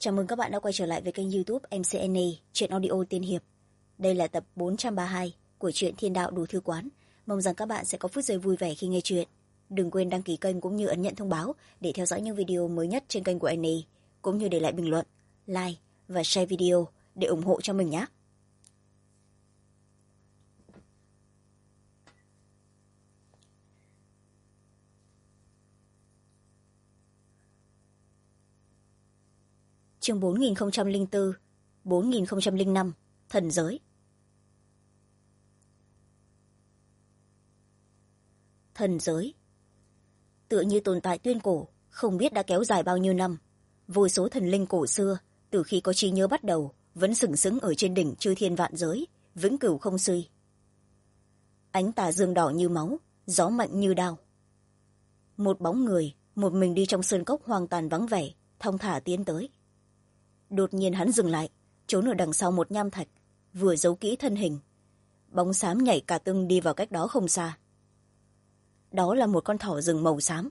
Chào mừng các bạn đã quay trở lại với kênh YouTube MCNA, truyện audio tiên hiệp. Đây là tập 432 của truyện Thiên Đạo Đủ Thư Quán. Mong rằng các bạn sẽ có phút giây vui vẻ khi nghe truyện. Đừng quên đăng ký kênh cũng như ấn nhận thông báo để theo dõi những video mới nhất trên kênh của NA, cũng như để lại bình luận, like và share video để ủng hộ cho mình nhé. Chương 4004, 4005, Thần Giới. Thần Giới tựa như tồn tại tuyên cổ, không biết đã kéo dài bao nhiêu năm. Vô số thần linh cổ xưa, từ khi có trí nhớ bắt đầu, vẫn sừng sững ở trên đỉnh chư thiên vạn giới, vĩnh cửu không suy. Ánh tà dương đỏ như máu, gió mạnh như đao. Một bóng người, một mình đi trong sơn cốc hoang tàn vắng vẻ, thong thả tiến tới. Đột nhiên hắn dừng lại, trốn ở đằng sau một nham thạch, vừa giấu kỹ thân hình. Bóng xám nhảy cả tưng đi vào cách đó không xa. Đó là một con thỏ rừng màu xám.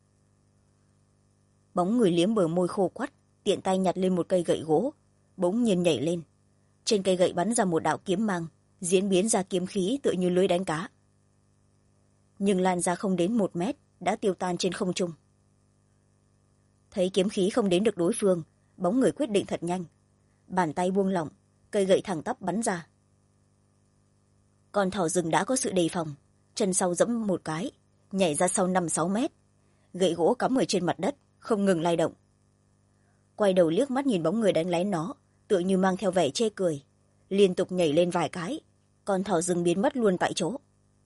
Bóng người liếm bờ môi khô quắt, tiện tay nhặt lên một cây gậy gỗ, bỗng nhiên nhảy lên. Trên cây gậy bắn ra một đạo kiếm mang, diễn biến ra kiếm khí tựa như lưới đánh cá. Nhưng lan ra không đến 1 mét, đã tiêu tan trên không trung. Thấy kiếm khí không đến được đối phương, bóng người quyết định thật nhanh. Bàn tay buông lỏng, cây gậy thẳng tắp bắn ra. Con thỏ rừng đã có sự đề phòng, chân sau giẫm một cái, nhảy ra sau 5-6 mét. Gậy gỗ cắm ở trên mặt đất, không ngừng lay động. Quay đầu liếc mắt nhìn bóng người đánh lén nó, tựa như mang theo vẻ chê cười. Liên tục nhảy lên vài cái, con thỏ rừng biến mất luôn tại chỗ.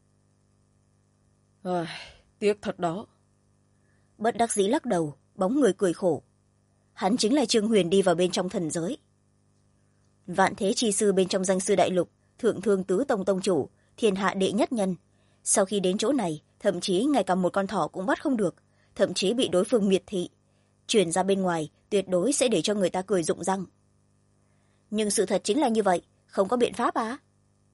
Tiếc thật đó. Bất đắc dĩ lắc đầu, bóng người cười khổ. Hắn chính là Trương Huyền đi vào bên trong thần giới. Vạn thế chi sư bên trong danh sư đại lục, thượng thương tứ tông tông chủ, thiên hạ đệ nhất nhân. Sau khi đến chỗ này, thậm chí ngay cả một con thỏ cũng bắt không được, thậm chí bị đối phương miệt thị. Truyền ra bên ngoài, tuyệt đối sẽ để cho người ta cười rụng răng. Nhưng sự thật chính là như vậy, không có biện pháp à?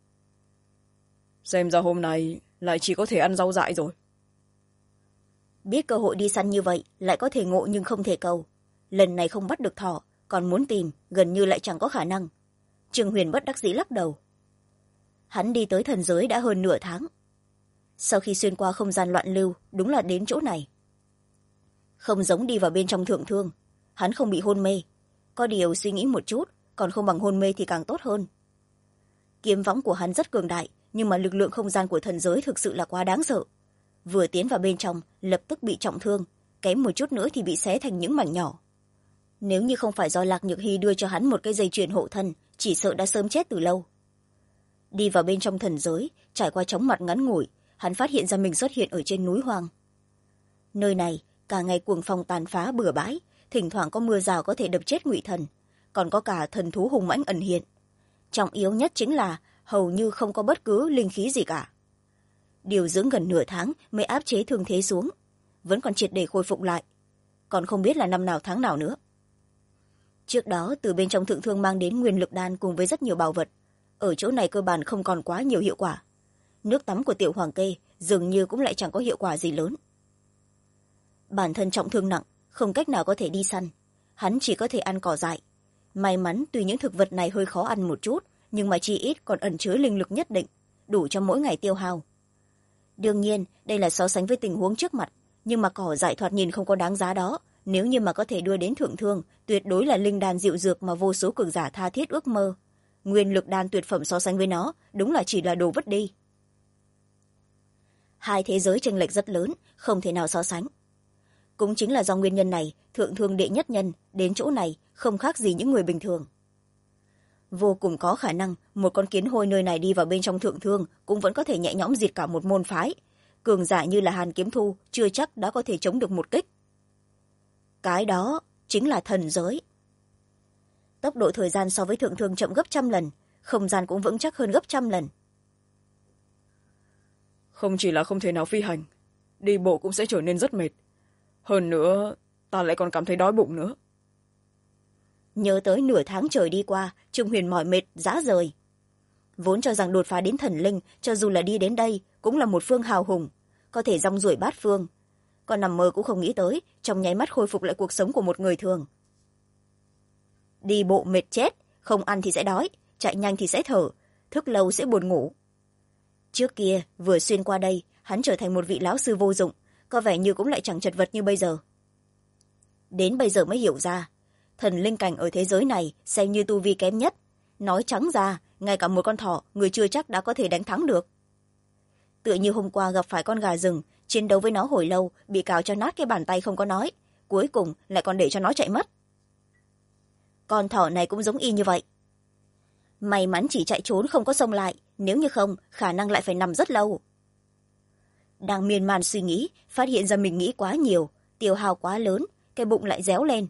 Xem ra hôm nay lại chỉ có thể ăn rau dại rồi. Biết cơ hội đi săn như vậy, lại có thể ngộ nhưng không thể cầu. Lần này không bắt được thỏ, còn muốn tìm, gần như lại chẳng có khả năng. Trương Huyền bất đắc dĩ lắc đầu. Hắn đi tới thần giới đã hơn nửa tháng. Sau khi xuyên qua không gian loạn lưu, đúng là đến chỗ này. Không giống đi vào bên trong thượng thương, hắn không bị hôn mê. Có điều suy nghĩ một chút, còn không bằng hôn mê thì càng tốt hơn. Kiếm võng của hắn rất cường đại, nhưng mà lực lượng không gian của thần giới thực sự là quá đáng sợ. Vừa tiến vào bên trong, lập tức bị trọng thương, kém một chút nữa thì bị xé thành những mảnh nhỏ. Nếu như không phải do Lạc Nhược Hy đưa cho hắn một cái dây chuyền hộ thân, chỉ sợ đã sớm chết từ lâu. Đi vào bên trong thần giới, trải qua chóng mặt ngắn ngủi, hắn phát hiện ra mình xuất hiện ở trên núi hoang. Nơi này cả ngày cuồng phong tàn phá bừa bãi, thỉnh thoảng có mưa rào có thể đập chết ngụy thần, còn có cả thần thú hùng mãnh ẩn hiện. Trọng yếu nhất chính là hầu như không có bất cứ linh khí gì cả. Điều dưỡng gần nửa tháng mới áp chế thương thế xuống, vẫn còn triệt để khôi phục lại, còn không biết là năm nào tháng nào nữa. Trước đó từ bên trong thượng thương mang đến nguyên lực đan cùng với rất nhiều bảo vật, ở chỗ này cơ bản không còn quá nhiều hiệu quả. Nước tắm của tiểu hoàng kê dường như cũng lại chẳng có hiệu quả gì lớn. Bản thân trọng thương nặng, không cách nào có thể đi săn, hắn chỉ có thể ăn cỏ dại. May mắn tuy những thực vật này hơi khó ăn một chút, nhưng mà chi ít còn ẩn chứa linh lực nhất định, đủ cho mỗi ngày tiêu hao. Đương nhiên đây là so sánh với tình huống trước mặt, nhưng mà cỏ dại thoạt nhìn không có đáng giá đó. Nếu như mà có thể đưa đến thượng thương, tuyệt đối là linh đan dịu dược mà vô số cường giả tha thiết ước mơ. Nguyên lực đan tuyệt phẩm so sánh với nó, đúng là chỉ là đồ vứt đi. Hai thế giới chênh lệch rất lớn, không thể nào so sánh. Cũng chính là do nguyên nhân này, thượng thương đệ nhất nhân đến chỗ này không khác gì những người bình thường. Vô cùng có khả năng một con kiến hôi nơi này đi vào bên trong thượng thương cũng vẫn có thể nhẹ nhõm diệt cả một môn phái. Cường giả như là Hàn Kiếm Thu chưa chắc đã có thể chống được một kích. Cái đó chính là thần giới. Tốc độ thời gian so với thượng thương chậm gấp 100 lần, không gian cũng vững chắc hơn gấp 100 lần. Không chỉ là không thể nào phi hành, đi bộ cũng sẽ trở nên rất mệt. Hơn nữa, ta lại còn cảm thấy đói bụng nữa. Nhớ tới nửa tháng trời đi qua, Trương Huyền mỏi mệt rã rời. Vốn cho rằng đột phá đến thần linh, cho dù là đi đến đây cũng là một phương hào hùng, có thể rong ruổi bát phương. Còn nằm mơ cũng không nghĩ tới, trong nháy mắt khôi phục lại cuộc sống của một người thường. đi bộ mệt chết, không ăn thì sẽ đói, chạy nhanh thì sẽ thở, thức lâu sẽ buồn ngủ. Trước kia vừa xuyên qua đây, hắn trở thành một vị lão sư vô dụng, có vẻ như cũng lại chẳng chật vật như bây giờ. Đến bây giờ mới hiểu ra, thần linh cảnh ở thế giới này xem như tu vi kém nhất. Nói trắng ra, ngay cả một con thỏ người chưa chắc đã có thể đánh thắng được. Tựa như hôm qua gặp phải con gà rừng, chiến đấu với nó hồi lâu, bị cào cho nát cái bàn tay không có nói, cuối cùng lại còn để cho nó chạy mất. Con thỏ này cũng giống y như vậy. May mắn chỉ chạy trốn không có xông lại, nếu như không khả năng lại phải nằm rất lâu. Đang miên man suy nghĩ, phát hiện ra mình nghĩ quá nhiều, tiêu hao quá lớn, cái bụng lại réo lên.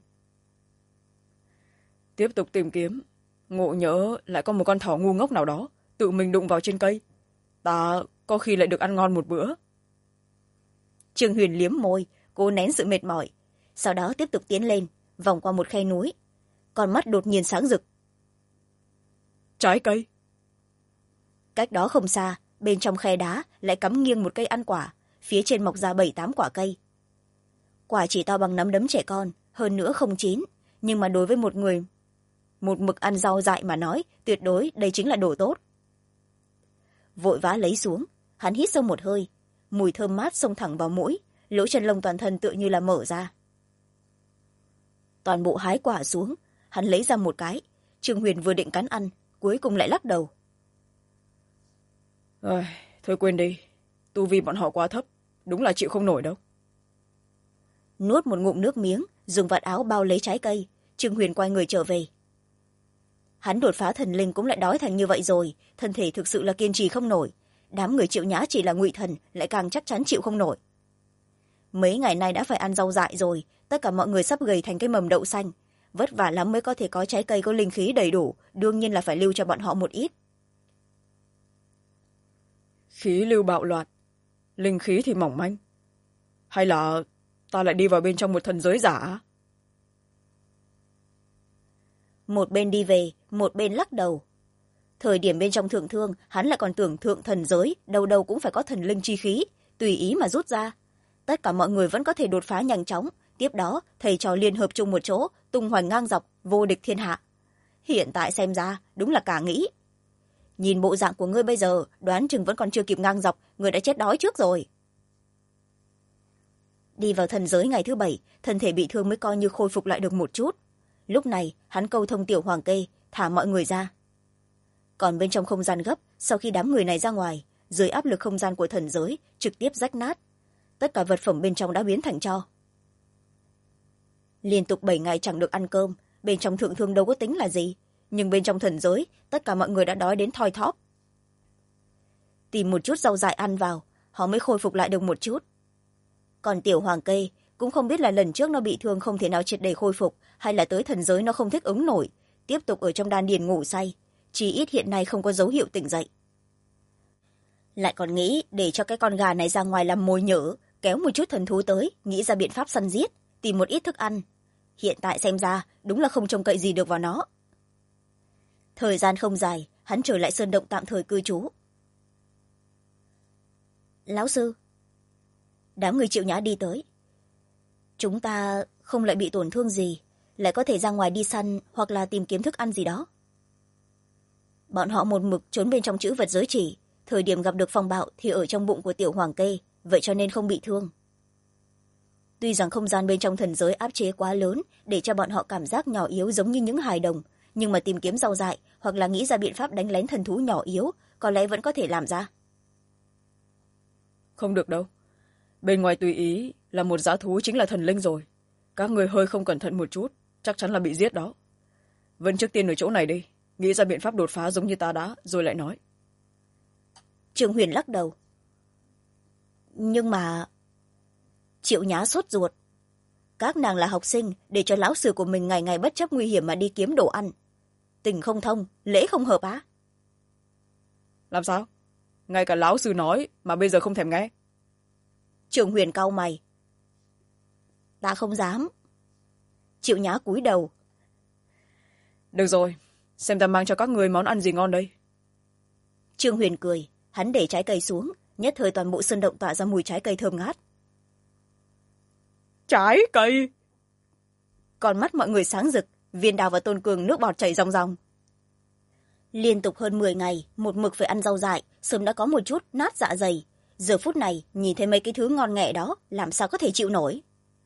Tiếp tục tìm kiếm, ngộ nhỡ lại có một con thỏ ngu ngốc nào đó tự mình đụng vào trên cây, ta có khi lại được ăn ngon một bữa. Trương Huyền liếm môi, cố nén sự mệt mỏi, sau đó tiếp tục tiến lên, vòng qua một khe núi, con mắt đột nhiên sáng rực. Trái cây. Cách đó không xa, bên trong khe đá lại cắm nghiêng một cây ăn quả, phía trên mọc ra 7-8 quả cây. Quả chỉ to bằng nắm đấm trẻ con, hơn nữa không chín, nhưng mà đối với một người một mực ăn rau dại mà nói, tuyệt đối đây chính là đồ tốt. Vội vã lấy xuống, hắn hít sâu một hơi, mùi thơm mát xông thẳng vào mũi, lỗ chân lông toàn thân tựa như là mở ra. Toàn bộ hái quả xuống, hắn lấy ra một cái. Trương Huyền vừa định cắn ăn, cuối cùng lại lắc đầu. Thôi quên đi, tu vi bọn họ quá thấp, đúng là chịu không nổi đâu. Nuốt một ngụm nước miếng, dùng vạt áo bao lấy trái cây, Trương Huyền quay người trở về. Hắn đột phá thần linh cũng lại đói thành như vậy rồi, thân thể thực sự là kiên trì không nổi. Đám người Triệu Nhã chỉ là ngụy thần, lại càng chắc chắn chịu không nổi. Mấy ngày nay đã phải ăn rau dại rồi, tất cả mọi người sắp gầy thành cái mầm đậu xanh. Vất vả lắm mới có thể có trái cây có linh khí đầy đủ, đương nhiên là phải lưu cho bọn họ một ít. Khí lưu bạo loạn, linh khí thì mỏng manh. Hay là ta lại đi vào bên trong một thần giới giả? Một bên đi về, một bên lắc đầu. Thời điểm bên trong thượng thương, hắn lại còn tưởng thượng thần giới, đâu đâu cũng phải có thần linh chi khí, tùy ý mà rút ra. Tất cả mọi người vẫn có thể đột phá nhanh chóng, tiếp đó thầy trò liên hợp chung một chỗ, tung hoành ngang dọc, vô địch thiên hạ. Hiện tại xem ra, đúng là cả nghĩ. Nhìn bộ dạng của ngươi bây giờ, đoán chừng vẫn còn chưa kịp ngang dọc, ngươi đã chết đói trước rồi. Đi vào thần giới ngày thứ 7, thân thể bị thương mới coi như khôi phục lại được một chút. Lúc này, hắn câu thông tiểu hoàng kê, thả mọi người ra. Còn bên trong không gian gấp, sau khi đám người này ra ngoài, dưới áp lực không gian của thần giới, trực tiếp rách nát. Tất cả vật phẩm bên trong đã biến thành tro. Liên tục 7 ngày chẳng được ăn cơm, bên trong thượng thương đâu có tính là gì, nhưng bên trong thần giới, tất cả mọi người đã đói đến thoi thóp. Tìm một chút rau dại ăn vào, họ mới khôi phục lại được một chút. Còn tiểu hoàng kê, cũng không biết là lần trước nó bị thương không thể nào triệt để khôi phục, hay là tới thần giới nó không thích ứng nổi, tiếp tục ở trong đan điền ngủ say, chỉ ít hiện nay không có dấu hiệu tỉnh dậy. Lại còn nghĩ để cho cái con gà này ra ngoài làm mồi nhỡ, kéo một chút thần thú tới, nghĩ ra biện pháp săn giết, tìm một ít thức ăn. Hiện tại xem ra, đúng là không trông cậy gì được vào nó. Thời gian không dài, hắn trở lại sơn động tạm thời cư trú. Lão sư. Đám người Triệu Nhã đi tới. Chúng ta không lại bị tổn thương gì, lại có thể ra ngoài đi săn hoặc là tìm kiếm thức ăn gì đó. Bọn họ một mực trốn bên trong trữ vật giới chỉ, thời điểm gặp được phong bạo thì ở trong bụng của tiểu hoàng kê, vậy cho nên không bị thương. Tuy rằng không gian bên trong thần giới áp chế quá lớn để cho bọn họ cảm giác nhỏ yếu giống như những hài đồng, nhưng mà tìm kiếm rau dại hoặc là nghĩ ra biện pháp đánh lén thần thú nhỏ yếu có lẽ vẫn có thể làm ra. Không được đâu, bên ngoài tùy ý là một dã thú chính là thần linh rồi, các người hơi không cẩn thận một chút chắc chắn là bị giết đó. Vẫn trước tiên ở chỗ này đi, nghĩ ra biện pháp đột phá giống như ta đã rồi lại nói. Trương Huyền lắc đầu. Nhưng mà Triệu Nhã sốt ruột. Các nàng là học sinh, để cho lão sư của mình ngày ngày bất chấp nguy hiểm mà đi kiếm đồ ăn. Tình không thông, lễ không hợp á. Làm sao? Ngay cả lão sư nói mà bây giờ không thèm nghe. Trương Huyền cau mày. Ta không dám. Triệu Nhã cúi đầu. Được rồi, xem ta mang cho các người món ăn gì ngon đây. Trương Huyền cười, hắn để trái cây xuống, nhất thời toàn bộ sơn động tỏa ra mùi trái cây thơm ngát. Trái cây? Con mắt mọi người sáng rực, Viên Đào và Tôn Cường nước bọt chảy ròng ròng. Liên tục hơn 10 ngày một mực phải ăn rau dại, sớm đã có một chút nát dạ dày. Giờ phút này nhìn thấy mấy cái thứ ngon nghẻ đó, làm sao có thể chịu nổi.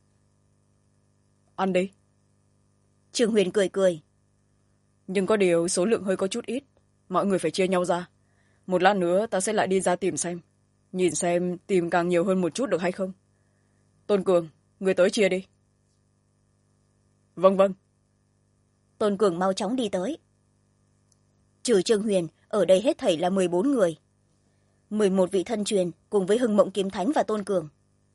Ăn đi. Trương Huyền cười cười. Nhưng có điều số lượng hơi có chút ít, mọi người phải chia nhau ra. Một lát nữa ta sẽ lại đi ra tìm xem, nhìn xem tìm càng nhiều hơn một chút được hay không. Tôn Cường, người tới chia đi. Vâng vâng. Tôn Cường mau chóng đi tới. Trừ Trương Huyền, ở đây hết thảy là 14 người. 11 vị thân truyền cùng với Hưng Mộng Kiếm Thánh và Tôn Cường.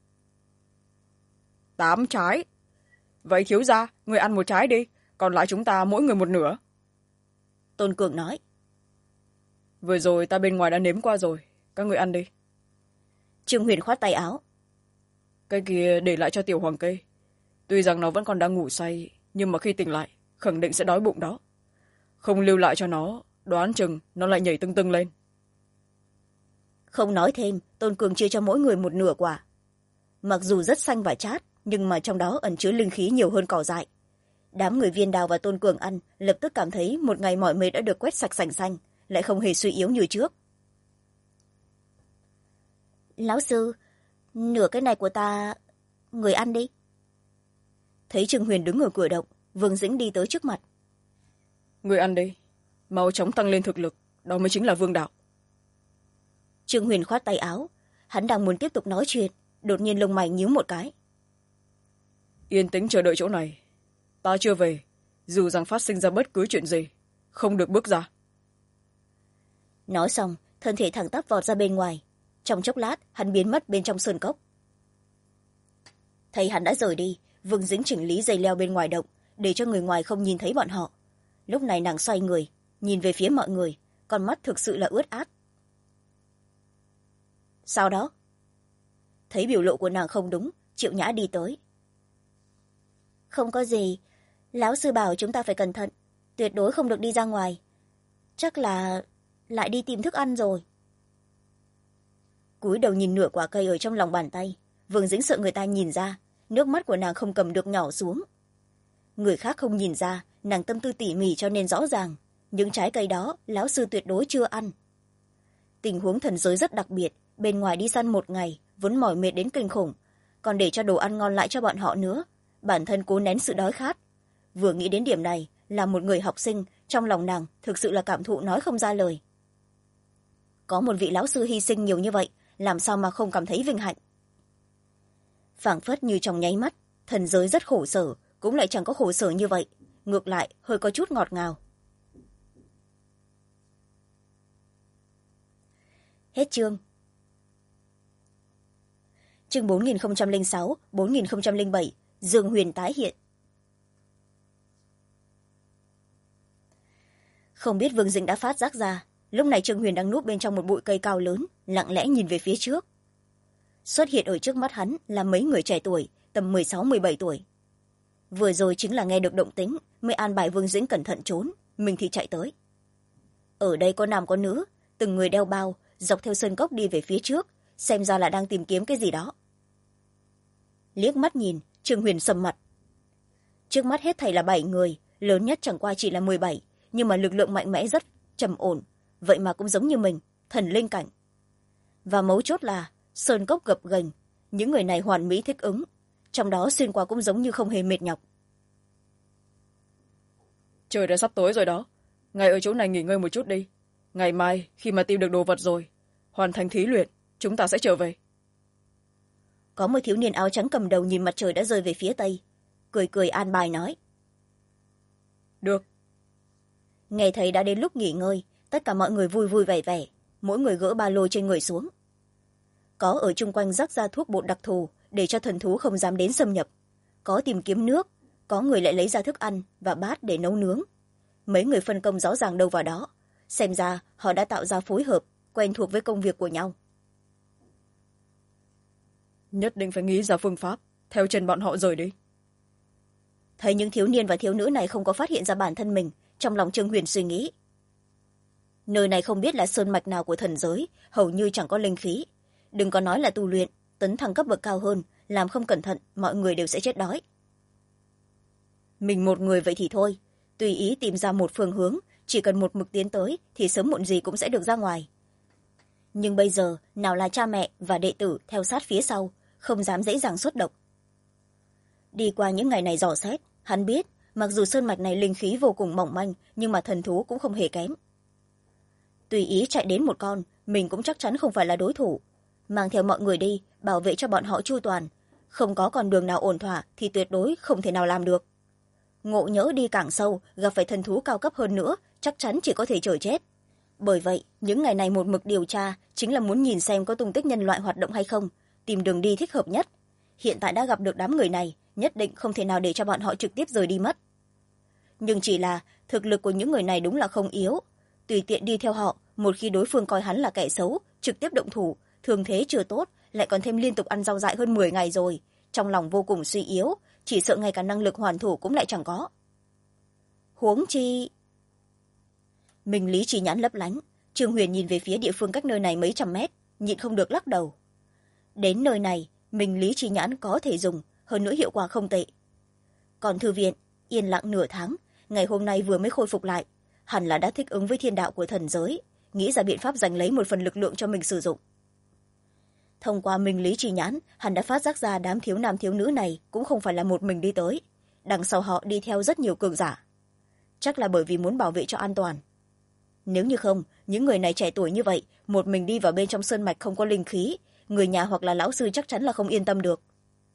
8 trái. Vậy thiếu gia, người ăn một trái đi, còn lại chúng ta mỗi người một nửa. Tôn Cường nói. Vừa rồi ta bên ngoài đã nếm qua rồi, các người ăn đi. Trương Huyền khoát tay áo. Cái kia để lại cho tiểu hoàng kê. Tuy rằng nó vẫn còn đang ngủ say, nhưng mà khi tỉnh lại khẳng định sẽ đói bụng đó. Không lưu lại cho nó, đoán chừng nó lại nhảy tưng tưng lên. Không nói thêm, Tôn Cường chia cho mỗi người một nửa quả. Mặc dù rất xanh và chát, nhưng mà trong đó ẩn chứa linh khí nhiều hơn cỏ dại. Đám người Viên Đào và Tôn Cường ăn, lập tức cảm thấy một ngày mỏi mệt đã được quét sạch sành xanh, lại không hề suy yếu như trước. Lão sư, nửa cái này của ta, người ăn đi. Thấy Trương Huyền đứng ở cửa động, Vương Dĩnh đi tới trước mặt. Người ăn đi, mau chóng tăng lên thực lực, đó mới chính là vương đạo. Trương Huyền khoát tay áo, hắn đang muốn tiếp tục nói chuyện, đột nhiên lông mày nhíu một cái. Yên tĩnh chờ đợi chỗ này, ta chưa về, dù rằng phát sinh ra bất cứ chuyện gì, không được bước ra. Nói xong, thân thể thẳng tắp vọt ra bên ngoài. Trong chốc lát, hắn biến mất bên trong sơn cốc. Thấy hắn đã rời đi, Vương Dĩnh chỉnh lý dây leo bên ngoài động, để cho người ngoài không nhìn thấy bọn họ. Lúc này nàng xoay người, nhìn về phía mọi người, con mắt thực sự là ướt át. Sau đó, thấy biểu lộ của nàng không đúng, Triệu Nhã đi tới. Không có gì, lão sư bảo chúng ta phải cẩn thận, tuyệt đối không được đi ra ngoài. Chắc là lại đi tìm thức ăn rồi. Cúi đầu nhìn nửa quả cây ở trong lòng bàn tay, Vương Dĩnh sợ người ta nhìn ra, nước mắt của nàng không cầm được nhỏ xuống. Người khác không nhìn ra, nàng tâm tư tỉ mỉ cho nên rõ ràng, những trái cây đó lão sư tuyệt đối chưa ăn. Tình huống thần giới rất đặc biệt, bên ngoài đi săn một ngày, vốn mỏi mệt đến kinh khủng, còn để cho đồ ăn ngon lại cho bọn họ nữa, bản thân cố nén sự đói khát. Vừa nghĩ đến điểm này, là một người học sinh, trong lòng nàng thực sự là cảm thụ nói không ra lời. Có một vị lão sư hy sinh nhiều như vậy, làm sao mà không cảm thấy vinh hạnh. Phảng phất như trong nháy mắt, thần giới rất khổ sở, cũng lại chẳng có khổ sở như vậy, ngược lại hơi có chút ngọt ngào. Hết chương. Chương 4006, 4007, Dương Huyền tái hiện. Không biết Vương Dĩnh đã phát giác ra, lúc này Trương Huyền đang núp bên trong một bụi cây cao lớn, lặng lẽ nhìn về phía trước. Xuất hiện ở trước mắt hắn là mấy người trẻ tuổi, tầm 16-17 tuổi. Vừa rồi chính là nghe được động tĩnh, mới an bài Vương Dĩnh cẩn thận trốn, mình thì chạy tới. Ở đây có nam có nữ, từng người đeo bao, dọc theo sơn cốc đi về phía trước, xem ra là đang tìm kiếm cái gì đó. Liếc mắt nhìn, Trương Huyền sầm mặt. Trước mắt hết thảy là 7 người, lớn nhất chẳng qua chỉ là 17, nhưng mà lực lượng mạnh mẽ rất trầm ổn, vậy mà cũng giống như mình, thần linh cảnh. Và mấu chốt là sơn cốc gập ghềnh, những người này hoàn mỹ thích ứng, trong đó xuyên qua cũng giống như không hề mệt nhọc. Trời đã sắp tối rồi đó, ngài ở chỗ này nghỉ ngơi một chút đi, ngày mai khi mà tìm được đồ vật rồi, hoàn thành thí luyện, chúng ta sẽ trở về. Có một thiếu niên áo trắng cầm đầu nhìn mặt trời đã rơi về phía tây, cười cười an bài nói. Được. Nghe thấy đã đến lúc nghỉ ngơi, tất cả mọi người vui vui vẻ vẻ, mỗi người gỡ ba lô trên người xuống. Có ở chung quanh rắc ra thuốc bột đặc thù để cho thần thú không dám đến xâm nhập, có tìm kiếm nước, có người lại lấy ra thức ăn và bát để nấu nướng. Mấy người phân công rõ ràng đâu vào đó, xem ra họ đã tạo ra phối hợp quen thuộc với công việc của nhau. Nhất định phải nghĩ ra phương pháp theo chân bọn họ rời đi. Thấy những thiếu niên và thiếu nữ này không có phát hiện ra bản thân mình, trong lòng Trương Huyền suy nghĩ. Nơi này không biết là sơn mạch nào của thần giới, hầu như chẳng có linh khí. Đừng có nói là tu luyện, tấn thăng cấp bậc cao hơn, làm không cẩn thận mọi người đều sẽ chết đói. mình một người vậy thì thôi, tùy ý tìm ra một phương hướng, chỉ cần một mực tiến tới thì sớm muộn gì cũng sẽ được ra ngoài. Nhưng bây giờ nào là cha mẹ và đệ tử theo sát phía sau, không dám dễ dàng xuất động. Đi qua những ngày này dò xét, hắn biết mặc dù sơn mạch này linh khí vô cùng mỏng manh, nhưng mà thần thú cũng không hề kém. Tùy ý chạy đến một con, mình cũng chắc chắn không phải là đối thủ. Mang theo mọi người đi, bảo vệ cho bọn họ chu toàn, không có con đường nào ổn thỏa thì tuyệt đối không thể nào làm được. Ngộ nhỡ đi càng sâu, gặp phải thần thú cao cấp hơn nữa, chắc chắn chỉ có thể chờ chết. Bởi vậy những ngày này một mực điều tra chính là muốn nhìn xem có tung tích nhân loại hoạt động hay không, tìm đường đi thích hợp nhất. Hiện tại đã gặp được đám người này, nhất định không thể nào để cho bọn họ trực tiếp rời đi mất. Nhưng chỉ là thực lực của những người này đúng là không yếu, tùy tiện đi theo họ, một khi đối phương coi hắn là kẻ xấu trực tiếp động thủ, thường thế chưa tốt, lại còn thêm liên tục ăn rau dại hơn 10 ngày rồi, trong lòng vô cùng suy yếu, chỉ sợ ngay cả năng lực hoàn thủ cũng lại chẳng có. Huống chi minh lý trí nhãn lấp lánh, Trương Huyền nhìn về phía địa phương cách nơi này mấy trăm mét, nhịn không được lắc đầu. Đến nơi này minh lý trí nhãn có thể dùng, hơn nữa hiệu quả không tệ. Còn thư viện yên lặng nửa tháng, ngày hôm nay vừa mới khôi phục lại, hẳn là đã thích ứng với thiên đạo của thần giới, nghĩ ra biện pháp giành lấy một phần lực lượng cho mình sử dụng. Thông qua minh lý trí nhãn, hắn đã phát giác ra đám thiếu nam thiếu nữ này cũng không phải là một mình đi tới, đằng sau họ đi theo rất nhiều cường giả. Chắc là bởi vì muốn bảo vệ cho an toàn. Nếu như không, những người này trẻ tuổi như vậy, một mình đi vào bên trong sơn mạch không có linh khí, người nhà hoặc là lão sư chắc chắn là không yên tâm được.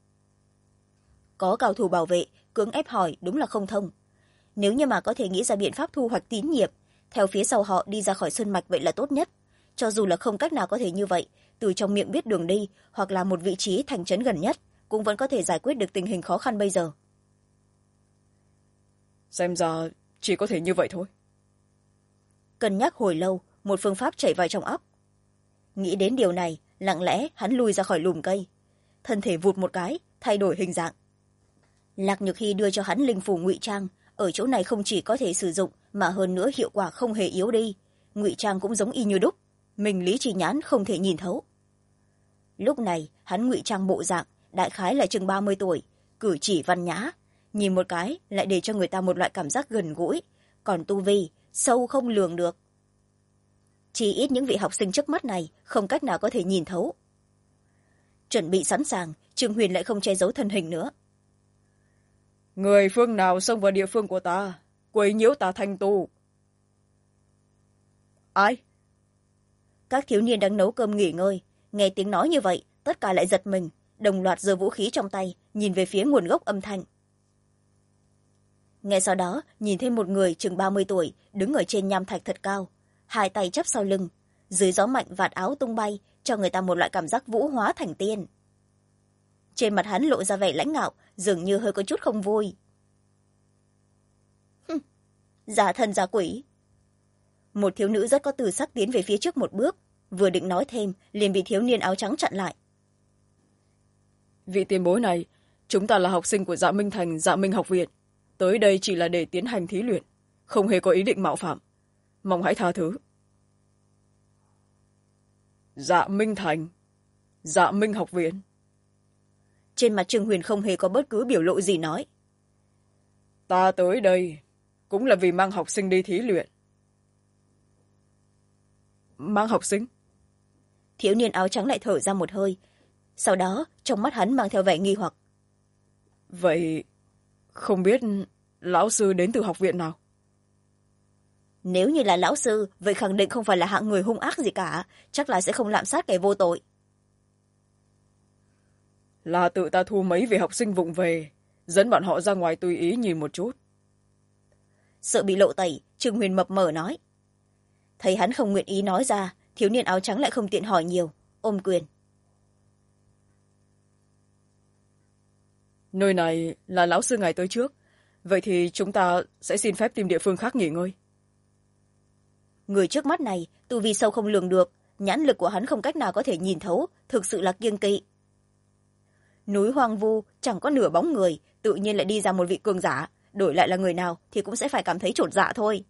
Có cao thủ bảo vệ, cưỡng ép hỏi đúng là không thông. Nếu như mà có thể nghĩ ra biện pháp thu hoạch tín nhiệm, theo phía sau họ đi ra khỏi sơn mạch vậy là tốt nhất. Cho dù là không cách nào có thể như vậy, từ trong miệng biết đường đi hoặc là một vị trí thành trấn gần nhất, cũng vẫn có thể giải quyết được tình hình khó khăn bây giờ. Xem ra chỉ có thể như vậy thôi. Cân nhắc hồi lâu, một phương pháp chảy vào trong óc. Nghĩ đến điều này, lặng lẽ hắn lùi ra khỏi lùm cây, thân thể vụt một cái thay đổi hình dạng. Lạc Nhược Hy đưa cho hắn linh phù ngụy trang, ở chỗ này không chỉ có thể sử dụng mà hơn nữa hiệu quả không hề yếu đi, ngụy trang cũng giống y như đúc, mình lý trí nhãn không thể nhìn thấu. Lúc này hắn ngụy trang bộ dạng đại khái là chừng 30 tuổi, cử chỉ văn nhã, nhìn một cái lại để cho người ta một loại cảm giác gần gũi, còn tu vi sâu không lường được. Chỉ ít những vị học sinh trước mắt này không cách nào có thể nhìn thấu. Chuẩn bị sẵn sàng, Trương Huyền lại không che giấu thân hình nữa. Người phương nào xông vào địa phương của ta, quấy nhiễu ta thanh tu? Ai? Các thiếu niên đang nấu cơm nghỉ ngơi, nghe tiếng nói như vậy, tất cả lại giật mình, đồng loạt giơ vũ khí trong tay, nhìn về phía nguồn gốc âm thanh. Ngay sau đó, nhìn thấy một người chừng 30 tuổi, đứng ở trên nham thạch thật cao, hai tay chắp sau lưng, dưới gió mạnh vạt áo tung bay, cho người ta một loại cảm giác vũ hóa thành tiên. Trên mặt hắn lộ ra vẻ lãnh ngạo, dường như hơi có chút không vui. Giả thần giả quỷ. Một thiếu nữ rất có từ sắc tiến về phía trước một bước, vừa định nói thêm liền bị thiếu niên áo trắng chặn lại. Vị tiền bối này, chúng ta là học sinh của Dạ Minh Thành, Dạ Minh học viện, tới đây chỉ là để tiến hành thí luyện, không hề có ý định mạo phạm, mong hãy tha thứ. Dạ Minh Thành, Dạ Minh học viện. Trên mặt Trương Huyền không hề có bất cứ biểu lộ gì nói. Ta tới đây cũng là vì mang học sinh đi thí luyện. Mang học sinh? Thiếu niên áo trắng lại thở ra một hơi, sau đó trong mắt hắn mang theo vẻ nghi hoặc. Vậy không biết lão sư đến từ học viện nào? Nếu như là lão sư, vậy khẳng định không phải là hạng người hung ác gì cả, chắc là sẽ không lạm sát kẻ vô tội. Là tự ta thu mấy vị học sinh vụng về, dẫn bọn họ ra ngoài tùy ý nhìn một chút. Sợ bị lộ tẩy, Trương Huyền mập mờ nói. Thấy hắn không nguyện ý nói ra, thiếu niên áo trắng lại không tiện hỏi nhiều, ôm quyền. Nơi này là lão sư ngài tới trước, vậy thì chúng ta sẽ xin phép tìm địa phương khác nghỉ ngơi. Người trước mắt này tu vi sâu không lường được, nhãn lực của hắn không cách nào có thể nhìn thấu, thực sự là kiêng kỵ. Núi hoang vu chẳng có nửa bóng người, tự nhiên lại đi ra một vị cường giả, đổi lại là người nào thì cũng sẽ phải cảm thấy chột dạ thôi.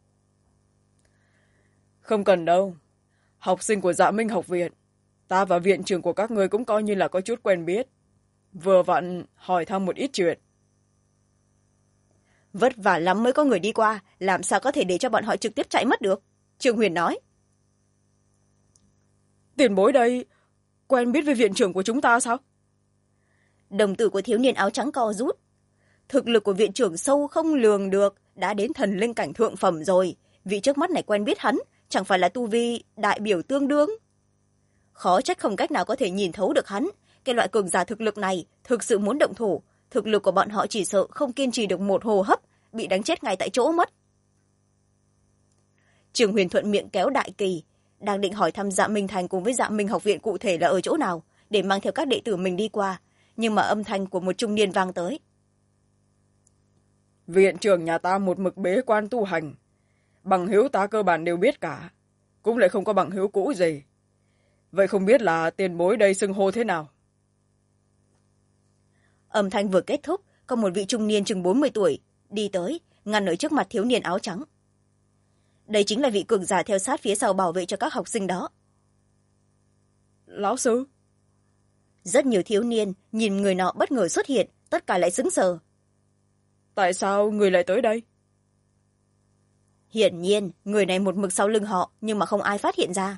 Không cần đâu, học sinh của Dạ Minh học viện, ta và viện trưởng của các ngươi cũng coi như là có chút quen biết, vừa vặn hỏi thăm một ít chuyện. vất vả lắm mới có người đi qua, làm sao có thể để cho bọn họ trực tiếp chạy mất được. Trương Huyền nói. Tiền bối đây quen biết với viện trưởng của chúng ta sao? Đồng tử của thiếu niên áo trắng co rút. Thực lực của viện trưởng sâu không lường được, đã đến thần linh cảnh thượng phẩm rồi. Vị trước mắt này quen biết hắn, chẳng phải là tu vi đại biểu tương đương. Khó trách không cách nào có thể nhìn thấu được hắn. Cái loại cường giả thực lực này thực sự muốn động thủ, thực lực của bọn họ chỉ sợ không kiên trì được một hô hấp, bị đánh chết ngay tại chỗ mất. Trường Huyền thuận miệng kéo Đại Kỳ, đang định hỏi thăm Dạ Minh Thành cùng với Dạ Minh học viện cụ thể là ở chỗ nào, để mang theo các đệ tử mình đi qua, nhưng mà âm thanh của một trung niên vang tới. Viện trưởng nhà ta một mực bế quan tu hành, bằng hữu ta cơ bản đều biết cả, cũng lại không có bằng hữu cũ gì. Vậy không biết là tiền bối đây xưng hô thế nào? Âm thanh vừa kết thúc, có một vị trung niên chừng 40 tuổi đi tới, ngăn ở trước mặt thiếu niên áo trắng. Đây chính là vị cường giả theo sát phía sau bảo vệ cho các học sinh đó. Lão sư? Rất nhiều thiếu niên nhìn người nọ bất ngờ xuất hiện, tất cả lại sững sờ. Tại sao người lại tới đây? Hiển nhiên người này một mực sau lưng họ, nhưng mà không ai phát hiện ra.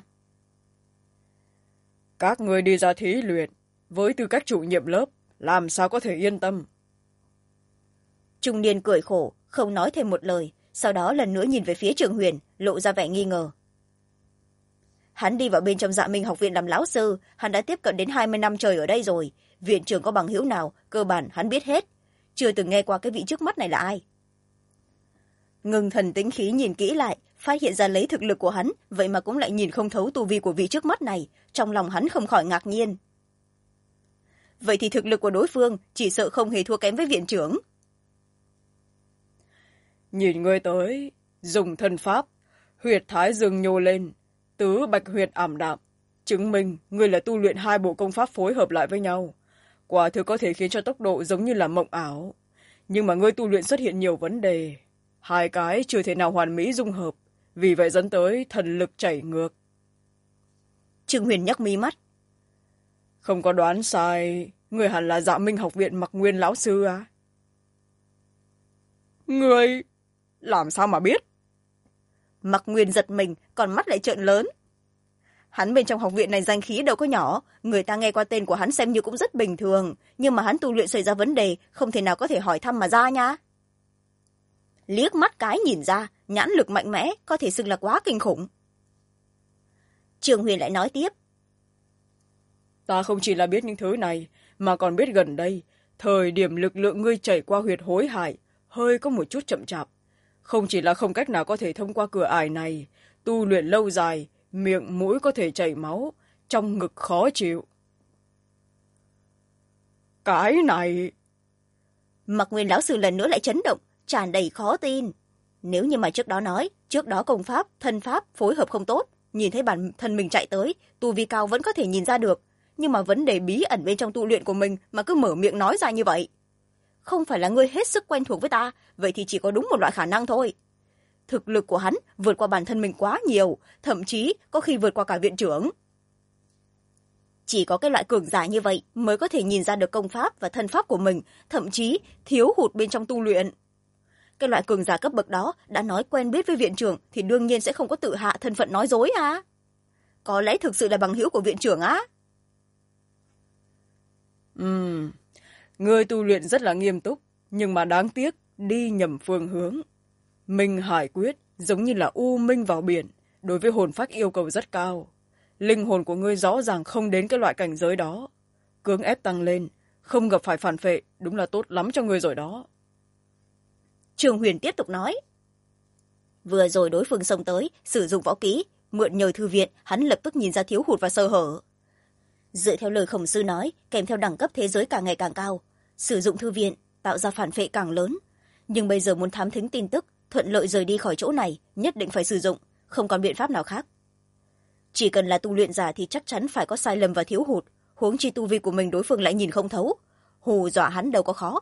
Các người đi ra thí luyện với tư cách chủ nhiệm lớp, làm sao có thể yên tâm? Trung niên cười khổ, không nói thêm một lời, sau đó lần nữa nhìn về phía Trường Huyền, lộ ra vẻ nghi ngờ. Hắn đi vào bên trong Dạ Minh học viện làm lão sư, hắn đã tiếp cận đến 20 năm trời ở đây rồi. Viện trưởng có bằng hữu nào, cơ bản hắn biết hết. Chưa từng nghe qua cái vị trước mắt này là ai. Ngưng thần tĩnh khí nhìn kỹ lại, phát hiện ra lấy thực lực của hắn, vậy mà cũng lại nhìn không thấu tu vi của vị trước mắt này. Trong lòng hắn không khỏi ngạc nhiên. Vậy thì thực lực của đối phương chỉ sợ không hề thua kém với viện trưởng. Nhìn ngươi tới, dùng thân pháp, huyệt thái dương nhô lên, tứ bạch huyệt ảm đạm, chứng minh ngươi là tu luyện hai bộ công pháp phối hợp lại với nhau. Quả thực có thể khiến cho tốc độ giống như là mộng ảo. Nhưng mà ngươi tu luyện xuất hiện nhiều vấn đề. Hai cái chưa thể nào hoàn mỹ dung hợp, vì vậy dẫn tới thần lực chảy ngược. Trương Huyền nhắc mí mắt. Không có đoán sai, ngươi hẳn là Dạ Minh học viện Mặc Nguyên lão sư à? Ngươi làm sao mà biết? Mặc Nguyên giật mình, còn mắt lại trợn lớn. Hắn bên trong học viện này danh khí đâu có nhỏ, người ta nghe qua tên của hắn xem như cũng rất bình thường, nhưng mà hắn tu luyện xảy ra vấn đề, không thể nào có thể hỏi thăm mà ra nha. Liếc mắt cái nhìn ra, nhãn lực mạnh mẽ, có thể xưng là quá kinh khủng. Trường Huyền lại nói tiếp. Ta không chỉ là biết những thứ này, mà còn biết gần đây, thời điểm lực lượng ngươi chảy qua huyệt hối hải, hơi có một chút chậm chạp. Không chỉ là không cách nào có thể thông qua cửa ải này, tu luyện lâu dài, miệng mũi có thể chảy máu, trong ngực khó chịu. Cái này... Mặc Nguyên lão sư lần nữa lại chấn động, tràn đầy khó tin. Nếu như mà trước đó nói, trước đó công pháp, thân pháp phối hợp không tốt, nhìn thấy bản thân mình chạy tới, tu vi cao vẫn có thể nhìn ra được, nhưng mà vấn đề bí ẩn bên trong tu luyện của mình mà cứ mở miệng nói ra như vậy. Không phải là ngươi hết sức quen thuộc với ta, vậy thì chỉ có đúng một loại khả năng thôi. Thực lực của hắn vượt qua bản thân mình quá nhiều, thậm chí có khi vượt qua cả viện trưởng. Chỉ có cái loại cường giả như vậy mới có thể nhìn ra được công pháp và thân pháp của mình, thậm chí thiếu hụt bên trong tu luyện. Cái loại cường giả cấp bậc đó đã nói quen biết với viện trưởng thì đương nhiên sẽ không có tự hạ thân phận nói dối à. Có lẽ thực sự là bằng hữu của viện trưởng á. Ngươi tu luyện rất là nghiêm túc, nhưng mà đáng tiếc đi nhầm phương hướng. Minh Hải Quyết giống như là u minh vào biển, đối với hồn phách yêu cầu rất cao. Linh hồn của ngươi rõ ràng không đến cái loại cảnh giới đó. Cưỡng ép tăng lên, không gặp phải phản phệ, đúng là tốt lắm cho ngươi rồi đó. Trường Huyền tiếp tục nói. Vừa rồi đối phương xông tới, sử dụng võ kỹ, mượn nhờ thư viện, hắn lập tức nhìn ra thiếu hụt và sơ hở. Dựa theo lời khổng sư nói, kèm theo đẳng cấp thế giới càng ngày càng cao, sử dụng thư viện tạo ra phản phệ càng lớn. Nhưng bây giờ muốn thám thính tin tức, thuận lợi rời đi khỏi chỗ này, nhất định phải sử dụng, không còn biện pháp nào khác. Chỉ cần là tu luyện giả thì chắc chắn phải có sai lầm và thiếu hụt, huống chi tu vi của mình đối phương lại nhìn không thấu, hù dọa hắn đâu có khó.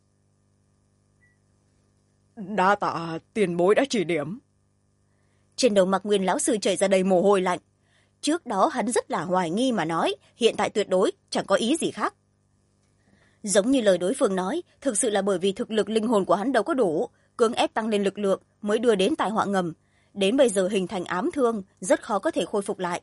Đa tạ tiền bối đã chỉ điểm. Trên đầu Mặc Nguyên lão sư chảy ra đầy mồ hôi lạnh. Trước đó hắn rất là hoài nghi mà nói, hiện tại tuyệt đối chẳng có ý gì khác. Giống như lời đối phương nói, thực sự là bởi vì thực lực linh hồn của hắn đâu có đủ, cưỡng ép tăng lên lực lượng mới đưa đến tai họa ngầm, đến bây giờ hình thành ám thương, rất khó có thể khôi phục lại.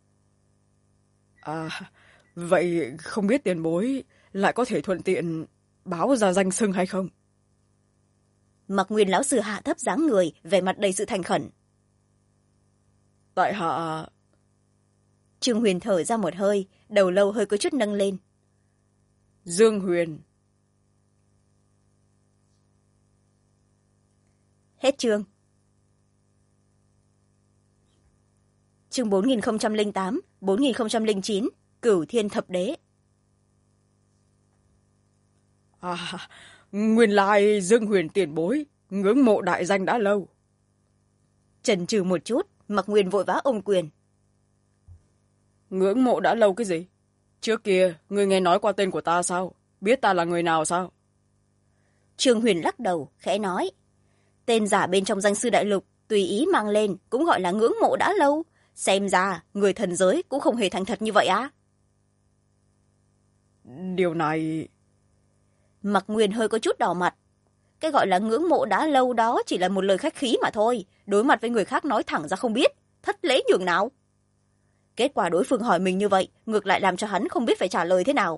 À, vậy không biết tiền bối lại có thể thuận tiện báo ra danh xưng hay không? Mặc Nguyên lão sư hạ thấp dáng người, vẻ mặt đầy sự thành khẩn. Tại hạ... Trương Huyền thở ra một hơi, đầu lâu hơi có chút nâng lên. Dương Huyền. Hết chương. Chương 4008, 4009, Cửu Thiên Thập Đế. À, nguyên lai Dương Huyền tiền bối, ngưỡng mộ đại danh đã lâu. Chần chừ một chút, Mặc Nguyên vội vã ôm quyền. Ngưỡng mộ đã lâu cái gì? Trước kia, ngươi nghe nói qua tên của ta sao? Biết ta là người nào sao? Trương Huyền lắc đầu, khẽ nói. Tên giả bên trong danh sư đại lục, tùy ý mang lên, cũng gọi là ngưỡng mộ đã lâu. Xem ra, người thần giới cũng không hề thành thật như vậy á. Điều này... Mặc Nguyên hơi có chút đỏ mặt. Cái gọi là ngưỡng mộ đã lâu đó chỉ là một lời khách khí mà thôi. Đối mặt với người khác nói thẳng ra không biết, thất lễ nhường nào. Kết quả đối phương hỏi mình như vậy, ngược lại làm cho hắn không biết phải trả lời thế nào.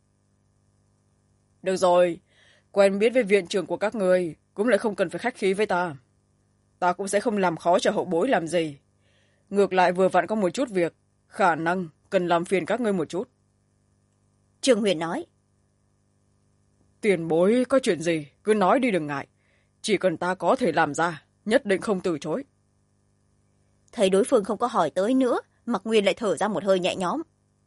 Được rồi, quen biết với viện trưởng của các người, cũng lại không cần phải khách khí với ta. Ta cũng sẽ không làm khó cho hậu bối làm gì. Ngược lại vừa vặn có một chút việc, khả năng cần làm phiền các ngươi một chút. Trương Huyền nói. Tiền bối có chuyện gì, cứ nói đi đừng ngại. Chỉ cần ta có thể làm ra, nhất định không từ chối. Thấy đối phương không có hỏi tới nữa, Mặc Nguyên lại thở ra một hơi nhẹ nhõm.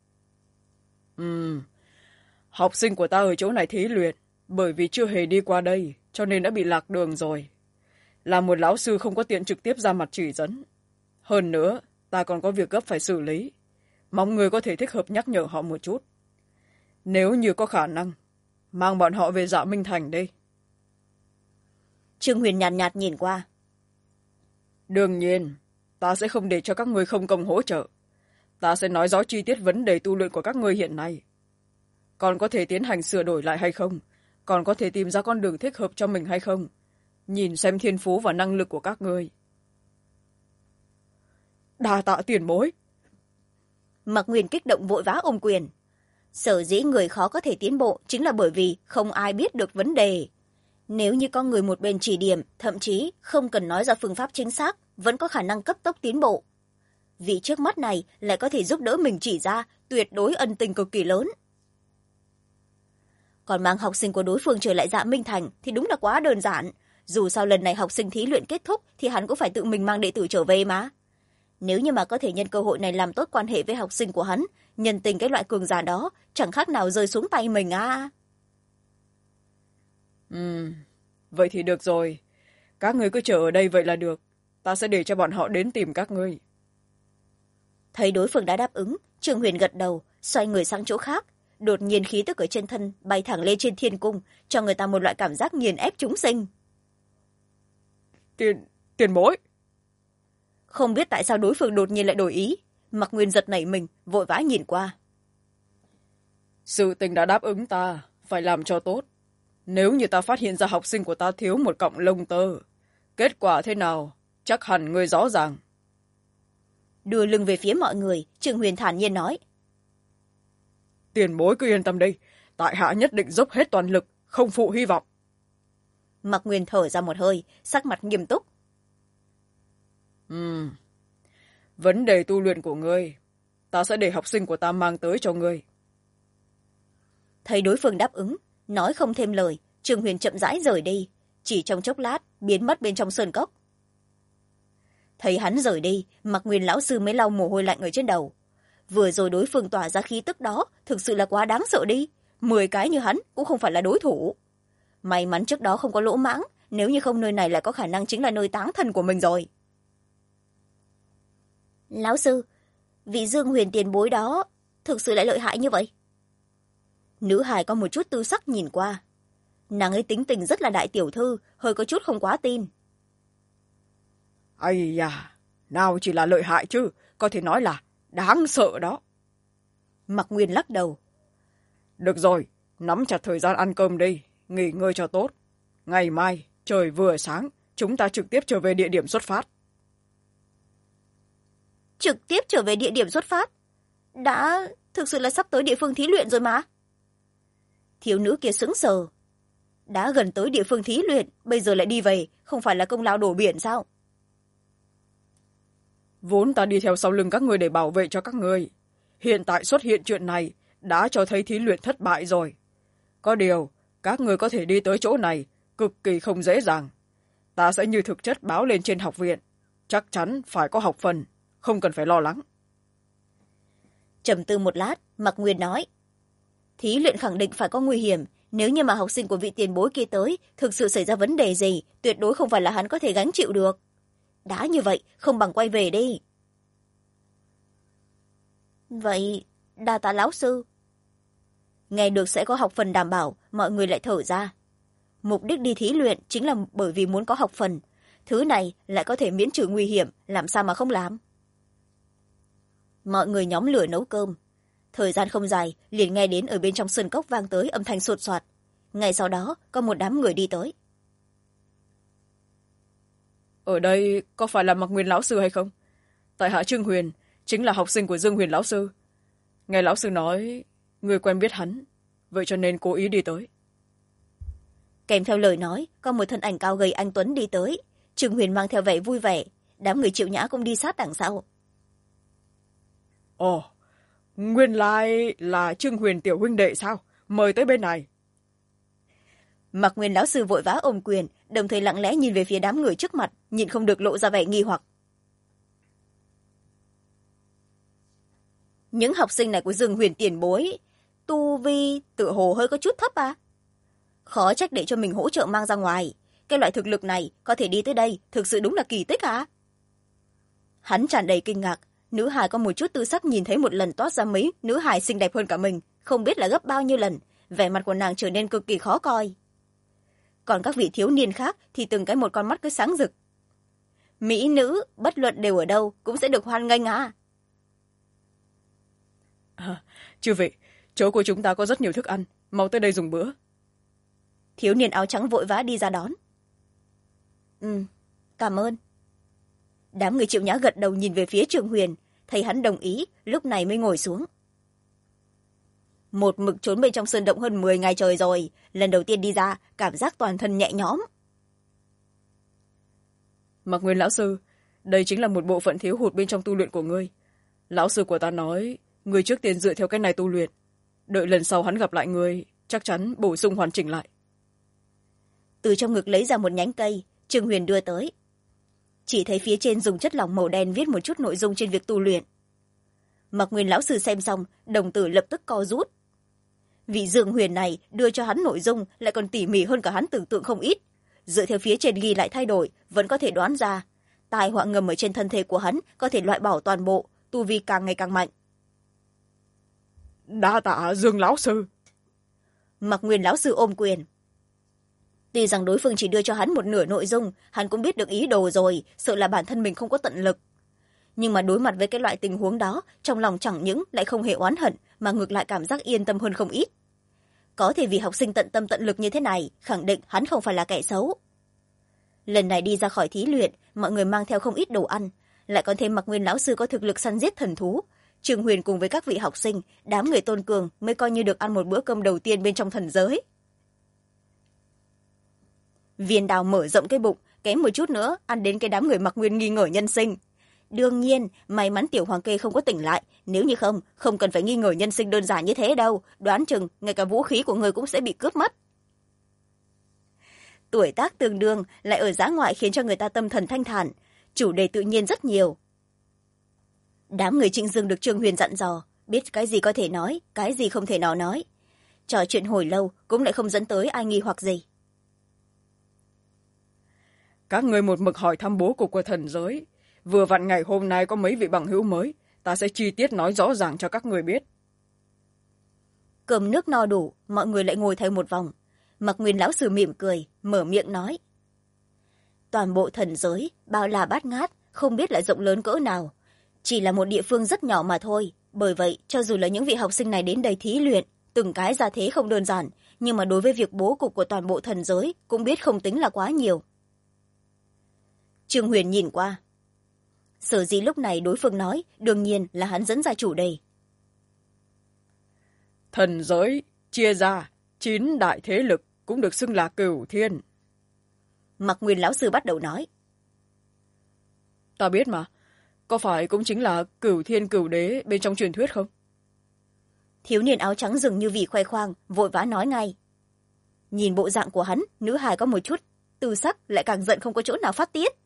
Học sinh của ta ở chỗ này thí luyện, bởi vì chưa hề đi qua đây, cho nên đã bị lạc đường rồi. Là một lão sư không có tiện trực tiếp ra mặt chỉ dẫn. Hơn nữa, ta còn có việc gấp phải xử lý. Mong người có thể thích hợp nhắc nhở họ một chút. Nếu như có khả năng, mang bọn họ về Dạ Minh Thành đi. Trương Huyền nhàn nhạt nhìn qua. Đương nhiên, ta sẽ không để cho các người không công hỗ trợ. Ta sẽ nói rõ chi tiết vấn đề tu luyện của các người hiện nay. Còn có thể tiến hành sửa đổi lại hay không? Còn có thể tìm ra con đường thích hợp cho mình hay không? Nhìn xem thiên phú và năng lực của các người. Đa tạ tiền bối. Mặc Nguyên kích động vội vã ôm quyền. Sở dĩ người khó có thể tiến bộ chính là bởi vì không ai biết được vấn đề. Nếu như có người một bên chỉ điểm, thậm chí không cần nói ra phương pháp chính xác, vẫn có khả năng cấp tốc tiến bộ. Vị trước mắt này lại có thể giúp đỡ mình chỉ ra, tuyệt đối ân tình cực kỳ lớn. Còn mang học sinh của đối phương trở lại Dạ Minh Thành thì đúng là quá đơn giản. Dù sao lần này học sinh thí luyện kết thúc thì hắn cũng phải tự mình mang đệ tử trở về mà. Nếu như mà có thể nhân cơ hội này làm tốt quan hệ với học sinh của hắn, nhân tình cái loại cường giả đó chẳng khác nào rơi xuống tay mình à. Vậy thì được rồi. Các ngươi cứ chờ ở đây vậy là được. Ta sẽ để cho bọn họ đến tìm các ngươi. Thấy đối phương đã đáp ứng, Trương Huyền gật đầu, xoay người sang chỗ khác. Đột nhiên khí tức ở trên thân bay thẳng lên trên thiên cung, cho người ta một loại cảm giác nghiền ép chúng sinh. Tiền bối. Không biết tại sao đối phương đột nhiên lại đổi ý. Mặc Nguyên giật nảy mình, vội vã nhìn qua. Sự tình đã đáp ứng ta, phải làm cho tốt. Nếu như ta phát hiện ra học sinh của ta thiếu một cọng lông tơ, kết quả thế nào, chắc hẳn ngươi rõ ràng. Đưa lưng về phía mọi người, Trương Huyền thản nhiên nói. Tiền bối cứ yên tâm đi, tại hạ nhất định dốc hết toàn lực, không phụ hy vọng. Mặc Nguyên thở ra một hơi, sắc mặt nghiêm túc. Vấn đề tu luyện của ngươi, ta sẽ để học sinh của ta mang tới cho ngươi. Thấy đối phương đáp ứng, nói không thêm lời, Trương Huyền chậm rãi rời đi, chỉ trong chốc lát biến mất bên trong sơn cốc. Thấy hắn rời đi, Mặc Nguyên lão sư mới lau mồ hôi lạnh ở trên đầu. Vừa rồi đối phương tỏa ra khí tức đó thực sự là quá đáng sợ đi, 10 cái như hắn cũng không phải là đối thủ. May mắn trước đó không có lỗ mãng, nếu như không nơi này lại có khả năng chính là nơi táng thân của mình rồi. Lão sư, vị Dương Huyền tiền bối đó thực sự lại lợi hại như vậy? Nữ hài có một chút tư sắc nhìn qua. Nàng ấy tính tình rất là đại tiểu thư, hơi có chút không quá tin. Ây da, nào chỉ là lợi hại chứ, có thể nói là đáng sợ đó. Mặc Nguyên lắc đầu. Được rồi, nắm chặt thời gian ăn cơm đi, nghỉ ngơi cho tốt. Ngày mai trời vừa sáng chúng ta trực tiếp trở về địa điểm xuất phát. Trực tiếp trở về địa điểm xuất phát? Đã thực sự là sắp tới địa phương thí luyện rồi mà. Thiếu nữ kia sững sờ. Đã gần tới địa phương thí luyện, bây giờ lại đi về, không phải là công lao đổ biển sao? Vốn ta đi theo sau lưng các người để bảo vệ cho các người. Hiện tại xuất hiện chuyện này đã cho thấy thí luyện thất bại rồi. Có điều, các người có thể đi tới chỗ này cực kỳ không dễ dàng. Ta sẽ như thực chất báo lên trên học viện. Chắc chắn phải có học phần, không cần phải lo lắng. Trầm tư một lát, Mạc Nguyên nói. Thí luyện khẳng định phải có nguy hiểm. Nếu như mà học sinh của vị tiền bối kia tới, thực sự xảy ra vấn đề gì, tuyệt đối không phải là hắn có thể gánh chịu được. Đã như vậy, không bằng quay về đi. Vậy, đa tạ lão sư. Nghe được sẽ có học phần đảm bảo, mọi người lại thở ra. Mục đích đi thí luyện chính là bởi vì muốn có học phần. Thứ này lại có thể miễn trừ nguy hiểm, làm sao mà không làm. Mọi người nhóm lửa nấu cơm. Thời gian không dài, liền nghe đến ở bên trong sân cốc vang tới âm thanh sột soạt. Ngay sau đó, có một đám người đi tới. Ở đây có phải là Mạc Nguyên lão sư hay không? Tại hạ Trương Huyền, chính là học sinh của Dương Huyền lão sư. Nghe lão sư nói, người quen biết hắn, vậy cho nên cố ý đi tới. Kèm theo lời nói, có một thân ảnh cao gầy anh tuấn đi tới. Trương Huyền mang theo vẻ vui vẻ, đám người Triệu Nhã cũng đi sát đằng sau. Ồ, nguyên lai là Trương Huyền tiểu huynh đệ sao? Mời tới bên này. Mạc Nguyên lão sư vội vã ôm quyền, đồng thời lặng lẽ nhìn về phía đám người trước mặt, nhìn không được lộ ra vẻ nghi hoặc. Những học sinh này của Dương Huyền tiền bối, tu vi tựa hồ hơi có chút thấp à? Khó trách để cho mình hỗ trợ mang ra ngoài. Cái loại thực lực này có thể đi tới đây, thực sự đúng là kỳ tích à? Hắn tràn đầy kinh ngạc, nữ hài có một chút tư sắc nhìn thấy một lần toát ra mấy nữ hài xinh đẹp hơn cả mình, không biết là gấp bao nhiêu lần, vẻ mặt của nàng trở nên cực kỳ khó coi. Còn các vị thiếu niên khác thì từng cái một con mắt cứ sáng rực. Mỹ nữ, bất luận đều ở đâu, cũng sẽ được hoan nghênh à? Chư vị, chỗ của chúng ta có rất nhiều thức ăn, mau tới đây dùng bữa. Thiếu niên áo trắng vội vã đi ra đón. Cảm ơn. Đám người Triệu Nhã gật đầu nhìn về phía Trương Huyền, thấy hắn đồng ý, lúc này mới ngồi xuống. Một mực trốn bên trong sơn động hơn 10 ngày trời rồi, lần đầu tiên đi ra, cảm giác toàn thân nhẹ nhõm. Mạc Nguyên lão sư, đây chính là một bộ phận thiếu hụt bên trong tu luyện của ngươi. Lão sư của ta nói, ngươi trước tiên dựa theo cái này tu luyện. Đợi lần sau hắn gặp lại ngươi, chắc chắn bổ sung hoàn chỉnh lại. Từ trong ngực lấy ra một nhánh cây, Trương Huyền đưa tới. Chỉ thấy phía trên dùng chất lỏng màu đen viết một chút nội dung trên việc tu luyện. Mạc Nguyên lão sư xem xong, đồng tử lập tức co rút. Vị Dương Huyền này đưa cho hắn nội dung lại còn tỉ mỉ hơn cả hắn tưởng tượng không ít. Dựa theo phía trên ghi lại thay đổi, vẫn có thể đoán ra. Tai họa ngầm ở trên thân thể của hắn có thể loại bỏ toàn bộ, tu vi càng ngày càng mạnh. Đa tạ Dương lão sư. Mạc Nguyên lão sư ôm quyền. Tuy rằng đối phương chỉ đưa cho hắn một nửa nội dung, hắn cũng biết được ý đồ rồi, sợ là bản thân mình không có tận lực. Nhưng mà đối mặt với cái loại tình huống đó, trong lòng chẳng những lại không hề oán hận, mà ngược lại cảm giác yên tâm hơn không ít. Có thể vì học sinh tận tâm tận lực như thế này, khẳng định hắn không phải là kẻ xấu. Lần này đi ra khỏi thí luyện, mọi người mang theo không ít đồ ăn, lại còn thêm Mạc Nguyên lão sư có thực lực săn giết thần thú. Trương Huyền cùng với các vị học sinh, đám người tôn cường mới coi như được ăn một bữa cơm đầu tiên bên trong thần giới. Viên Đào mở rộng cái bụng, kém một chút nữa ăn đến cái đám người Mạc Nguyên nghi ngờ nhân sinh. Đương nhiên, may mắn tiểu hoàng kê không có tỉnh lại, nếu như không cần phải nghi ngờ nhân sinh đơn giản như thế đâu, đoán chừng ngay cả vũ khí của người cũng sẽ bị cướp mất. Tuổi tác tương đương lại ở dã ngoại khiến cho người ta tâm thần thanh thản, chủ đề tự nhiên rất nhiều. Đám người Trịnh Dương được Trương Huyền dặn dò, biết cái gì có thể nói, cái gì không thể nào nói. Trò chuyện hồi lâu cũng lại không dẫn tới ai nghi hoặc gì. Các người một mực hỏi thăm bố cục của thần giới. Vừa vặn ngày hôm nay có mấy vị bằng hữu mới, ta sẽ chi tiết nói rõ ràng cho các người biết. Cơm nước no đủ, mọi người lại ngồi thành một vòng. Mạc Nguyên lão sư mỉm cười, mở miệng nói. Toàn bộ thần giới, bao la bát ngát, không biết là rộng lớn cỡ nào. Chỉ là một địa phương rất nhỏ mà thôi. Bởi vậy, cho dù là những vị học sinh này đến đây thí luyện, từng cái ra thế không đơn giản, nhưng mà đối với việc bố cục của toàn bộ thần giới cũng biết không tính là quá nhiều. Trương Huyền nhìn qua. Sở dĩ lúc này đối phương nói, đương nhiên là hắn dẫn ra chủ đề. Thần giới chia ra 9 đại thế lực, cũng được xưng là Cửu Thiên. Mặc Nguyên lão sư bắt đầu nói. Ta biết mà, có phải cũng chính là Cửu Thiên Cửu Đế bên trong truyền thuyết không? Thiếu niên áo trắng dường như vì khoe khoang, vội vã nói ngay. Nhìn bộ dạng của hắn, nữ hài có một chút tư sắc, lại càng giận không có chỗ nào phát tiết.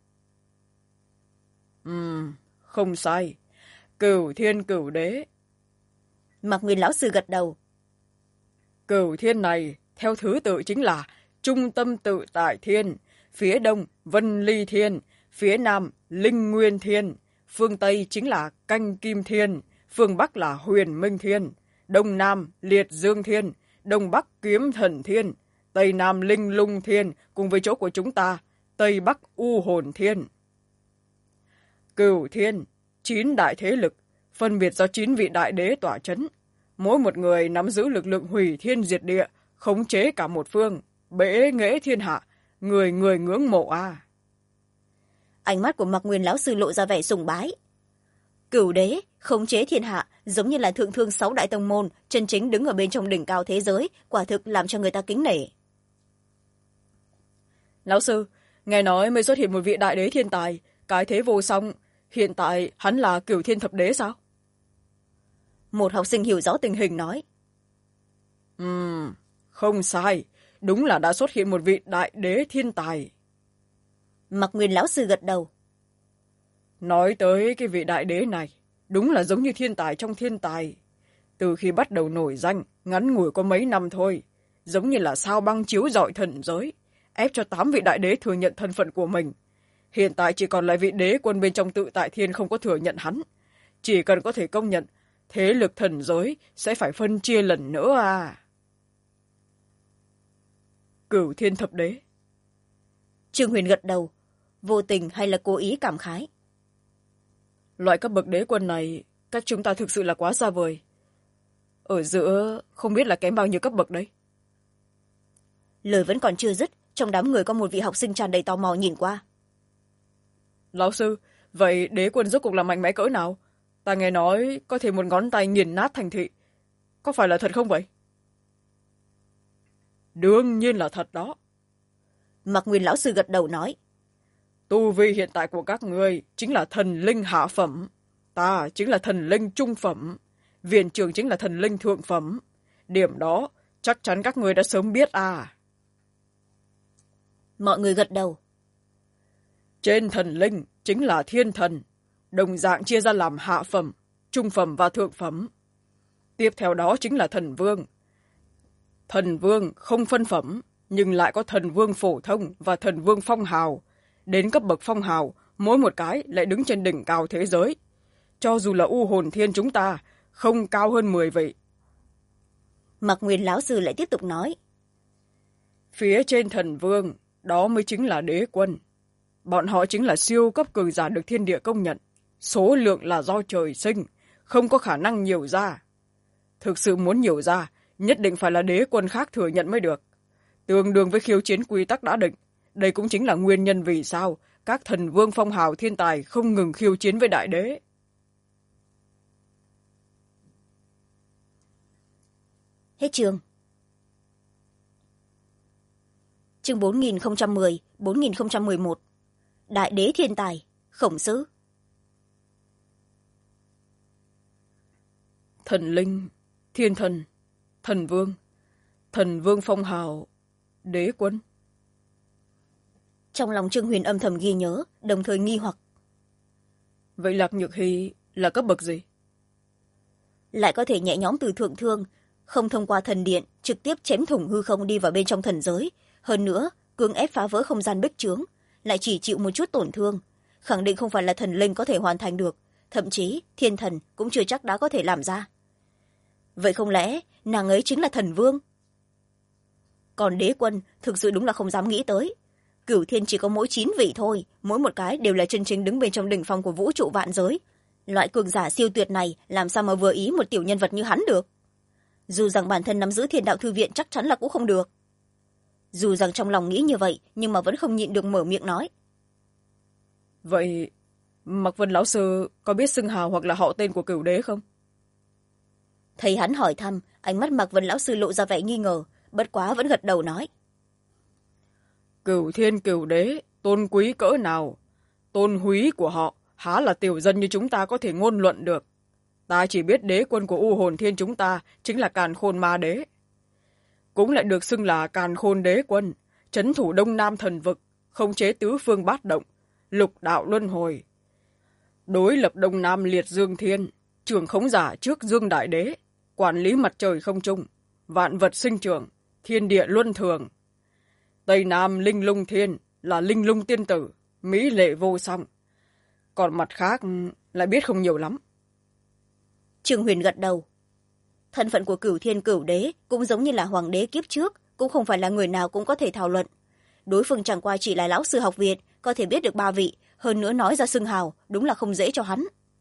Không sai, Cửu Thiên Cửu Đế. Mặc Nguyên lão sư gật đầu. Cửu Thiên này theo thứ tự chính là Trung Tâm Tự Tại Thiên, phía đông Vân Ly Thiên, phía nam Linh Nguyên Thiên, phương tây chính là Canh Kim Thiên, phương bắc là Huyền Minh Thiên, đông nam Liệt Dương Thiên, đông bắc Kiếm Thần Thiên, tây nam Linh Lung Thiên, cùng với chỗ của chúng ta tây bắc U Hồn Thiên. Cửu Thiên, 9 đại thế lực, phân biệt do 9 vị đại đế tỏa chấn. Mỗi một người nắm giữ lực lượng hủy thiên diệt địa, khống chế cả một phương, bệ nghệ thiên hạ, người người ngưỡng mộ a. Ánh mắt của Mặc Nguyên lão sư lộ ra vẻ sùng bái. Cửu đế khống chế thiên hạ, giống như là thượng thương 6 đại tông môn, chân chính đứng ở bên trong đỉnh cao thế giới, quả thực làm cho người ta kính nể. Lão sư, nghe nói mới xuất hiện một vị đại đế thiên tài, cái thế vô song, hiện tại hắn là Cửu Thiên thập đế sao? Một học sinh hiểu rõ tình hình nói. Không sai, đúng là đã xuất hiện một vị đại đế thiên tài. Mặc Nguyên lão sư gật đầu. Nói tới cái vị đại đế này, đúng là giống như thiên tài trong thiên tài. Từ khi bắt đầu nổi danh, ngắn ngủi có mấy năm thôi, giống như là sao băng chiếu rọi thần giới, ép cho 8 vị đại đế thừa nhận thân phận của mình. Hiện tại chỉ còn lại vị đế quân bên trong Tự Tại Thiên không có thừa nhận hắn. Chỉ cần có thể công nhận, thế lực thần giới sẽ phải phân chia lần nữa à. Cửu Thiên thập đế. Trương Huyền gật đầu, vô tình hay là cố ý cảm khái. Loại cấp bậc đế quân này, cách chúng ta thực sự là quá xa vời. Ở giữa không biết là kém bao nhiêu cấp bậc đấy. Lời vẫn còn chưa dứt, trong đám người có một vị học sinh tràn đầy tò mò nhìn qua. Lão sư, vậy đế quân rốt cuộc là mạnh mẽ cỡ nào? Ta nghe nói có thể một ngón tay nghiền nát thành thị. Có phải là thật không vậy? Đương nhiên là thật đó. Mặc Nguyên lão sư gật đầu nói. Tu vi hiện tại của các ngươi chính là thần linh hạ phẩm. Ta chính là thần linh trung phẩm. Viện trưởng chính là thần linh thượng phẩm. Điểm đó chắc chắn các ngươi đã sớm biết à. Mọi người gật đầu. Trên thần linh chính là thiên thần, đồng dạng chia ra làm hạ phẩm, trung phẩm và thượng phẩm. Tiếp theo đó chính là thần vương. Thần vương không phân phẩm, nhưng lại có thần vương phổ thông và thần vương phong hào. Đến cấp bậc phong hào, mỗi một cái lại đứng trên đỉnh cao thế giới. Cho dù là U Hồn Thiên chúng ta, không cao hơn 10 vị. Mặc Nguyên lão sư lại tiếp tục nói. Phía trên thần vương, đó mới chính là đế quân. Bọn họ chính là siêu cấp cường giả được thiên địa công nhận. Số lượng là do trời sinh, không có khả năng nhiều ra. Thực sự muốn nhiều ra, nhất định phải là đế quân khác thừa nhận mới được. Tương đương với khiêu chiến quy tắc đã định. Đây cũng chính là nguyên nhân vì sao các thần vương phong hào thiên tài không ngừng khiêu chiến với đại đế. Hết chương. Chương 4010, 4011. Đại đế thiên tài, Khổng Sứ. Thần linh, thiên thần, thần vương phong hào, đế quân. Trong lòng Trương Huyền âm thầm ghi nhớ, đồng thời nghi hoặc. Vậy Lạc Nhược Hy là cấp bậc gì? Lại có thể nhẹ nhõm từ thượng thương, không thông qua thần điện, trực tiếp chém thủng hư không đi vào bên trong thần giới. Hơn nữa, cưỡng ép phá vỡ không gian bích trướng, lại chỉ chịu một chút tổn thương. Khẳng định không phải là thần linh có thể hoàn thành được, thậm chí thiên thần cũng chưa chắc đã có thể làm ra. Vậy không lẽ nàng ấy chính là thần vương? Còn đế quân thực sự đúng là không dám nghĩ tới. Cửu Thiên chỉ có mỗi 9 vị thôi, mỗi một cái đều là chân chính đứng bên trong đỉnh phong của vũ trụ vạn giới. Loại cường giả siêu tuyệt này làm sao mà vừa ý một tiểu nhân vật như hắn được? dù rằng bản thân nắm giữ Thiên Đạo Thư Viện chắc chắn là cũng không được. Dù rằng trong lòng nghĩ như vậy nhưng mà vẫn không nhịn được mở miệng nói. Vậy Mạc Vân lão sư có biết xưng hào hoặc là họ tên của Cửu Đế không? Thấy hắn hỏi thăm, ánh mắt Mạc Vân lão sư lộ ra vẻ nghi ngờ, bất quá vẫn gật đầu nói. Cửu Thiên Cửu Đế tôn quý cỡ nào, tôn húy của họ há là tiểu dân như chúng ta có thể ngôn luận được. Ta chỉ biết đế quân của U Hồn Thiên chúng ta chính là Càn Khôn Ma Đế, cũng lại được xưng là Càn Khôn Đế quân, trấn thủ Đông Nam thần vực, khống chế tứ phương bát động, lục đạo luân hồi, đối lập Đông Nam liệt dương thiên, trưởng khống giả trước Dương Đại Đế, quản lý mặt trời không trung, vạn vật sinh trưởng, thiên địa luân thường. Tây Nam linh lung thiên là linh lung tiên tử, mỹ lệ vô song, còn mặt khác lại biết không nhiều lắm. Trương Huyền gật đầu. Thân phận của Cửu Thiên Cửu Đế cũng giống như là hoàng đế kiếp trước, cũng không phải là người nào cũng có thể thảo luận. Đối phương chẳng qua chỉ là lão sư học viện, có thể biết được 3 vị, hơn nữa nói ra xưng hào, đúng là không dễ cho hắn.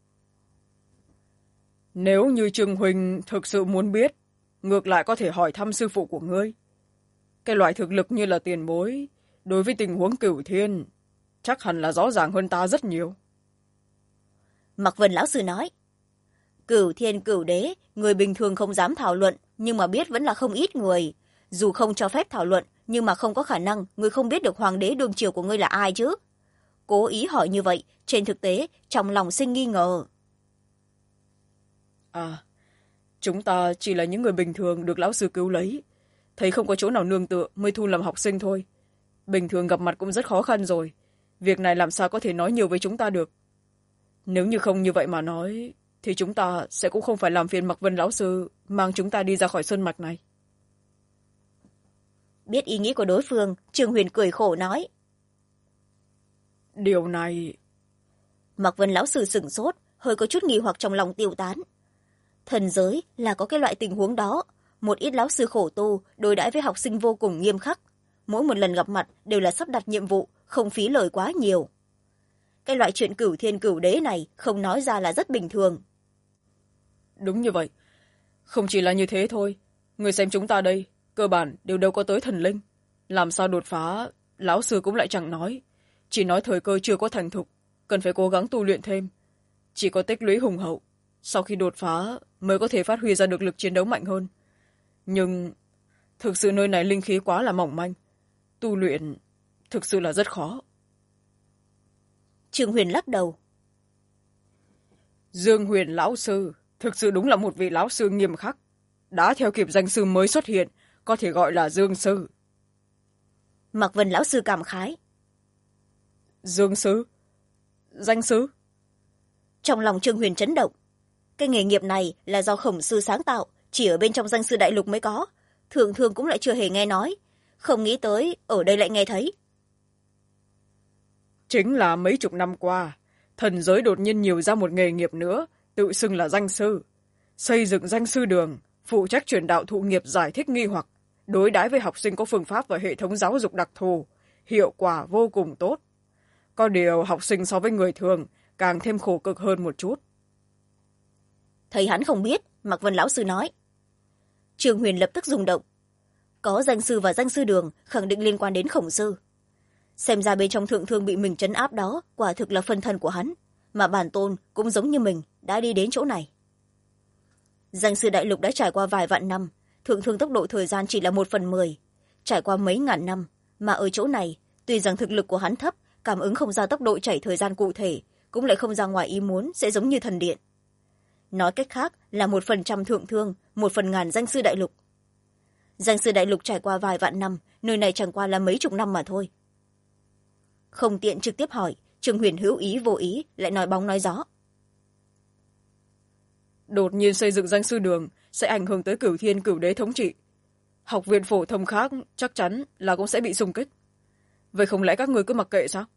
Nếu như Trương huynh thực sự muốn biết, ngược lại có thể hỏi thăm sư phụ của ngươi. Cái loại thực lực như là tiền bối, đối với tình huống Cửu Thiên, chắc hẳn là rõ ràng hơn ta rất nhiều. Mạc Vân lão sư nói. Cửu Thiên Cửu Đế, người bình thường không dám thảo luận, nhưng mà biết vẫn là không ít người. Dù không cho phép thảo luận, nhưng mà không có khả năng người không biết được hoàng đế đương triều của ngươi là ai chứ. Cố ý hỏi như vậy, trên thực tế, trong lòng sinh nghi ngờ. À, chúng ta chỉ là những người bình thường được lão sư cứu lấy, thấy không có chỗ nào nương tựa mới thu làm học sinh thôi. Bình thường gặp mặt cũng rất khó khăn rồi, việc này làm sao có thể nói nhiều với chúng ta được. Nếu như không như vậy mà nói, thì chúng ta sẽ cũng không phải làm phiền Mạc Vân lão sư mang chúng ta đi ra khỏi sơn mạch này. Biết ý nghĩ của đối phương, Trương Huyền cười khổ nói. Điều này... Mạc Vân lão sư sửng sốt, hơi có chút nghi hoặc trong lòng tiêu tán. Thần giới là có cái loại tình huống đó. Một ít lão sư khổ tu, đối đãi với học sinh vô cùng nghiêm khắc. Mỗi một lần gặp mặt đều là sắp đặt nhiệm vụ, không phí lời quá nhiều. Cái loại chuyện Cửu Thiên Cửu Đế này không nói ra là rất bình thường. Đúng như vậy. Không chỉ là như thế thôi. Người xem chúng ta đây, cơ bản đều đâu có tới thần linh. Làm sao đột phá, lão sư cũng lại chẳng nói. Chỉ nói thời cơ chưa có thành thục, cần phải cố gắng tu luyện thêm. Chỉ có tích lũy hùng hậu, sau khi đột phá mới có thể phát huy ra được lực chiến đấu mạnh hơn. Nhưng thực sự nơi này linh khí quá là mỏng manh. Tu luyện thực sự là rất khó. Trương Huyền lắc đầu. Dương Huyền lão sư thực sự đúng là một vị lão sư nghiêm khắc. Đã theo kịp danh sư mới xuất hiện, có thể gọi là Dương sư. Mạc Vân lão sư cảm khái. Dương sư? Danh sư? Trong lòng Trương Huyền chấn động. Cái nghề nghiệp này là do Khổng sư sáng tạo, chỉ ở bên trong danh sư đại lục mới có. Thường thường cũng lại chưa hề nghe nói. Không nghĩ tới, ở đây lại nghe thấy. Chính là mấy chục năm qua, thần giới đột nhiên nhiều ra một nghề nghiệp nữa, tự xưng là danh sư. Xây dựng danh sư đường, phụ trách truyền đạo thụ nghiệp giải thích nghi hoặc, đối đãi với học sinh có phương pháp và hệ thống giáo dục đặc thù, hiệu quả vô cùng tốt. Có điều học sinh so với người thường càng thêm khổ cực hơn một chút. Thầy hắn không biết, Mạc Vân lão sư nói. Trương Huyền lập tức rung động. Có danh sư và danh sư đường khẳng định liên quan đến Khổng sư. Xem ra bên trong thượng thương bị mình trấn áp đó quả thực là phân thân của hắn, mà bản tôn cũng giống như mình đã đi đến chỗ này. Danh sư đại lục đã trải qua vài vạn năm, thượng thương tốc độ thời gian chỉ là 1/10, trải qua mấy ngàn năm, mà ở chỗ này tuy rằng thực lực của hắn thấp, cảm ứng không ra tốc độ chảy thời gian cụ thể, cũng lại không ra ngoài ý muốn sẽ giống như thần điện. Nói cách khác là 1% thượng thương, 1/1000 danh sư đại lục. Danh sư đại lục trải qua vài vạn năm, nơi này chẳng qua là mấy chục năm mà thôi. Không tiện trực tiếp hỏi, Trương Huyền hữu ý vô ý lại nói bóng nói gió. Đột nhiên xây dựng danh sư đường sẽ ảnh hưởng tới Cửu Thiên Cửu Đế thống trị. Học viện phổ thông khác chắc chắn là cũng sẽ bị xung kích. Vậy không lẽ các người cứ mặc kệ sao?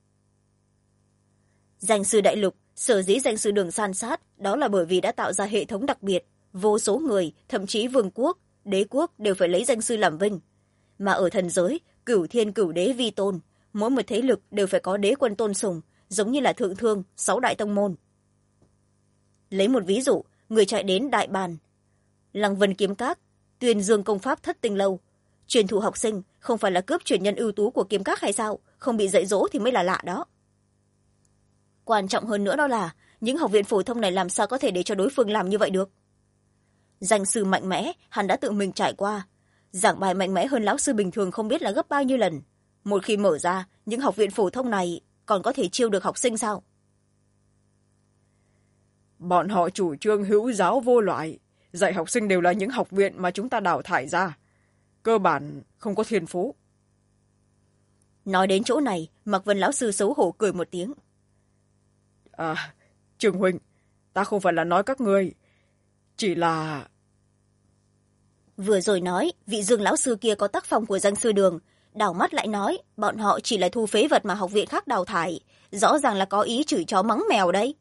Danh sư đại lục sở dĩ danh sư đường san sát, đó là bởi vì đã tạo ra hệ thống đặc biệt, vô số người, thậm chí vương quốc, đế quốc đều phải lấy danh sư làm vinh. Mà ở thần giới, Cửu Thiên Cửu Đế vi tôn, mỗi một thế lực đều phải có đế quân tôn sùng, giống như là thượng thương 6 đại tông môn. Lấy một ví dụ, người chạy đến Đại Bàn, Lăng Vân Kiếm Các, tuyên dương công pháp Thất Tinh Lâu. Truyền thụ học sinh không phải là cướp truyền nhân ưu tú của kiếm các hay sao? Không bị dạy dỗ thì mới là lạ đó. Quan trọng hơn nữa đó là những học viện phổ thông này làm sao có thể để cho đối phương làm như vậy được. Danh sư mạnh mẽ, hắn đã tự mình trải qua. Giảng bài mạnh mẽ hơn lão sư bình thường không biết là gấp bao nhiêu lần. Một khi mở ra, những học viện phổ thông này còn có thể chiêu được học sinh sao? Bọn họ chủ trương hữu giáo vô loại, dạy học sinh đều là những học viện mà chúng ta đào thải ra. Cơ bản không có thiên phú. Nói đến chỗ này, Mạc Vân lão sư xấu hổ cười một tiếng. Trương huynh, ta không phải là nói các ngươi, chỉ là... Vừa rồi nói, vị Dương lão sư kia có tác phong của danh sư đường, đảo mắt lại nói, bọn họ chỉ là thu phế vật mà học viện khác đào thải, rõ ràng là có ý chửi chó mắng mèo đấy.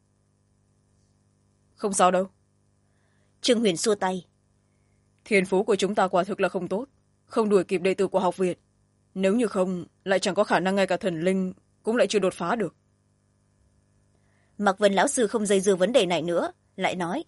Không sao đâu. Trương Huyền xua tay. Thiên phú của chúng ta quả thực là không tốt, không đuổi kịp đệ tử của học viện. Nếu như không, lại chẳng có khả năng ngay cả thần linh cũng lại chưa đột phá được. Mạc Vân lão sư không dây dưa vấn đề này nữa, lại nói.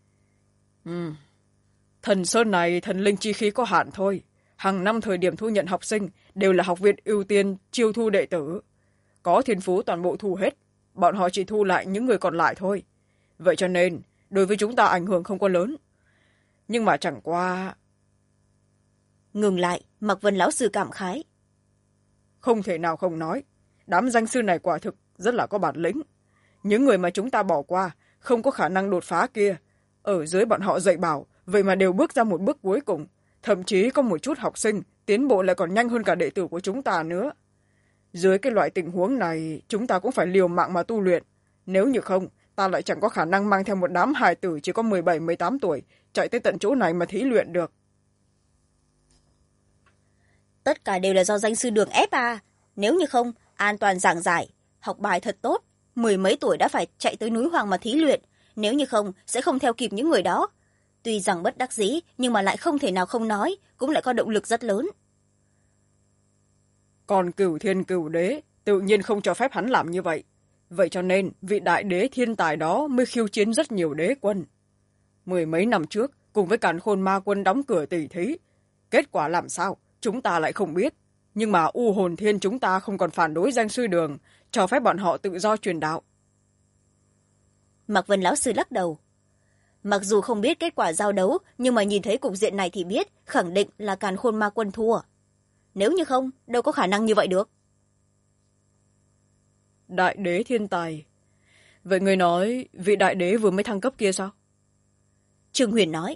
Thần sơn này thần linh chi khí có hạn thôi. Hàng năm thời điểm thu nhận học sinh đều là học viện ưu tiên chiêu thu đệ tử. Có thiên phú toàn bộ thu hết, bọn họ chỉ thu lại những người còn lại thôi. Vậy cho nên, đối với chúng ta ảnh hưởng không có lớn. Nhưng mà chẳng qua... Ngừng lại, Mạc Vân lão sư cảm khái. Không thể nào không nói, đám danh sư này quả thực rất là có bản lĩnh. Những người mà chúng ta bỏ qua, không có khả năng đột phá kia, ở dưới bọn họ dạy bảo, vậy mà đều bước ra một bước cuối cùng. Thậm chí có một chút học sinh, tiến bộ lại còn nhanh hơn cả đệ tử của chúng ta nữa. Dưới cái loại tình huống này, chúng ta cũng phải liều mạng mà tu luyện. Nếu như không, ta lại chẳng có khả năng mang theo một đám hài tử chỉ có 17-18 tuổi, chạy tới tận chỗ này mà thí luyện được. Tất cả đều là do danh sư đường ép à. Nếu như không, an toàn giảng giải, học bài thật tốt, 10 mấy tuổi đã phải chạy tới núi Hoàng mà thí luyện. Nếu như không, sẽ không theo kịp những người đó. Tuy rằng bất đắc dĩ, nhưng mà lại không thể nào không nói, cũng lại có động lực rất lớn. Còn Cửu Thiên Cửu Đế tự nhiên không cho phép hắn làm như vậy. Vậy cho nên, vị đại đế thiên tài đó mới khiêu chiến rất nhiều đế quân. 10 mấy năm trước, cùng với Càn Khôn Ma Quân đóng cửa tỷ thí. Kết quả làm sao, chúng ta lại không biết. Nhưng mà U Hồn Thiên chúng ta không còn phản đối danh sư đường, cho phép bọn họ tự do truyền đạo. Mạc Vân lão sư lắc đầu. Mặc dù không biết kết quả giao đấu, nhưng mà nhìn thấy cục diện này thì biết, khẳng định là Càn Khôn Ma Quân thua. Nếu như không, đâu có khả năng như vậy được. Đại đế thiên tài. Vậy người nói, vị đại đế vừa mới thăng cấp kia sao? Trương Huyền nói.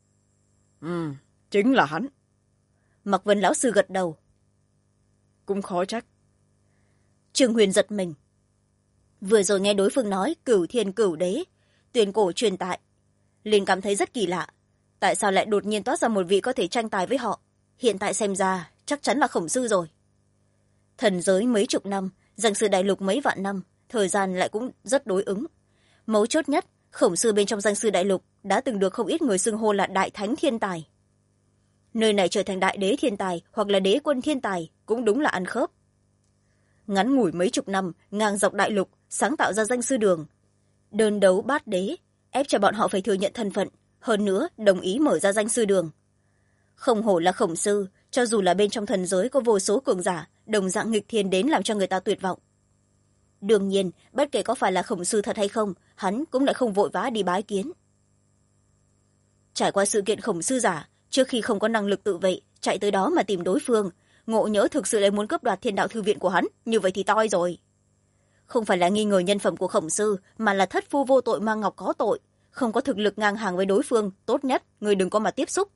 Chính là hắn. Mạc Vân lão sư gật đầu. Cũng khó trách. Trương Huyền giật mình. Vừa rồi nghe đối phương nói Cửu Thiên Cửu Đế, tuyên cổ truyền tại, liền cảm thấy rất kỳ lạ. Tại sao lại đột nhiên toát ra một vị có thể tranh tài với họ? Hiện tại xem ra chắc chắn là Khổng sư rồi. Thần giới mấy chục năm, danh sư đại lục mấy vạn năm, thời gian lại cũng rất đối ứng. Mấu chốt nhất, Khổng sư bên trong danh sư đại lục đã từng được không ít người xưng hô là đại thánh thiên tài. Nơi này trở thành đại đế thiên tài hoặc là đế quân thiên tài cũng đúng là ăn khớp. Ngắn ngủi mấy chục năm, ngang dọc đại lục, sáng tạo ra danh sư đường. Đơn đấu bát đế, ép cho bọn họ phải thừa nhận thân phận, hơn nữa đồng ý mở ra danh sư đường. Không hổ là Khổng sư, cho dù là bên trong thần giới có vô số cường giả, đồng dạng nghịch thiên đến làm cho người ta tuyệt vọng. Đương nhiên, bất kể có phải là Khổng sư thật hay không, hắn cũng lại không vội vã đi bái kiến. Trải qua sự kiện Khổng sư giả, trước khi không có năng lực tự vệ, chạy tới đó mà tìm đối phương, ngộ nhỡ thực sự lại muốn cướp đoạt Thiên Đạo Thư viện của hắn, như vậy thì toi rồi. Không phải là nghi ngờ nhân phẩm của Khổng sư, mà là thất phu vô tội mang ngọc có tội, không có thực lực ngang hàng với đối phương, tốt nhất người đừng có mà tiếp xúc.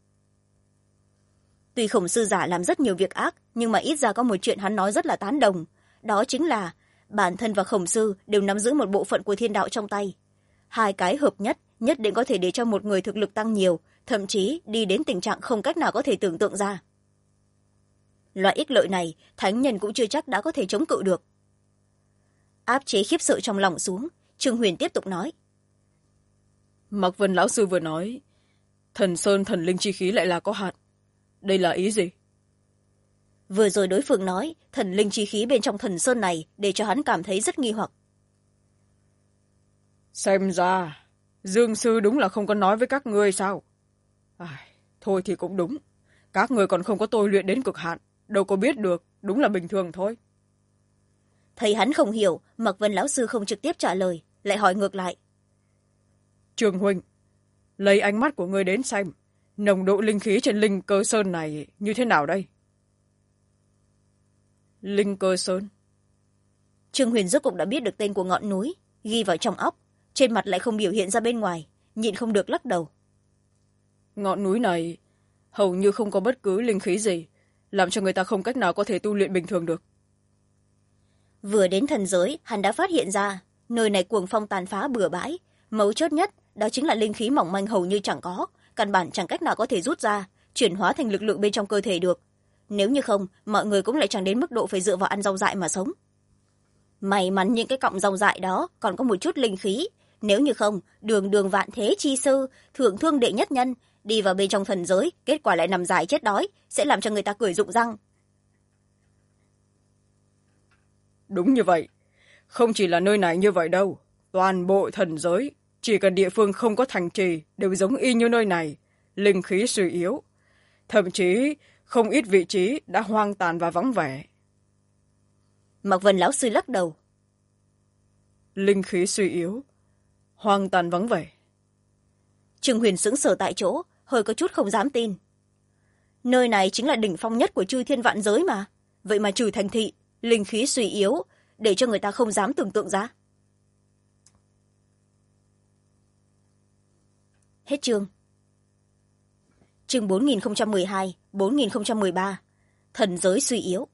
Tuy Khổng sư giả làm rất nhiều việc ác, nhưng mà ít ra có một chuyện hắn nói rất là tán đồng, đó chính là bản thân và Khổng sư đều nắm giữ một bộ phận của thiên đạo trong tay. Hai cái hợp nhất nhất định có thể để cho một người thực lực tăng nhiều, thậm chí đi đến tình trạng không cách nào có thể tưởng tượng ra. Loại ích lợi này, thánh nhân cũng chưa chắc đã có thể chống cự được. Áp chế khiếp sợ trong lòng xuống, Trương Huyền tiếp tục nói. Mạc Vân lão sư vừa nói, thần sơn thần linh chi khí lại là có hạn. Đây là ý gì? Vừa rồi đối phương nói, thần linh chi khí bên trong thần sơn này để cho hắn cảm thấy rất nghi hoặc. Xem ra, Dương sư đúng là không có nói với các ngươi sao? thôi thì cũng đúng. Các người còn không có tôi luyện đến cực hạn, đâu có biết được, đúng là bình thường thôi. Thấy hắn không hiểu, Mạc Vân lão sư không trực tiếp trả lời, lại hỏi ngược lại. Trường huynh, lấy ánh mắt của người đến xem, nồng độ linh khí trên linh cơ sơn này như thế nào đây? Linh cơ sơn? Trương Huyền rốt cục đã biết được tên của ngọn núi, ghi vào trong óc, trên mặt lại không biểu hiện ra bên ngoài, nhịn không được lắc đầu. Ngọn núi này hầu như không có bất cứ linh khí gì, làm cho người ta không cách nào có thể tu luyện bình thường được. Vừa đến thần giới, hắn đã phát hiện ra nơi này cuồng phong tàn phá bừa bãi, mấu chốt nhất đó chính là linh khí mỏng manh hầu như chẳng có, căn bản chẳng cách nào có thể rút ra, chuyển hóa thành lực lượng bên trong cơ thể được. Nếu như không, mọi người cũng lại chẳng đến mức độ phải dựa vào ăn rau dại mà sống. May mắn những cái cọng rau dại đó còn có một chút linh khí, nếu như không, đường đường vạn thế chi sư, thượng thương đệ nhất nhân, đi vào bên trong thần giới, kết quả lại nằm dài chết đói, sẽ làm cho người ta cười rụng răng. Đúng như vậy, không chỉ là nơi này như vậy đâu, toàn bộ thần giới, chỉ cần địa phương không có thành trì đều giống y như nơi này, linh khí suy yếu. Thậm chí không ít vị trí đã hoang tàn và vắng vẻ. Mạc Vân lão sư lắc đầu. Linh khí suy yếu, hoang tàn vắng vẻ. Trương Huyền sững sờ tại chỗ, hơi có chút không dám tin. Nơi này chính là đỉnh phong nhất của chư thiên vạn giới mà, vậy mà trừ thành thị, linh khí suy yếu, để cho người ta không dám tưởng tượng ra. Hết chương. Chương 4012, 4013. Thần giới suy yếu.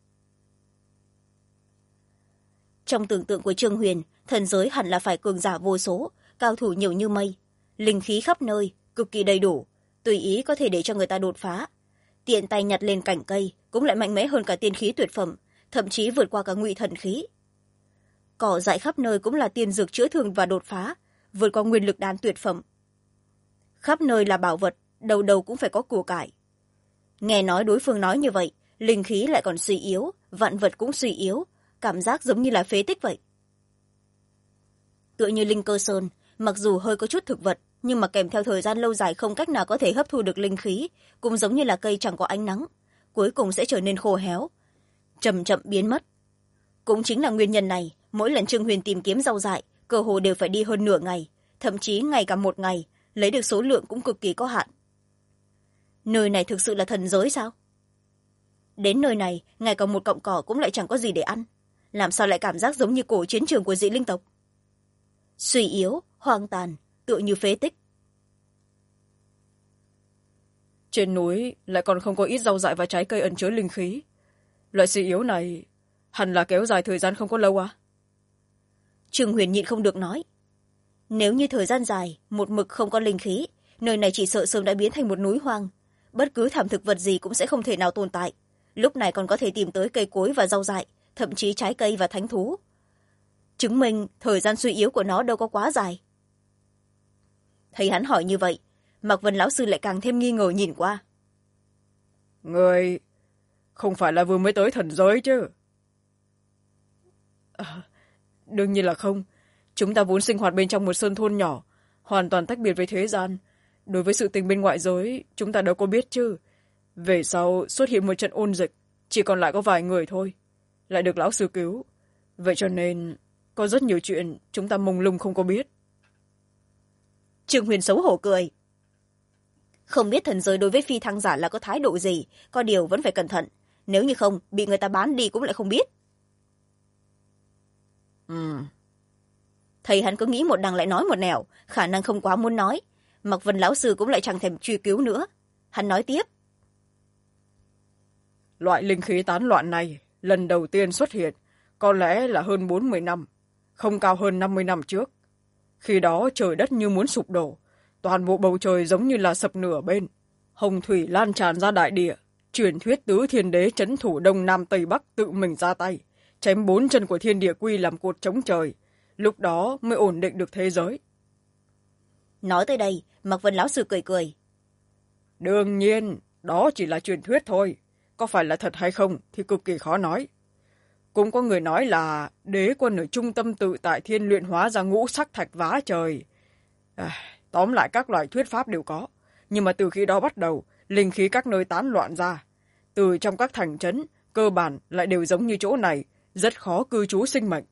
Trong tưởng tượng của Trương Huyền, thần giới hẳn là phải cường giả vô số, cao thủ nhiều như mây, linh khí khắp nơi, cực kỳ đầy đủ, tùy ý có thể để cho người ta đột phá. Tiện tay nhặt lên cành cây cũng lại mạnh mẽ hơn cả tiên khí tuyệt phẩm, thậm chí vượt qua cả ngụy thần khí. Cỏ dại khắp nơi cũng là tiên dược chữa thương và đột phá, vượt qua nguyên lực đan tuyệt phẩm. Khắp nơi là bảo vật, đầu đầu cũng phải có của cải. Nghe nói đối phương nói như vậy, linh khí lại còn suy yếu, vạn vật cũng suy yếu, cảm giác giống như là phế tích vậy. Tựa như linh cơ sơn, mặc dù hơi có chút thực vật, nhưng mà kèm theo thời gian lâu dài không cách nào có thể hấp thu được linh khí, cũng giống như là cây chẳng có ánh nắng, cuối cùng sẽ trở nên khô héo, chậm chậm biến mất. Cũng chính là nguyên nhân này, mỗi lần Trương Huyền tìm kiếm rau dại, cơ hồ đều phải đi hơn nửa ngày, thậm chí ngày cả một ngày, lấy được số lượng cũng cực kỳ có hạn. Nơi này thực sự là thần giới sao? Đến nơi này, ngay cả một cọng cỏ cũng lại chẳng có gì để ăn, làm sao lại cảm giác giống như cổ chiến trường của dị linh tộc? Suy yếu, hoang tàn, tựa như phế tích. Trên núi lại còn không có ít rau dại và trái cây ẩn chứa linh khí. Loại suy yếu này hẳn là kéo dài thời gian không có lâu à? Trương Huyền nhịn không được nói. Nếu như thời gian dài, một mực không có linh khí, nơi này chỉ sợ sớm đã biến thành một núi hoang. Bất cứ thảm thực vật gì cũng sẽ không thể nào tồn tại. Lúc này còn có thể tìm tới cây cối và rau dại, thậm chí trái cây và thánh thú. Chứng minh thời gian suy yếu của nó đâu có quá dài. Thấy hắn hỏi như vậy, Mạc Vân lão sư lại càng thêm nghi ngờ nhìn qua. Người không phải là vừa mới tới thần giới chứ? Đương nhiên là không. Chúng ta vốn sinh hoạt bên trong một sơn thôn nhỏ, hoàn toàn tách biệt với thế gian. Đối với sự tình bên ngoại giới, chúng ta đâu có biết chứ. Về sau xuất hiện một trận ôn dịch, chỉ còn lại có vài người thôi, lại được lão sư cứu. Vậy cho nên có rất nhiều chuyện chúng ta mông lung không có biết. Trương Huyền xấu hổ cười. Không biết thần giới đối với phi thăng giả là có thái độ gì, có điều vẫn phải cẩn thận, nếu như không bị người ta bán đi cũng lại không biết. Thầy hắn cứ nghĩ một đằng lại nói một nẻo, khả năng không quá muốn nói. Mạc Vân lão sư cũng lại chẳng thèm truy cứu nữa. Hắn nói tiếp. Loại linh khí tán loạn này lần đầu tiên xuất hiện có lẽ là hơn 40 năm, không cao hơn 50 năm trước. Khi đó trời đất như muốn sụp đổ, toàn bộ bầu trời giống như là sập nửa bên, hồng thủy lan tràn ra đại địa. Truyền thuyết tứ thiên đế trấn thủ đông nam tây bắc tự mình ra tay, chém 4 chân của thiên địa quy làm cột chống trời, lúc đó mới ổn định được thế giới. Nói tới đây, Mạc Vân lão sư cười cười. Đương nhiên, đó chỉ là truyền thuyết thôi, có phải là thật hay không thì cực kỳ khó nói. Cũng có người nói là đế quân ở trung tâm tự tại thiên luyện hóa ra ngũ sắc thạch vá trời. Tóm lại các loại thuyết pháp đều có, nhưng mà từ khi đó bắt đầu linh khí các nơi tán loạn ra. Từ trong các thành trấn cơ bản lại đều giống như chỗ này, rất khó cư trú sinh mệnh.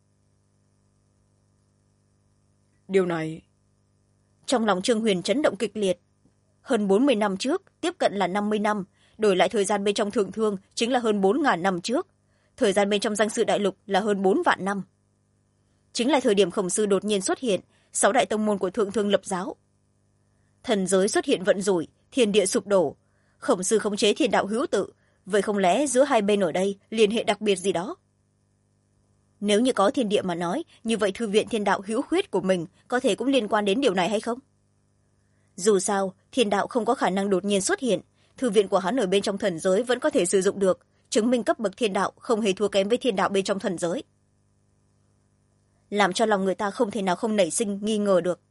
Điều này... Trong lòng Trương Huyền chấn động kịch liệt. Hơn 40 năm trước, tiếp cận là 50 năm, đổi lại thời gian bên trong thượng thương chính là hơn 4.000 năm trước. Thời gian bên trong danh sư đại lục là hơn 4 vạn năm. Chính là thời điểm Khổng Sư đột nhiên xuất hiện, 6 đại tông môn của thượng thương lập giáo. Thần giới xuất hiện vận rủi, thiên địa sụp đổ. Khổng Sư khống chế thiên đạo hữu tự, vậy không lẽ giữa hai bên ở đây liên hệ đặc biệt gì đó? Nếu như có thiên địa mà nói, như vậy thư viện thiên đạo hữu khuyết của mình có thể cũng liên quan đến điều này hay không? Dù sao, thiên đạo không có khả năng đột nhiên xuất hiện, thư viện của hắn ở bên trong thần giới vẫn có thể sử dụng được, chứng minh cấp bậc thiên đạo không hề thua kém với thiên đạo bên trong thần giới. Làm cho lòng người ta không thể nào không nảy sinh nghi ngờ được.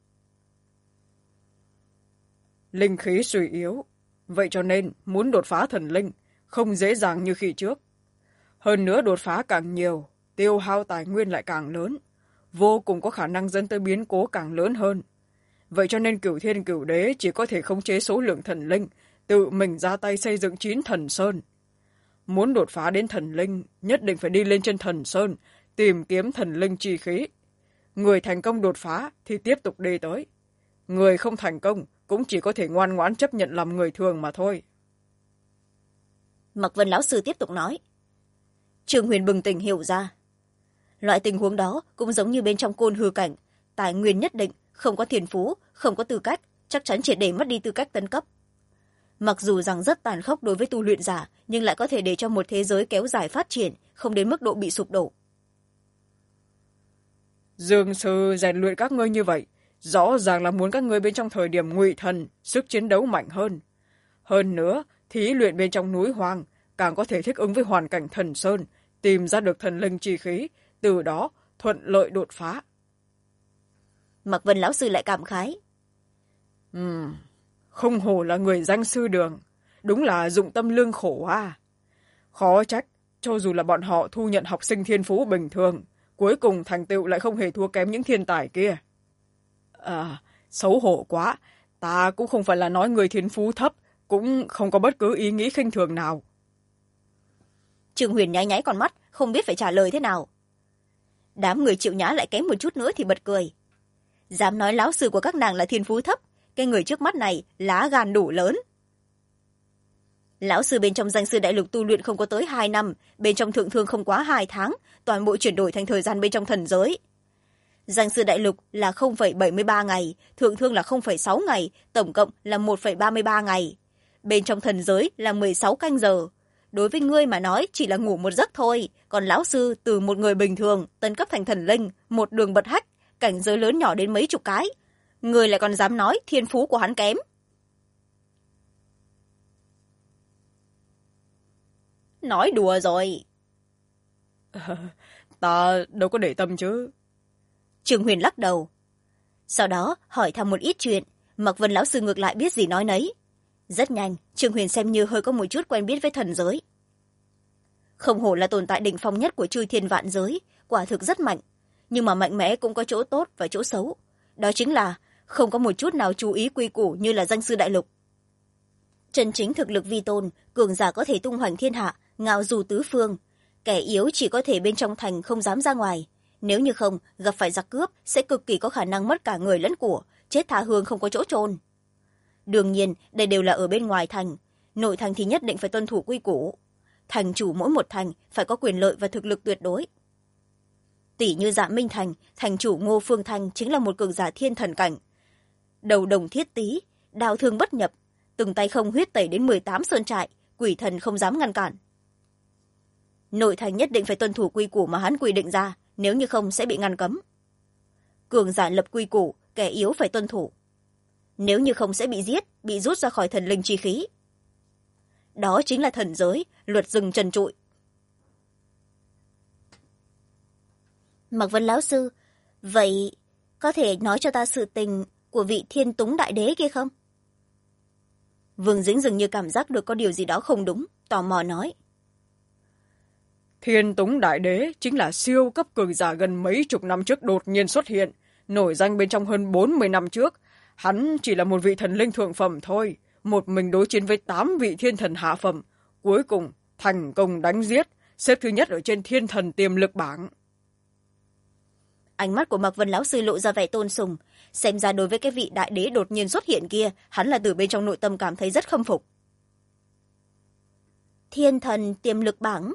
Linh khí suy yếu, vậy cho nên muốn đột phá thần linh không dễ dàng như khi trước. Hơn nữa đột phá càng nhiều, tiêu hao tài nguyên lại càng lớn, vô cùng có khả năng dẫn tới biến cố càng lớn hơn. Vậy cho nên Cửu Thiên Cửu Đế chỉ có thể khống chế số lượng thần linh, tự mình ra tay xây dựng 9 thần sơn. Muốn đột phá đến thần linh, nhất định phải đi lên trên thần sơn, tìm kiếm thần linh chi khí. Người thành công đột phá thì tiếp tục đi tới. Người không thành công cũng chỉ có thể ngoan ngoãn chấp nhận làm người thường mà thôi. Mạc Vân lão sư tiếp tục nói. Trương Huyền bừng tỉnh hiểu ra. Loại tình huống đó cũng giống như bên trong côn hư cảnh, tài nguyên nhất định, không có thiên phú, không có tư cách, chắc chắn triệt để mất đi tư cách tấn cấp. Mặc dù rằng rất tàn khốc đối với tu luyện giả, nhưng lại có thể để cho một thế giới kéo dài phát triển, không đến mức độ bị sụp đổ. Dương sư rèn luyện các ngươi như vậy, rõ ràng là muốn các ngươi bên trong thời điểm ngụy thần, sức chiến đấu mạnh hơn. Hơn nữa, thí luyện bên trong núi hoang, càng có thể thích ứng với hoàn cảnh thần sơn, tìm ra được thần linh chi khí, từ đó thuận lợi đột phá. Mạc Vân lão sư lại cảm khái. Không hổ là người danh sư đường, đúng là dụng tâm lương khổ à. Khó trách, cho dù là bọn họ thu nhận học sinh thiên phú bình thường, cuối cùng thành tựu lại không hề thua kém những thiên tài kia. Xấu hổ quá, ta cũng không phải là nói người thiên phú thấp, cũng không có bất cứ ý nghĩ khinh thường nào. Trương Huyền nháy nháy con mắt, không biết phải trả lời thế nào. Đám người chịu nhã lại kém một chút nữa thì bật cười. Dám nói lão sư của các nàng là thiên phú thấp, cái người trước mắt này lá gan đủ lớn. Lão sư bên trong danh sư đại lục tu luyện không có tới 2 năm, bên trong thượng thương không quá 2 tháng, toàn bộ chuyển đổi thành thời gian bên trong thần giới. Danh sư đại lục là 0,73 ngày, thượng thương là 0,6 ngày, tổng cộng là 1,33 ngày. Bên trong thần giới là 16 canh giờ. Đối với ngươi mà nói chỉ là ngủ một giấc thôi, còn lão sư từ một người bình thường tấn cấp thành thần linh, một đường bật hách, cảnh giới lớn nhỏ đến mấy chục cái. Ngươi lại còn dám nói thiên phú của hắn kém. Nói đùa rồi. Ta đâu có để tâm chứ. Trương Huyền lắc đầu. Sau đó hỏi thăm một ít chuyện, Mạc Vân lão sư ngược lại biết gì nói nấy. Rất nhanh, Trương Huyền xem như hơi có một chút quen biết với thần giới. Không hổ là tồn tại đỉnh phong nhất của chư thiên vạn giới, quả thực rất mạnh. Nhưng mà mạnh mẽ cũng có chỗ tốt và chỗ xấu. Đó chính là không có một chút nào chú ý quy củ như là danh sư đại lục. Chân chính thực lực vi tôn, cường giả có thể tung hoành thiên hạ, ngạo du tứ phương. Kẻ yếu chỉ có thể bên trong thành không dám ra ngoài. Nếu như không, gặp phải giặc cướp sẽ cực kỳ có khả năng mất cả người lẫn của, chết tha hương không có chỗ chôn. Đương nhiên, đây đều là ở bên ngoài thành. Nội thành thì nhất định phải tuân thủ quy củ. Thành chủ mỗi một thành phải có quyền lợi và thực lực tuyệt đối. Tỷ như Dạ Minh Thành, thành chủ Ngô Phương Thành chính là một cường giả thiên thần cảnh. Đầu đồng thiết tý, đao thương bất nhập, từng tay không huyết tẩy đến 18 sơn trại, quỷ thần không dám ngăn cản. Nội thành nhất định phải tuân thủ quy củ mà hắn quy định ra, nếu như không sẽ bị ngăn cấm. Cường giả lập quy củ, kẻ yếu phải tuân thủ. Nếu như không sẽ bị giết, bị rút ra khỏi thần linh chi khí. Đó chính là thần giới, luật rừng trần trụi. Mạc Vân lão sư, vậy có thể nói cho ta sự tình của vị Thiên Túng đại đế kia không? Vương Dĩnh dường như cảm giác được có điều gì đó không đúng, tò mò nói. Thiên Túng đại đế chính là siêu cấp cường giả gần mấy chục năm trước đột nhiên xuất hiện, nổi danh bên trong hơn 40 năm trước. hắn chỉ là một vị thần linh thượng phẩm thôi, một mình đối chiến với 8 vị thiên thần hạ phẩm, cuối cùng thành công đánh giết, xếp thứ nhất ở trên thiên thần tiềm lực bảng. Ánh mắt của Mạc Vân lão sư lộ ra vẻ tôn sùng, xem ra đối với cái vị đại đế đột nhiên xuất hiện kia, hắn là từ bên trong nội tâm cảm thấy rất khâm phục. Thiên thần tiềm lực bảng.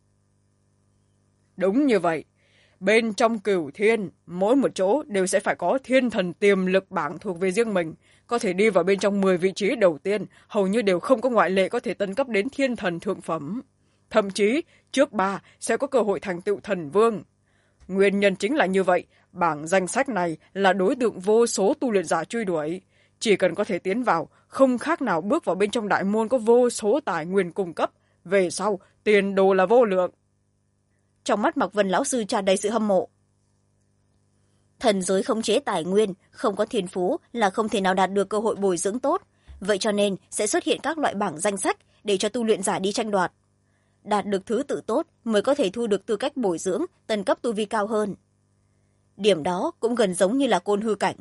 Đúng như vậy, bên trong Cửu Thiên, mỗi một chỗ đều sẽ phải có thiên thần tiềm lực bảng thuộc về riêng mình, có thể đi vào bên trong 10 vị trí đầu tiên, hầu như đều không có ngoại lệ có thể tấn cấp đến thiên thần thượng phẩm. Thậm chí, trước 3 sẽ có cơ hội thành tựu thần vương. Nguyên nhân chính là như vậy, bảng danh sách này là đối tượng vô số tu luyện giả truy đuổi. Chỉ cần có thể tiến vào, không khác nào bước vào bên trong đại môn có vô số tài nguyên cung cấp. Về sau, tiền đồ là vô lượng. Trong mắt Mạc Vân lão sư tràn đầy sự hâm mộ. Thần giới khống chế tài nguyên, không có thiên phú là không thể nào đạt được cơ hội bồi dưỡng tốt. Vậy cho nên sẽ xuất hiện các loại bảng danh sách để cho tu luyện giả đi tranh đoạt. Đạt được thứ tự tốt mới có thể thu được tư cách bồi dưỡng, tấn cấp tu vi cao hơn. Điểm đó cũng gần giống như là côn hư cảnh.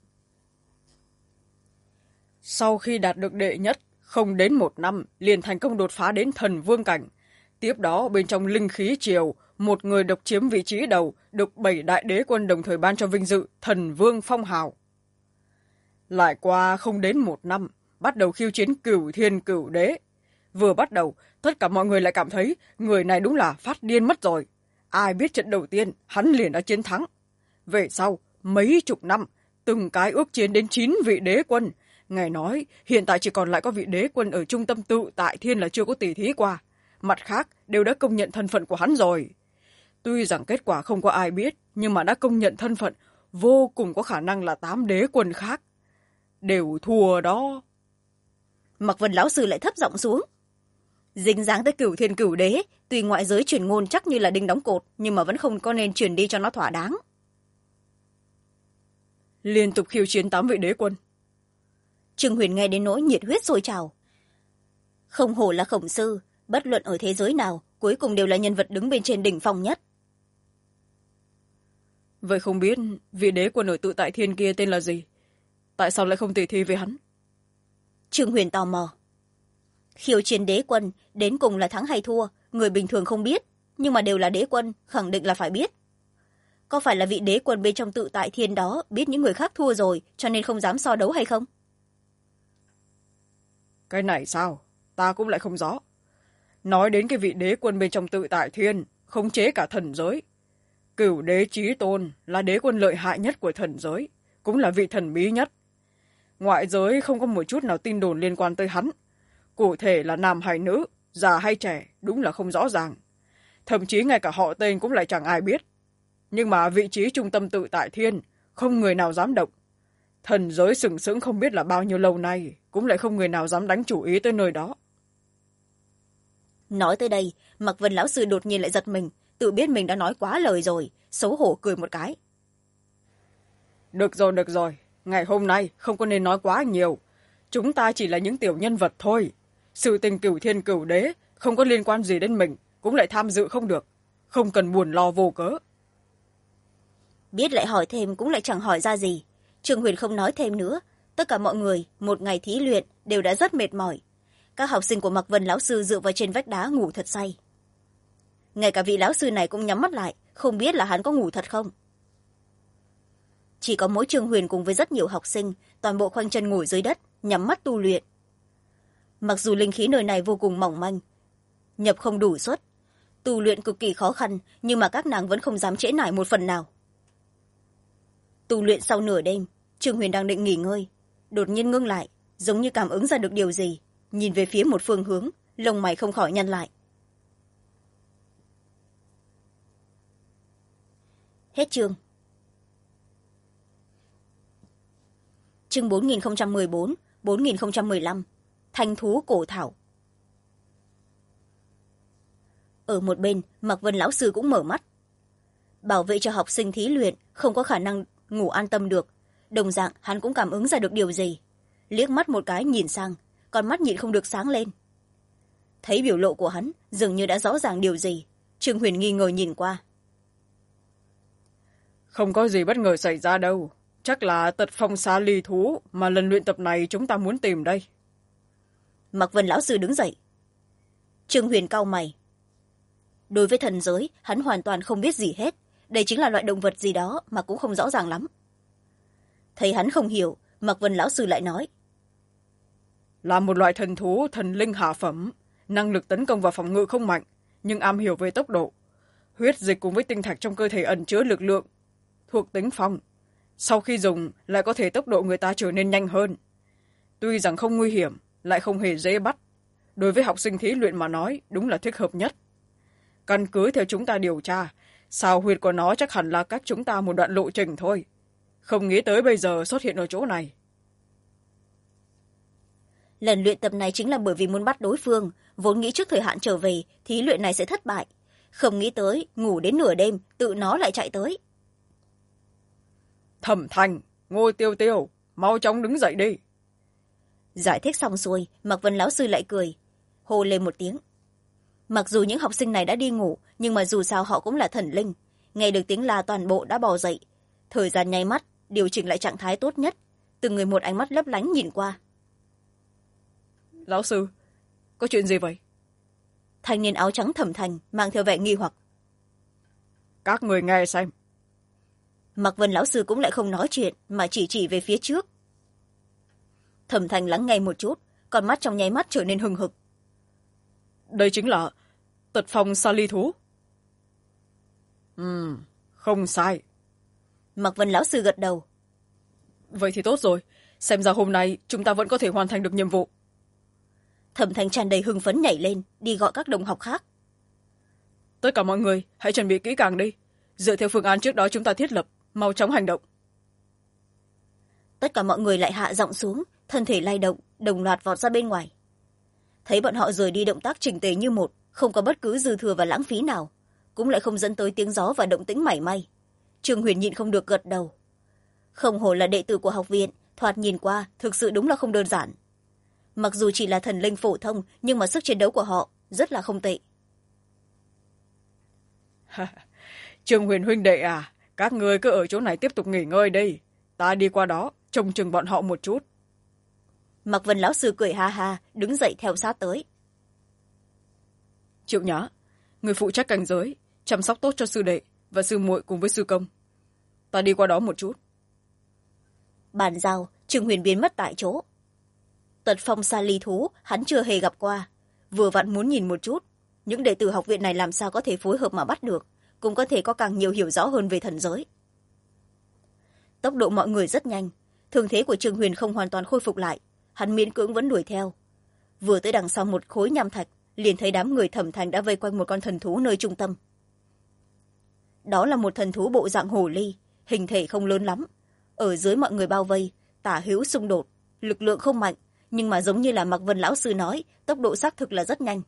Sau khi đạt được đệ nhất, không đến 1 năm, liền thành công đột phá đến thần vương cảnh. Tiếp đó, bên trong linh khí triều, một người độc chiếm vị trí đầu, được 7 đại đế quân đồng thời ban cho vinh dự thần vương phong hào. Lại qua không đến 1 năm, bắt đầu khiêu chiến Cửu Thiên Cửu Đế. Vừa bắt đầu, tất cả mọi người lại cảm thấy người này đúng là phát điên mất rồi. Ai biết trận đầu tiên, hắn liền đã chiến thắng. Về sau, mấy chục năm, từng cái ước chiến đến 9 vị đế quân. Ngài nói, hiện tại chỉ còn lại có vị đế quân ở trung tâm Tự Tại Thiên là chưa có tỉ thí qua. Mặt khác, đều đã công nhận thân phận của hắn rồi. Tuy rằng kết quả không có ai biết, nhưng mà đã công nhận thân phận, vô cùng có khả năng là 8 đế quân khác. Đều thua đó. Mạc Vân lão sư lại thấp giọng xuống. Dính dáng tới Cửu Thiên Cửu Đế, tuy ngoại giới truyền ngôn chắc như là đinh đóng cột, nhưng mà vẫn không có nên truyền đi cho nó thỏa đáng. Liên tục khiêu chiến 8 vị đế quân. Trương Huyền nghe đến nỗi nhiệt huyết sôi trào. Không hổ là khổng sư, bất luận ở thế giới nào, cuối cùng đều là nhân vật đứng bên trên đỉnh phong nhất. Vậy không biết vị đế quân ở Tự Tại Thiên kia tên là gì? Tại sao lại không tỉ thí với hắn? Trương Huyền tò mò. Khiêu chiến đế quân, đến cùng là thắng hay thua, người bình thường không biết, nhưng mà đều là đế quân, khẳng định là phải biết. Có phải là vị đế quân bên trong Tự Tại Thiên đó biết những người khác thua rồi, cho nên không dám so đấu hay không? Cái này sao? Ta cũng lại không rõ. Nói đến cái vị đế quân bên trong Tự Tại Thiên, khống chế cả thần giới. Cửu đế chí tôn là đế quân lợi hại nhất của thần giới, cũng là vị thần bí nhất. Ngoại giới không có một chút nào tin đồn liên quan tới hắn. Cụ thể là nam hay nữ, già hay trẻ, đúng là không rõ ràng. Thậm chí ngay cả họ tên cũng lại chẳng ai biết. Nhưng mà vị trí trung tâm Tự Tại Thiên, không người nào dám động. Thần giới sừng sững không biết là bao nhiêu lâu nay, cũng lại không người nào dám đánh chủ ý tới nơi đó. Nói tới đây, Mạc Vân lão sư đột nhiên lại giật mình, tự biết mình đã nói quá lời rồi, xấu hổ cười một cái. Được rồi, ngày hôm nay không có nên nói quá nhiều. Chúng ta chỉ là những tiểu nhân vật thôi. Sự tình Cửu Thiên Cửu Đế không có liên quan gì đến mình, cũng lại tham dự không được. Không cần buồn lo vô cớ. Biết lại hỏi thêm cũng lại chẳng hỏi ra gì. Trương Huyền không nói thêm nữa. Tất cả mọi người, một ngày thí luyện, đều đã rất mệt mỏi. Các học sinh của Mạc Vân lão sư dựa vào trên vách đá ngủ thật say. Ngay cả vị lão sư này cũng nhắm mắt lại, không biết là hắn có ngủ thật không. Chỉ có mỗi Trương Huyền cùng với rất nhiều học sinh, toàn bộ khoanh chân ngồi dưới đất, nhắm mắt tu luyện. Mặc dù linh khí nơi này vô cùng mỏng manh, nhập không đủ suất, tu luyện cực kỳ khó khăn, nhưng mà các nàng vẫn không dám trễ nải một phần nào. Tu luyện sau nửa đêm, Trương Huyền đang định nghỉ ngơi, đột nhiên ngưng lại, giống như cảm ứng ra được điều gì, nhìn về phía một phương hướng, lông mày không khỏi nhăn lại. Hết chương. Chương 4014, 4015, Thanh thú cổ thảo. Ở một bên, Mạc Vân lão sư cũng mở mắt. Bảo vệ cho học sinh thí luyện, không có khả năng ngủ an tâm được. Đồng dạng, hắn cũng cảm ứng ra được điều gì. Liếc mắt một cái nhìn sang, con mắt nhịn không được sáng lên. Thấy biểu lộ của hắn, dường như đã rõ ràng điều gì. Trương Huyền nghi ngờ nhìn qua. Không có gì bất ngờ xảy ra đâu. chắc là tật phong xá ly thú mà lần luyện tập này chúng ta muốn tìm đây. Mạc Vân lão sư đứng dậy. Trương Huyền cau mày. Đối với thần giới hắn hoàn toàn không biết gì hết, đây chính là loại động vật gì đó mà cũng không rõ ràng lắm. Thấy hắn không hiểu, Mạc Vân lão sư lại nói, là một loại thần thú thần linh hạ phẩm, năng lực tấn công và phòng ngự không mạnh, nhưng am hiểu về tốc độ. Huyết dịch cùng với tinh thạch trong cơ thể ẩn chứa lực lượng thuộc tính phong, sau khi dùng lại có thể tốc độ người ta trở nên nhanh hơn. Tuy rằng không nguy hiểm, lại không hề dễ bắt, đối với học sinh thí luyện mà nói đúng là thích hợp nhất. Căn cứ theo chúng ta điều tra, sao huyệt của nó chắc hẳn là cách chúng ta một đoạn lộ trình thôi, không nghĩ tới bây giờ xuất hiện ở chỗ này. lần luyện tập này chính là bởi vì muốn bắt đối phương, vốn nghĩ trước thời hạn trở về thí luyện này sẽ thất bại, không nghĩ tới ngủ đến nửa đêm tự nó lại chạy tới. Thẩm Thành, Ngô Tiêu Tiêu, mau chóng đứng dậy đi. Giải thích xong xuôi, Mạc Vân lão sư lại cười, hô lên một tiếng. Mặc dù những học sinh này đã đi ngủ, nhưng mà dù sao họ cũng là thần linh, nghe được tiếng la toàn bộ đã bò dậy. Thời gian nháy mắt, điều chỉnh lại trạng thái tốt nhất, từng người một ánh mắt lấp lánh nhìn qua. Lão sư, có chuyện gì vậy? Thanh niên áo trắng Thẩm Thành mang theo vẻ nghi hoặc. Các người nghe xem. Mạc Vân lão sư cũng lại không nói chuyện mà chỉ về phía trước. Thẩm Thành lắng nghe một chút, con mắt trong nháy mắt trở nên hừng hực. Đây chính là tật phong sa ly thú. Không sai. Mạc Vân lão sư gật đầu. Vậy thì tốt rồi, xem ra hôm nay chúng ta vẫn có thể hoàn thành được nhiệm vụ. Thẩm Thành tràn đầy hưng phấn nhảy lên đi gọi các đồng học khác. Tất cả mọi người hãy chuẩn bị kỹ càng đi, dựa theo phương án trước đó chúng ta thiết lập, mau chóng hành động. Tất cả mọi người lại hạ giọng xuống, thân thể lay động, đồng loạt vọt ra bên ngoài. Thấy bọn họ rời đi động tác chỉnh tề như một, không có bất cứ dư thừa và lãng phí nào, cũng lại không dẫn tới tiếng gió và động tĩnh mảy may. Trương Huyền nhịn không được gật đầu. Không hổ là đệ tử của học viện, thoạt nhìn qua thực sự đúng là không đơn giản. Mặc dù chỉ là thần linh phổ thông, nhưng mà sức chiến đấu của họ rất là không tệ. Trương Huyền huynh đệ à, các người cứ ở chỗ này tiếp tục nghỉ ngơi đi, ta đi qua đó trông chừng bọn họ một chút. Mạc Vân lão sư cười ha ha, đứng dậy theo sát tới. Triệu Nhã, người phụ trách cảnh giới, chăm sóc tốt cho sư đệ và sư muội cùng với sư công. Ta đi qua đó một chút. Bàn giao, Trương Huyền biến mất tại chỗ. Tật phong sa ly thú hắn chưa hề gặp qua, vừa vặn muốn nhìn một chút những đệ tử học viện này làm sao có thể phối hợp mà bắt được, cũng có thể có càng nhiều hiểu rõ hơn về thần giới. Tốc độ mọi người rất nhanh, thương thế của Trương Huyền không hoàn toàn khôi phục lại, hắn miễn cưỡng vẫn đuổi theo. Vừa tới đằng sau một khối nham thạch, liền thấy đám người Thẩm Thành đã vây quanh một con thần thú nơi trung tâm. Đó là một thần thú bộ dạng hồ ly, hình thể không lớn lắm, ở dưới mọi người bao vây, tả hữu xung đột, lực lượng không mạnh, nhưng mà giống như là Mạc Vân lão sư nói, tốc độ xác thực là rất nhanh.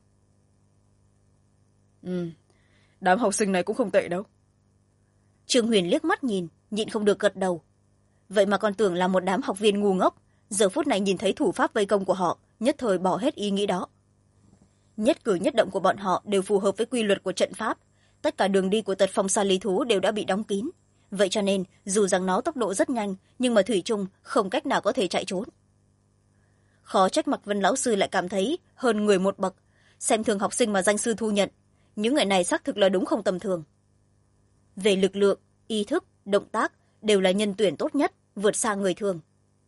Đám học sinh này cũng không tệ đâu. Trương Huyền liếc mắt nhìn, nhịn không được gật đầu. Vậy mà còn tưởng là một đám học viên ngu ngốc, giờ phút này nhìn thấy thủ pháp vây công của họ, nhất thời bỏ hết ý nghĩ đó. Nhất cử nhất động của bọn họ đều phù hợp với quy luật của trận pháp, tất cả đường đi của tật phong sa lý thú đều đã bị đóng kín, vậy cho nên dù rằng nó tốc độ rất nhanh, nhưng mà thủy chung không cách nào có thể chạy trốn. Khó trách Mạc Vân lão sư lại cảm thấy hơn người một bậc, xem thường học sinh mà danh sư thu nhận, những người này xác thực là đúng không tầm thường. Về lực lượng, ý thức, động tác đều là nhân tuyển tốt nhất, vượt xa người thường.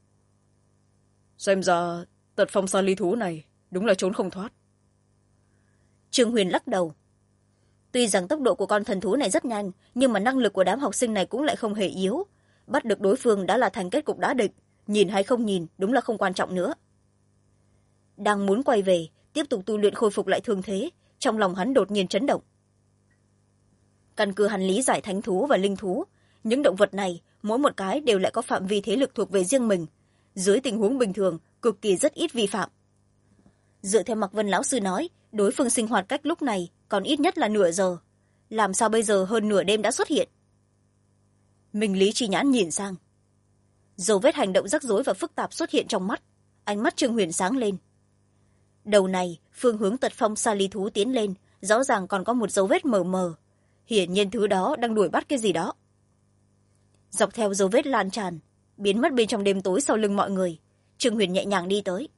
Xem ra tật phong sa ly thú này đúng là trốn không thoát. Trương Huyền lắc đầu. Tuy rằng tốc độ của con thần thú này rất nhanh, nhưng mà năng lực của đám học sinh này cũng lại không hề yếu. Bắt được đối phương đã là thành kết cục đã định, nhìn hay không nhìn đúng là không quan trọng nữa. Đang muốn quay về, tiếp tục tu luyện khôi phục lại thương thế, trong lòng hắn đột nhiên chấn động. Căn cứ hắn lý giải thánh thú và linh thú, những động vật này mỗi một cái đều lại có phạm vi thế lực thuộc về riêng mình, dưới tình huống bình thường cực kỳ rất ít vi phạm. Dựa theo Mạc Vân lão sư nói, đối phương sinh hoạt cách lúc này còn ít nhất là nửa giờ, làm sao bây giờ hơn nửa đêm đã xuất hiện? Minh Lý Chi Nhãn nhìn sang, dấu vết hành động rắc rối và phức tạp xuất hiện trong mắt, ánh mắt Trương Huyền sáng lên. Đầu này phương hướng tật phong sa ly thú tiến lên, rõ ràng còn có một dấu vết mờ mờ, hiển nhiên thứ đó đang đuổi bắt cái gì đó. Dọc theo dấu vết lan tràn, biến mất bên trong đêm tối sau lưng mọi người. Trương Huyền nhẹ nhàng đi tới.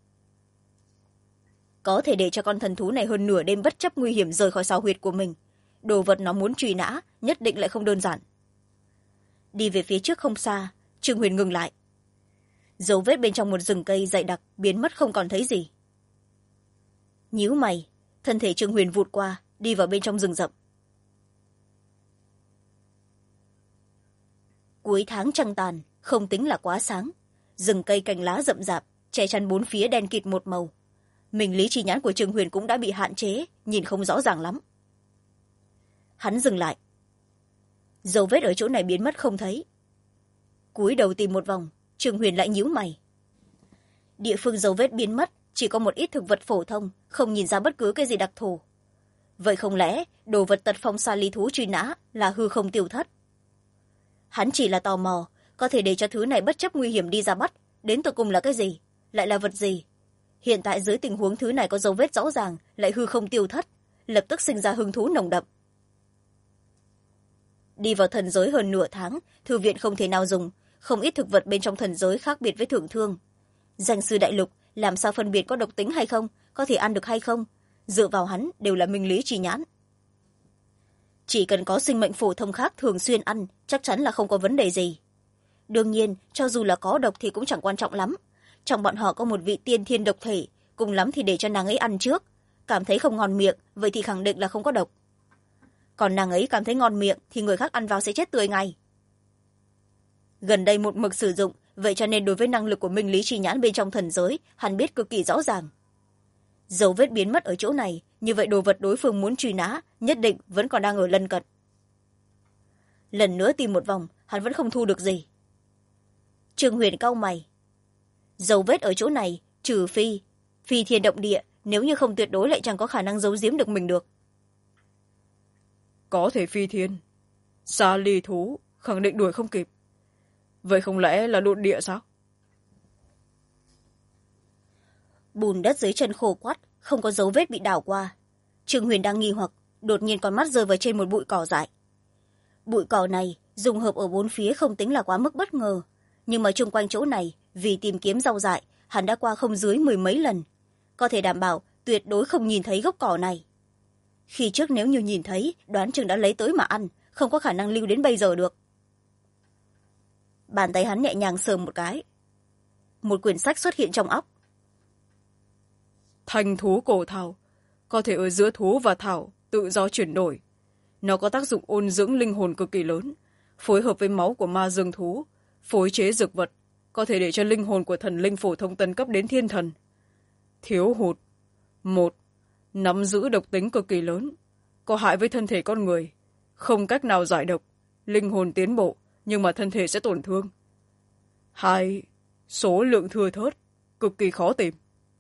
Có thể để cho con thần thú này hơn nửa đêm bất chấp nguy hiểm rời khỏi sao huyệt của mình, đồ vật nó muốn truy nã nhất định lại không đơn giản. Đi về phía trước không xa, Trương Huyền ngừng lại. Dấu vết bên trong một rừng cây dày đặc biến mất không còn thấy gì. Nhíu mày, thân thể Trương Huyền vụt qua, đi vào bên trong rừng rậm. Cuối tháng trăng tàn, không tính là quá sáng. Rừng cây cành lá rậm rạp, che chắn bốn phía đen kịt một màu. Minh lý trí nhãn của Trương Huyền cũng đã bị hạn chế, nhìn không rõ ràng lắm. Hắn dừng lại. Dấu vết ở chỗ này biến mất không thấy. Cúi đầu tìm một vòng, Trương Huyền lại nhíu mày. Địa phương dấu vết biến mất chỉ có một ít thực vật phổ thông, không nhìn ra bất cứ cái gì đặc thù. Vậy không lẽ đồ vật tật phong xa ly thú truy nã là hư không tiêu thất? Hắn chỉ là tò mò, có thể để cho thứ này bất chấp nguy hiểm đi ra bắt, đến tận cùng là cái gì, lại là vật gì? Hiện tại dưới tình huống thứ này có dấu vết rõ ràng, lại hư không tiêu thất, lập tức sinh ra hứng thú nồng đậm. Đi vào thần giới hơn nửa tháng, thư viện không thể nào dùng, không ít thực vật bên trong thần giới khác biệt với thượng thương. Danh sư đại lục làm sao phân biệt có độc tính hay không, có thể ăn được hay không, dựa vào hắn đều là minh lý trí nhãn. Chỉ cần có sinh mệnh phổ thông khác thường xuyên ăn, chắc chắn là không có vấn đề gì. Đương nhiên, cho dù là có độc thì cũng chẳng quan trọng lắm. Trong bọn họ có một vị tiên thiên độc thể, cùng lắm thì để cho nàng ấy ăn trước. Cảm thấy không ngon miệng, vậy thì khẳng định là không có độc. Còn nàng ấy cảm thấy ngon miệng thì người khác ăn vào sẽ chết tươi ngay. Gần đây một mực sử dụng, vậy cho nên đối với năng lực của minh lý trí nhãn bên trong thần giới, hắn biết cực kỳ rõ ràng. Dấu vết biến mất ở chỗ này, như vậy đồ vật đối phương muốn truy nã nhất định vẫn còn đang ở lân cận. Lần nữa tìm một vòng, hắn vẫn không thu được gì. Trương Huyền cau mày. Dấu vết ở chỗ này, trừ phi thiên động địa, nếu như không tuyệt đối lại chẳng có khả năng giấu giếm được mình được. Có thể phi thiên, xa ly thú khẳng định đuổi không kịp. Vậy không lẽ là độn địa sao? Bùn đất dưới chân khô quắt, không có dấu vết bị đào qua. Trương Huyền đang nghi hoặc, đột nhiên con mắt rơi vào trên một bụi cỏ dại. Bụi cỏ này dùng hợp ở bốn phía không tính là quá mức bất ngờ, nhưng mà chung quanh chỗ này vì tìm kiếm rau dại hắn đã qua không dưới 10 mấy lần, có thể đảm bảo tuyệt đối không nhìn thấy gốc cỏ này. Khi trước nếu như nhìn thấy, đoán chừng đã lấy tới mà ăn, không có khả năng lưu đến bây giờ được. Bàn tay hắn nhẹ nhàng sờ một cái, một quyển sách xuất hiện trong óc. Thanh thú cổ thảo có thể ở giữa thú và thảo tự do chuyển đổi. Nó có tác dụng ôn dưỡng linh hồn cực kỳ lớn, phối hợp với máu của ma dương thú, phối chế dược vật, có thể để cho linh hồn của thần linh phổ thông tấn cấp đến thiên thần. Thiếu hụt: 1. Nắm giữ độc tính cực kỳ lớn, có hại với thân thể con người, không cách nào giải độc, linh hồn tiến bộ nhưng mà thân thể sẽ tổn thương. 2. Số lượng thưa thớt, cực kỳ khó tìm.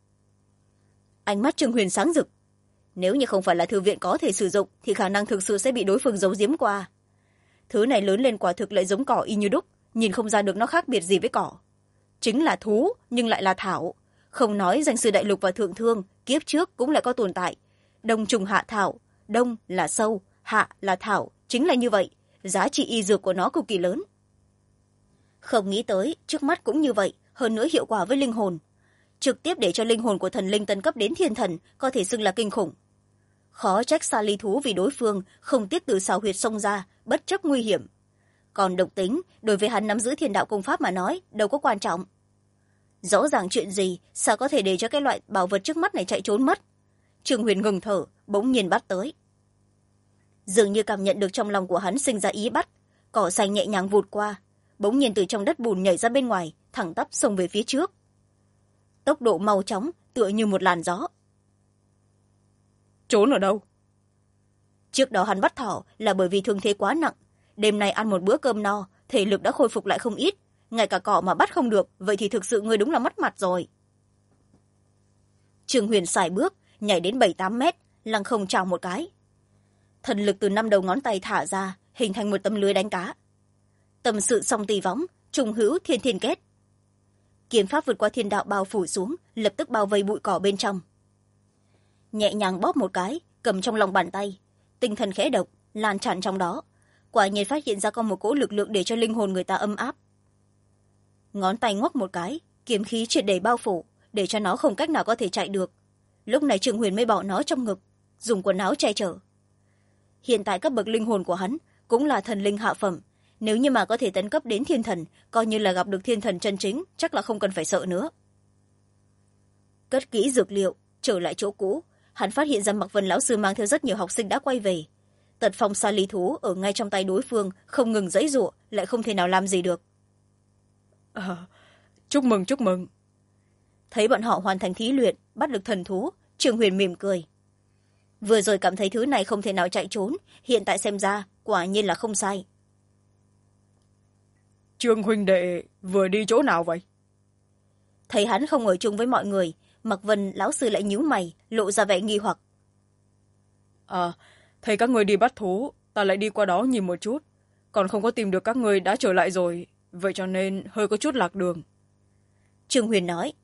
Ánh mắt Trương Huyền sáng rực. Nếu như không phải là thư viện có thể sử dụng thì khả năng thực sự sẽ bị đối phương giấu giếm qua. Thứ này lớn lên quả thực lại giống cỏ y như đúc, nhìn không ra được nó khác biệt gì với cỏ. Chính là thú nhưng lại là thảo, không nói danh sư đại lục và thượng thương kiếp trước cũng lại có tồn tại. Đông trùng hạ thảo, đông là sâu, hạ là thảo, chính là như vậy, giá trị y dược của nó cực kỳ lớn. Không nghĩ tới trước mắt cũng như vậy, hơn nữa hiệu quả với linh hồn, trực tiếp để cho linh hồn của thần linh tấn cấp đến thiên thần, có thể xưng là kinh khủng. Khó trách xa ly thú vì đối phương không tiếc từ xào huyệt xông ra, bất chấp nguy hiểm. Còn độc tính, đối với hắn nắm giữ thiên đạo công pháp mà nói, đâu có quan trọng. Rõ ràng chuyện gì, sao có thể để cho cái loại bảo vật trước mắt này chạy trốn mất? Trương Huyền ngừng thở, bỗng nhiên bắt tới. Dường như cảm nhận được trong lòng của hắn sinh ra ý bắt, cỏ xanh nhẹ nhàng vụt qua, bỗng nhiên từ trong đất bùn nhảy ra bên ngoài, thẳng tắp xông về phía trước. Tốc độ mau chóng, tựa như một làn gió. Trốn ở đâu? Trước đó hắn bắt thỏ là bởi vì thương thế quá nặng, đêm nay ăn một bữa cơm no, thể lực đã khôi phục lại không ít, ngay cả cỏ mà bắt không được, vậy thì thực sự ngươi đúng là mất mặt rồi. Trương Huyền sải bước, nhảy đến 7-8 mét, lăng không chào một cái. Thần lực từ 5 đầu ngón tay thả ra, hình thành một tấm lưới đánh cá. Tâm sự song tỳ võng, trùng hữu thiên thiên kết. Kiếm pháp vượt qua thiên đạo bao phủ xuống, lập tức bao vây bụi cỏ bên trong. Nhẹ nhàng bóp một cái, cầm trong lòng bàn tay, tinh thần khẽ động, lan tràn trong đó. Quả nhiên phát hiện ra có một cỗ lực lượng để cho linh hồn người ta ấm áp. ngón tay ngoắc một cái, kiếm khí triệt để bao phủ, để cho nó không cách nào có thể chạy được. Lúc này Trương Huyền mới bỏ nó trong ngực, dùng quần áo che chở. Hiện tại cấp bậc linh hồn của hắn cũng là thần linh hạ phẩm, nếu như mà có thể tấn cấp đến thiên thần, coi như là gặp được thiên thần chân chính, chắc là không cần phải sợ nữa. Cất kỹ dược liệu, trở lại chỗ cũ, hắn phát hiện ra Mạc Vân lão sư mang theo rất nhiều học sinh đã quay về. Tật phong xa lý thú ở ngay trong tay đối phương, không ngừng giãy giụa, lại không thể nào làm gì được. Chúc mừng, chúc mừng. Thấy bọn họ hoàn thành thí luyện, bắt được thần thú, Trương Huyền mỉm cười. Vừa rồi cảm thấy thứ này không thể nào chạy trốn, hiện tại xem ra quả nhiên là không sai. Trương huynh đệ vừa đi chỗ nào vậy? Thấy hắn không ở chung với mọi người, Mạc Vân lão sư lại nhíu mày, lộ ra vẻ nghi hoặc. Thấy các người đi bắt thú, ta lại đi qua đó nhìn một chút, còn không có tìm được các người đã trở lại rồi, vậy cho nên hơi có chút lạc đường. Trương Huyền nói.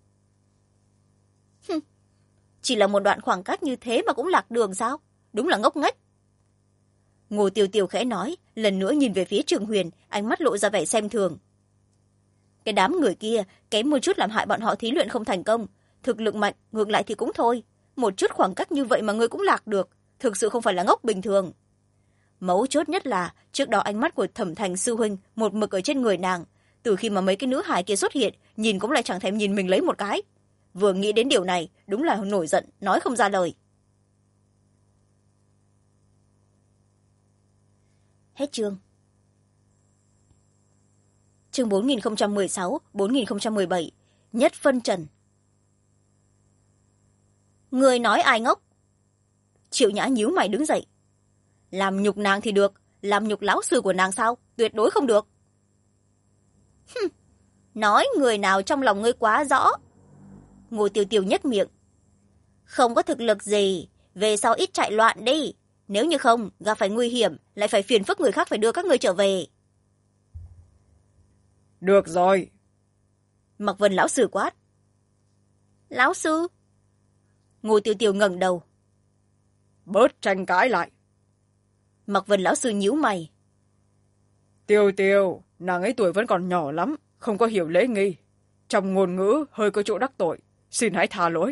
Chỉ là một đoạn khoảng cách như thế mà cũng lạc đường sao? Đúng là ngốc nghếch. Ngô Tiêu Tiêu khẽ nói, lần nữa nhìn về phía Trương Huyền, ánh mắt lộ ra vẻ xem thường. Cái đám người kia kém một chút làm hại bọn họ thí luyện không thành công, thực lực mạnh, ngược lại thì cũng thôi. Một chút khoảng cách như vậy mà ngươi cũng lạc được, thực sự không phải là ngốc bình thường. Mấu chốt nhất là, trước đó ánh mắt của Thẩm Thành sư huynh một mực ở trên người nàng. Từ khi mà mấy cái nữ hài kia xuất hiện, nhìn cũng lại chẳng thèm nhìn mình lấy một cái. Vừa nghĩ đến điều này, đúng là nổi giận, nói không ra lời. Hết chương. Chương 4016, 4017, Nhất phân trần. Người nói ai ngốc? Triệu Nhã nhíu mày đứng dậy. Làm nhục nàng thì được, làm nhục lão sư của nàng sao? Tuyệt đối không được. Nói người nào trong lòng ngươi quá rõ. Ngô Tiêu Tiêu nhếch miệng. Không có thực lực gì, về sau ít chạy loạn đi. Nếu như không, gặp phải nguy hiểm, lại phải phiền phức người khác phải đưa các ngươi trở về. Được rồi. Mạc Vân lão sư quát. Lão sư? Ngô Tiêu Tiêu ngẩng đầu. Bớt tranh cãi lại. Mạc Vân lão sư nhíu mày. Tiêu Tiêu, nàng ấy tuổi vẫn còn nhỏ lắm, không có hiểu lễ nghi. Trong ngôn ngữ hơi có chỗ đắc tội, xin hãy tha lỗi.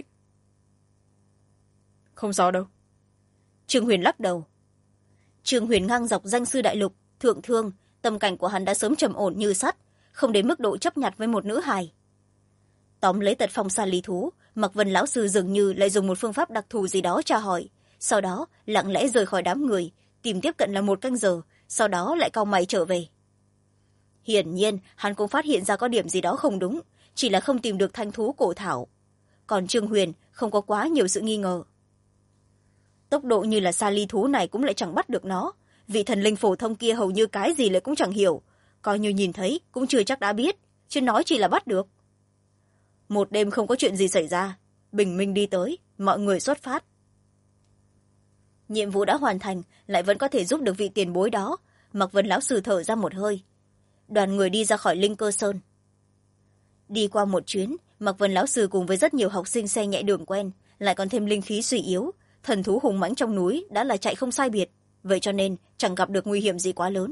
Không sao đâu. Trương Huyền lắc đầu. Trương Huyền ngang dọc danh sư đại lục, thượng thương, tâm cảnh của hắn đã sớm trầm ổn như sắt, không đến mức độ chấp nhặt với một nữ hài. Tóm lấy tật phong xa lý thú, Mạc Vân lão sư dường như lại dùng một phương pháp đặc thù gì đó tra hỏi, sau đó lặng lẽ rời khỏi đám người, tìm tiếp cận là 1 canh giờ, sau đó lại cau mày trở về. Hiển nhiên hắn cũng phát hiện ra có điểm gì đó không đúng, chỉ là không tìm được thanh thú cổ thảo. Còn Trương Huyền không có quá nhiều sự nghi ngờ. Tốc độ như là xa ly thú này cũng lại chẳng bắt được nó, vị thần linh phổ thông kia hầu như cái gì lại cũng chẳng hiểu, coi như nhìn thấy cũng chưa chắc đã biết, chứ nói chỉ là bắt được. Một đêm không có chuyện gì xảy ra, bình minh đi tới, mọi người xuất phát. Nhiệm vụ đã hoàn thành, lại vẫn có thể giúp được vị tiền bối đó, Mạc Vân lão sư thở ra một hơi. Đoàn người đi ra khỏi Linh Cơ Sơn. Đi qua một chuyến, Mạc Vân lão sư cùng với rất nhiều học sinh xe nhẹ đường quen, lại còn thêm linh khí suy yếu, thần thú hùng mãnh trong núi đã là chạy không sai biệt, vậy cho nên chẳng gặp được nguy hiểm gì quá lớn.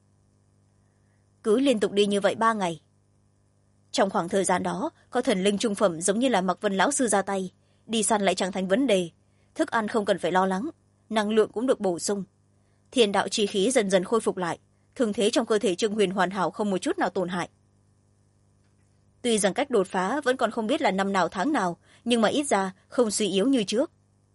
Cứ liên tục đi như vậy 3 ngày. Trong khoảng thời gian đó, có thần linh trung phẩm giống như là Mạc Vân lão sư ra tay, đi săn lại chẳng thành vấn đề, thức ăn không cần phải lo lắng, năng lượng cũng được bổ sung. Thiên đạo chi khí dần dần khôi phục lại, thương thế trong cơ thể Trương Huyền hoàn hảo không một chút nào tổn hại. Tuy rằng cách đột phá vẫn còn không biết là năm nào tháng nào, nhưng mà ít ra không suy yếu như trước.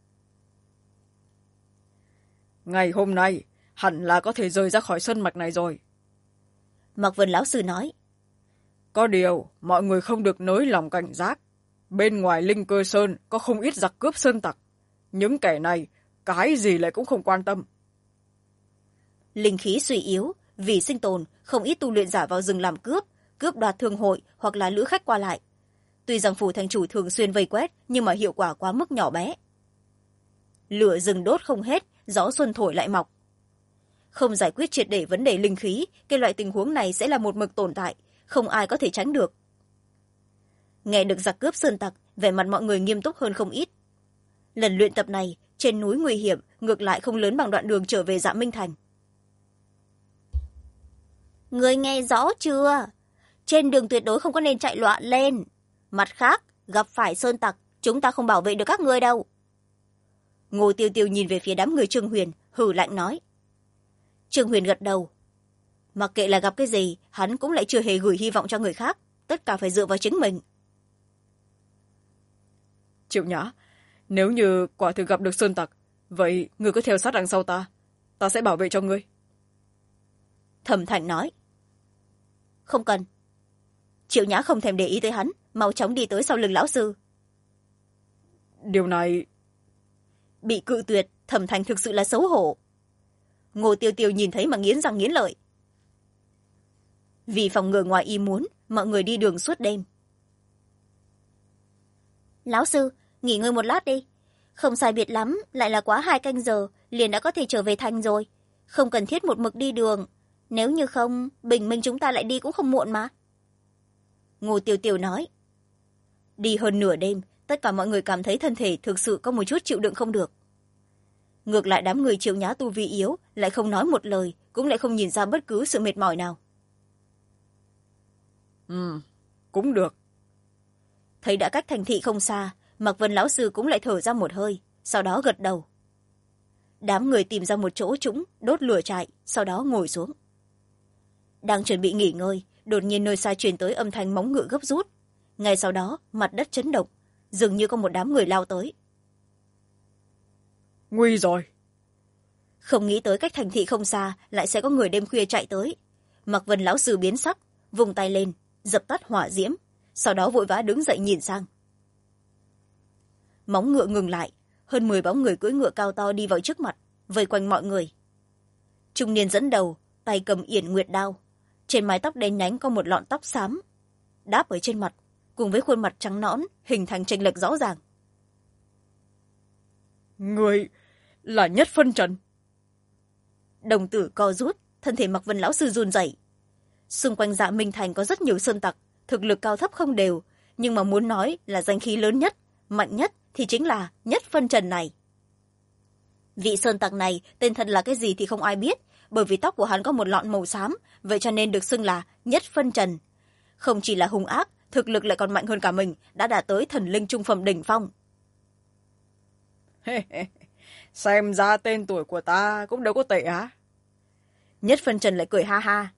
Ngày hôm nay, hẳn là có thể rời ra khỏi sơn mạch này rồi. Mạc Vân lão sư nói. Có điều, mọi người không được nới lòng cảnh giác. Bên ngoài Linh Cơ Sơn có không ít giặc cướp sơn tặc. Những kẻ này, cái gì lại cũng không quan tâm. Linh khí suy yếu, vì sinh tồn, không ít tu luyện giả vào rừng làm cướp, cướp đoạt thương hội hoặc là lữ khách qua lại. Tuy rằng phủ thành chủ thường xuyên vây quét, nhưng mà hiệu quả quá mức nhỏ bé. Lửa rừng đốt không hết, gió xuân thổi lại mọc. Không giải quyết triệt để vấn đề linh khí, cái loại tình huống này sẽ là một mực tồn tại, không ai có thể tránh được. Nghe được giặc cướp sơn tặc, vẻ mặt mọi người nghiêm túc hơn không ít. Lần luyện tập này, trên núi nguy hiểm, ngược lại không lớn bằng đoạn đường trở về Dạ Minh Thành. Người nghe rõ chưa? trên đường tuyệt đối không có nên chạy loạn lên. Mặt khác, gặp phải sơn tặc, chúng ta không bảo vệ được các ngươi đâu. Ngô Tiêu Tiêu nhìn về phía đám người Trương Huyền, hừ lạnh nói. Trương Huyền gật đầu. Mặc kệ là gặp cái gì, hắn cũng lại chưa hề gửi hy vọng cho người khác, tất cả phải dựa vào chính mình. Triệu Nhã, nếu như quả thực gặp được sơn tặc, vậy ngươi cứ theo sát đằng sau ta sẽ bảo vệ cho ngươi. Thẩm Thành nói. Không cần. Triệu Nhã không thèm để ý tới hắn, mau chóng đi tới sau lưng lão sư. Điều này... Bị cự tuyệt, Thẩm Thành thực sự là xấu hổ. Ngô Tiêu Tiêu nhìn thấy mà nghiến răng nghiến lợi. Vì phòng ngừa ngoài ý muốn, mọi người đi đường suốt đêm. Lão sư, nghỉ ngơi một lát đi. Không sai biệt lắm, lại là quá 2 canh giờ, liền đã có thể trở về thành rồi. Không cần thiết một mực đi đường. Nếu như không, bình minh chúng ta lại đi cũng không muộn mà. Ngô Tiêu Tiêu nói. Đi hơn nửa đêm, tất cả mọi người cảm thấy thân thể thực sự có một chút chịu đựng không được. Ngược lại đám người Triệu Nhã tu vi yếu, lại không nói một lời, cũng lại không nhìn ra bất cứ sự mệt mỏi nào. Cũng được. Thấy đã cách thành thị không xa, Mạc Vân lão sư cũng lại thở ra một hơi, sau đó gật đầu. Đám người tìm ra một chỗ trũng, đốt lửa trại, sau đó ngồi xuống. Đang chuẩn bị nghỉ ngơi, đột nhiên nơi xa truyền tới âm thanh móng ngựa gấp rút. Ngay sau đó, mặt đất chấn động, dường như có một đám người lao tới. Nguy rồi. Không nghĩ tới cách thành thị không xa, lại sẽ có người đêm khuya chạy tới. Mạc Vân lão sư biến sắc, vùng tay lên, dập tắt hỏa diễm, sau đó vội vã đứng dậy nhìn sang. Móng ngựa ngừng lại, hơn 10 bóng người cưỡi ngựa cao to đi vào trước mặt, vây quanh mọi người. Trung niên dẫn đầu, tay cầm yển nguyệt đao, trên mái tóc đen nhánh có một lọn tóc xám, đáp ở trên mặt, cùng với khuôn mặt trắng nõn, hình thành chênh lệch rõ ràng. Người là Nhất Phân Trần. Đồng tử co rút, thân thể Mạc Vân lão sư run rẩy. Xung quanh Dạ Minh Thành có rất nhiều sơn tặc, thực lực cao thấp không đều, nhưng mà muốn nói là danh khí lớn nhất, mạnh nhất thì chính là Nhất Phân Trần này. Vị sơn tặc này tên thật là cái gì thì không ai biết, bởi vì tóc của hắn có một lọn màu xám, vậy cho nên được xưng là Nhất Phân Trần. Không chỉ là hung ác, thực lực lại còn mạnh hơn cả mình, đã đạt tới thần linh trung phẩm đỉnh phong. Xem ra tên tuổi của ta cũng đâu có tệ á. Nhất Phân Trần lại cười ha ha.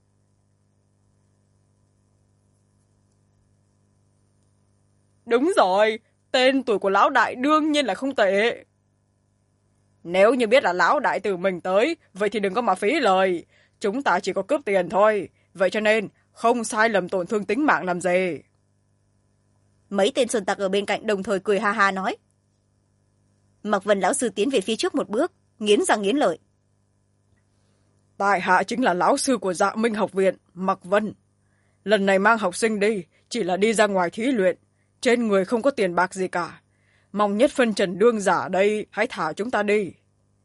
Đúng rồi, tên tuổi của lão đại đương nhiên là không tệ. Nếu như biết là lão đại từ mình tới, vậy thì đừng có mà phí lời. Chúng ta chỉ có cướp tiền thôi, vậy cho nên không sai lầm tổn thương tính mạng làm gì. Mấy tên sơn tặc ở bên cạnh đồng thời cười ha ha nói. Mạc Vân lão sư tiến về phía trước một bước, nghiến răng nghiến lợi. Tại hạ chính là lão sư của Dạ Minh học viện, Mạc Vân. Lần này mang học sinh đi, chỉ là đi ra ngoài thí luyện, trên người không có tiền bạc gì cả. Mong Nhất Phân Trần đương giả đây, hãy thả chúng ta đi.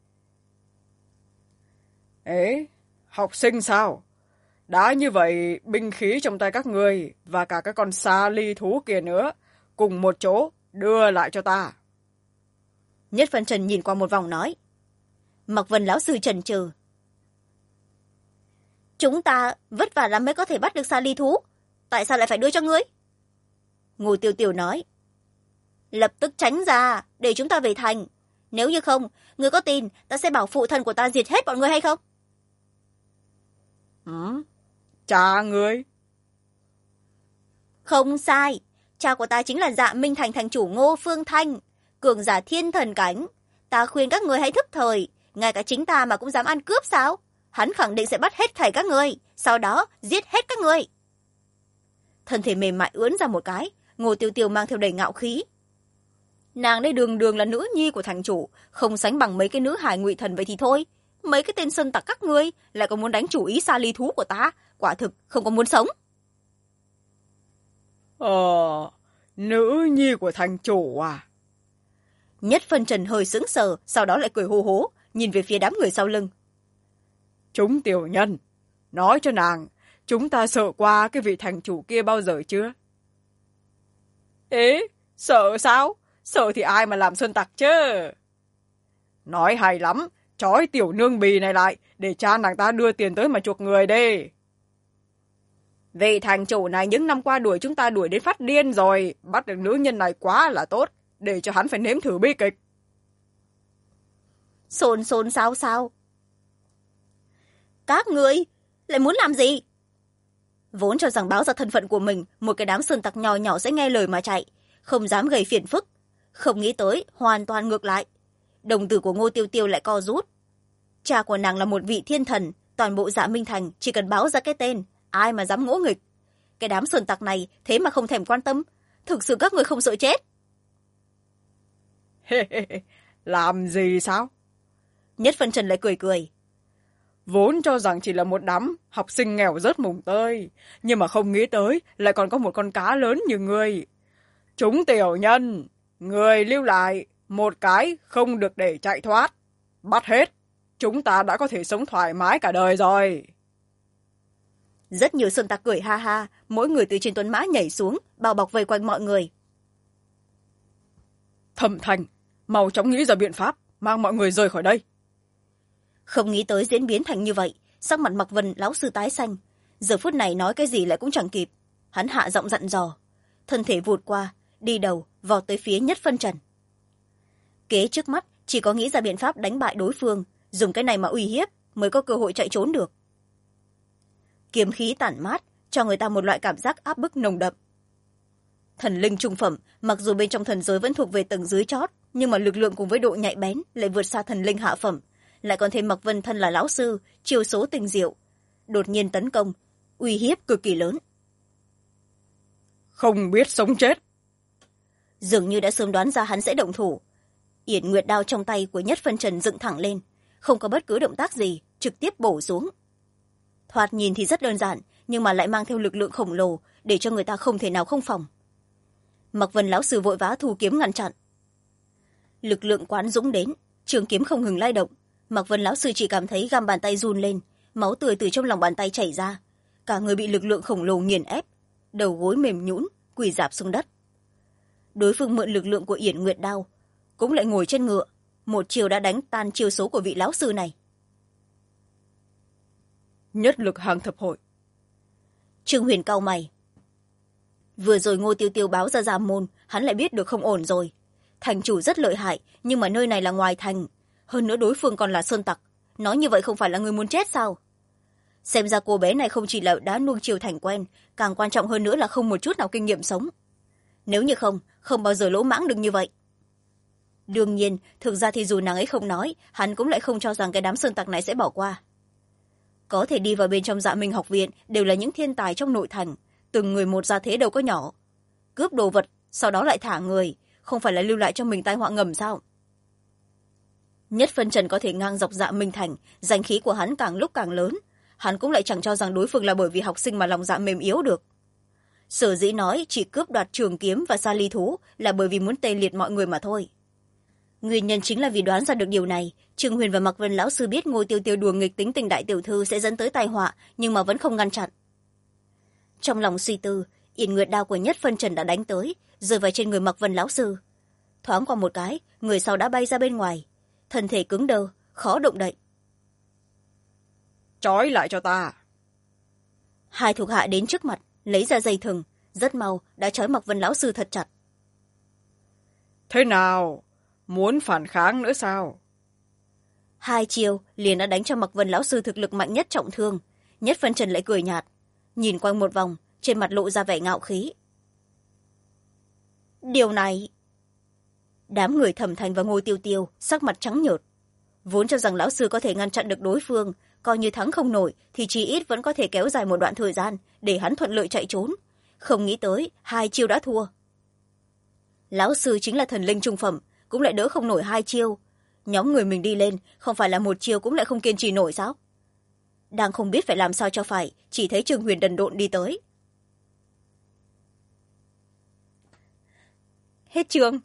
Ế, học sinh sao? Đã như vậy, binh khí trong tay các người và cả các con sa ly thú kia nữa, cùng một chỗ đưa lại cho ta. Nhất Phân Trần nhìn qua một vòng nói. Mạc Vân lão sư chần chừ. Chúng ta vất vả lắm mới có thể bắt được sa ly thú, tại sao lại phải đưa cho ngươi? Ngô Tiêu Tiêu nói. Lập tức tránh ra, để chúng ta về thành. Nếu như không, ngươi có tin ta sẽ bảo phụ thân của ta diệt hết bọn ngươi hay không? Cha ngươi? Không sai, cha của ta chính là Dạ Minh Thành thành chủ Ngô Phương Thanh, cường giả thiên thần cảnh. Ta khuyên các ngươi hãy thức thời, ngay cả chính ta mà cũng dám ăn cướp sao? Hắn khẳng định sẽ bắt hết thảy các ngươi, sau đó giết hết các ngươi. Thân thể mềm mại ưỡn ra một cái, Ngô Tiêu Tiêu mang theo đầy ngạo khí. Nàng đây đường đường là nữ nhi của thành chủ, không sánh bằng mấy cái nữ hài ngụy thần vậy thì thôi. Mấy cái tên sơn tặc các ngươi lại còn muốn đánh chủ ý sa ly thú của ta, quả thực không có muốn sống. Nữ nhi của thành chủ à? Nhất Phân Trần hơi sững sờ, sau đó lại cười hô hố, nhìn về phía đám người sau lưng. Chúng tiểu nhân, nói cho nàng, chúng ta sợ qua cái vị thành chủ kia bao giờ chưa? Ế, sợ sao? Sợ thì ai mà làm sơn tặc chứ? Nói hay lắm, trói tiểu nương bì này lại, để cha nàng ta đưa tiền tới mà chuộc người đi. Vị thành chủ này những năm qua đuổi chúng ta đuổi đến phát điên rồi, bắt được nữ nhân này quá là tốt, để cho hắn phải nếm thử bi kịch. Xôn xôn xao xao. Các ngươi lại muốn làm gì? Vốn cho rằng báo ra thân phận của mình, một cái đám sơn tặc nhỏ nhỏ sẽ nghe lời mà chạy, không dám gây phiền phức. Không nghĩ tới hoàn toàn ngược lại, đồng tử của Ngô Tiêu Tiêu lại co rút. Cha của nàng là một vị thiên thần, toàn bộ Dạ Minh Thành chỉ cần báo ra cái tên, ai mà dám ngỗ nghịch. Cái đám sơn tặc này thế mà không thèm quan tâm, thực sự các người không sợ chết? Làm gì sao? Nhất Phân Trần lại cười cười. Vốn cho rằng chỉ là một đám học sinh nghèo rớt mùng tơi, nhưng mà không nghĩ tới lại còn có một con cá lớn như ngươi. Chúng tiểu nhân, người lưu lại, một cái không được để chạy thoát. Bắt hết, chúng ta đã có thể sống thoải mái cả đời rồi. Rất nhiều sơn tặc cười ha ha, mỗi người từ trên tuấn mã nhảy xuống, bao bọc vây quanh mọi người. Thẩm Thành, mau chóng nghĩ ra biện pháp, mang mọi người rời khỏi đây. Không nghĩ tới diễn biến thành như vậy, sắc mặt Mạc Vân lão sư tái xanh. Giờ phút này nói cái gì lại cũng chẳng kịp. Hắn hạ giọng dặn dò, thân thể vụt qua, đi đầu, vọt tới phía Nhất Phân Trần. Kế trước mắt chỉ có nghĩ ra biện pháp đánh bại đối phương, dùng cái này mà uy hiếp mới có cơ hội chạy trốn được. Kiếm khí tản mát, cho người ta một loại cảm giác áp bức nồng đậm. Thần linh trung phẩm, mặc dù bên trong thần giới vẫn thuộc về tầng dưới chót, nhưng mà lực lượng cùng với độ nhạy bén lại vượt xa thần linh hạ phẩm. Lại còn thêm Mạc Vân thân là lão sư, chiêu số tinh diệu, đột nhiên tấn công, uy hiếp cực kỳ lớn. Không biết sống chết. Dường như đã sớm đoán ra hắn sẽ động thủ. Yển Nguyệt đao trong tay của Nhất Phân Trần dựng thẳng lên, không có bất cứ động tác gì, trực tiếp bổ xuống. Thoạt nhìn thì rất đơn giản, nhưng mà lại mang theo lực lượng khổng lồ, để cho người ta không thể nào không phòng. Mạc Vân lão sư vội vã thu kiếm ngăn chặn. Lực lượng quán dũng đến, trường kiếm không ngừng lay động. Mạc Vân lão sư chỉ cảm thấy gam bàn tay run lên, máu tươi từ trong lòng bàn tay chảy ra, cả người bị lực lượng khổng lồ nghiền ép, đầu gối mềm nhũn, quỳ rạp xuống đất. Đối phương mượn lực lượng của Yển Nguyệt đao, cũng lại ngồi trên ngựa, một chiều đã đánh tan chiêu số của vị lão sư này. Nhất lực hàng thập hội. Trương Huyền cau mày. Vừa rồi Ngô Tiêu Tiêu báo ra Gia Môn, hắn lại biết được không ổn rồi. Thành chủ rất lợi hại, nhưng mà nơi này là ngoài thành, hơn nữa đối phương còn là sơn tặc, nói như vậy không phải là người muốn chết sao? Xem ra cô bé này không chỉ là đã nuông chiều thành quen, càng quan trọng hơn nữa là không một chút nào kinh nghiệm sống. Nếu như không bao giờ lỗ mãng được như vậy. Đương nhiên, thực ra thì dù nàng ấy không nói, hắn cũng lại không cho rằng cái đám sơn tặc này sẽ bỏ qua. Có thể đi vào bên trong Dạ Minh học viện đều là những thiên tài trong nội thành, từng người một gia thế đâu có nhỏ. Cướp đồ vật, sau đó lại thả người, không phải là lưu lại cho mình tai họa ngầm sao? Nhất Phân Trần có thể ngang dọc Dạ Minh thành, danh khí của hắn càng lúc càng lớn. Hắn cũng lại chẳng cho rằng đối phương là bởi vì học sinh mà lòng dạ mềm yếu được. Sở dĩ nói chỉ cướp đoạt trường kiếm và sa ly thú là bởi vì muốn tê liệt mọi người mà thôi. Nguyên nhân chính là vì đoán ra được điều này, Trương Huyền và Mạc Vân lão sư biết Ngô Tiêu Tiêu đùa nghịch tính tình đại tiểu thư sẽ dẫn tới tai họa, nhưng mà vẫn không ngăn chặn. Trong lòng suy tư, Yển Nguyệt đao của Nhất Phân Trần đã đánh tới, rơi vào trên người Mạc Vân lão sư. Thoáng qua một cái, người sau đã bay ra bên ngoài, thân thể cứng đơ, khó động đậy. Trói lại cho ta. Hai thuộc hạ đến trước mặt, lấy ra dây thừng, rất mau đã trói Mạc Vân lão sư thật chặt. Thế nào, muốn phản kháng nữa sao? Hai chiều liền đã đánh cho Mạc Vân lão sư thực lực mạnh nhất trọng thương. Nhất Phân Trần lại cười nhạt, nhìn quanh một vòng, trên mặt lộ ra vẻ ngạo khí. Điều này... Đám người Thẩm Thành và Ngô Tiêu Tiêu sắc mặt trắng nhợt. Vốn cho rằng lão sư có thể ngăn chặn được đối phương, coi như thắng không nổi thì chí ít vẫn có thể kéo dài một đoạn thời gian để hắn thuận lợi chạy trốn. Không nghĩ tới hai chiêu đã thua. Lão sư chính là thần linh trung phẩm, cũng lại đỡ không nổi hai chiêu. Nhóm người mình đi lên, không phải là một chiêu cũng lại không kiên trì nổi sao? Đang không biết phải làm sao cho phải, chỉ thấy Trương Huyền đần độn đi tới. Hết chương.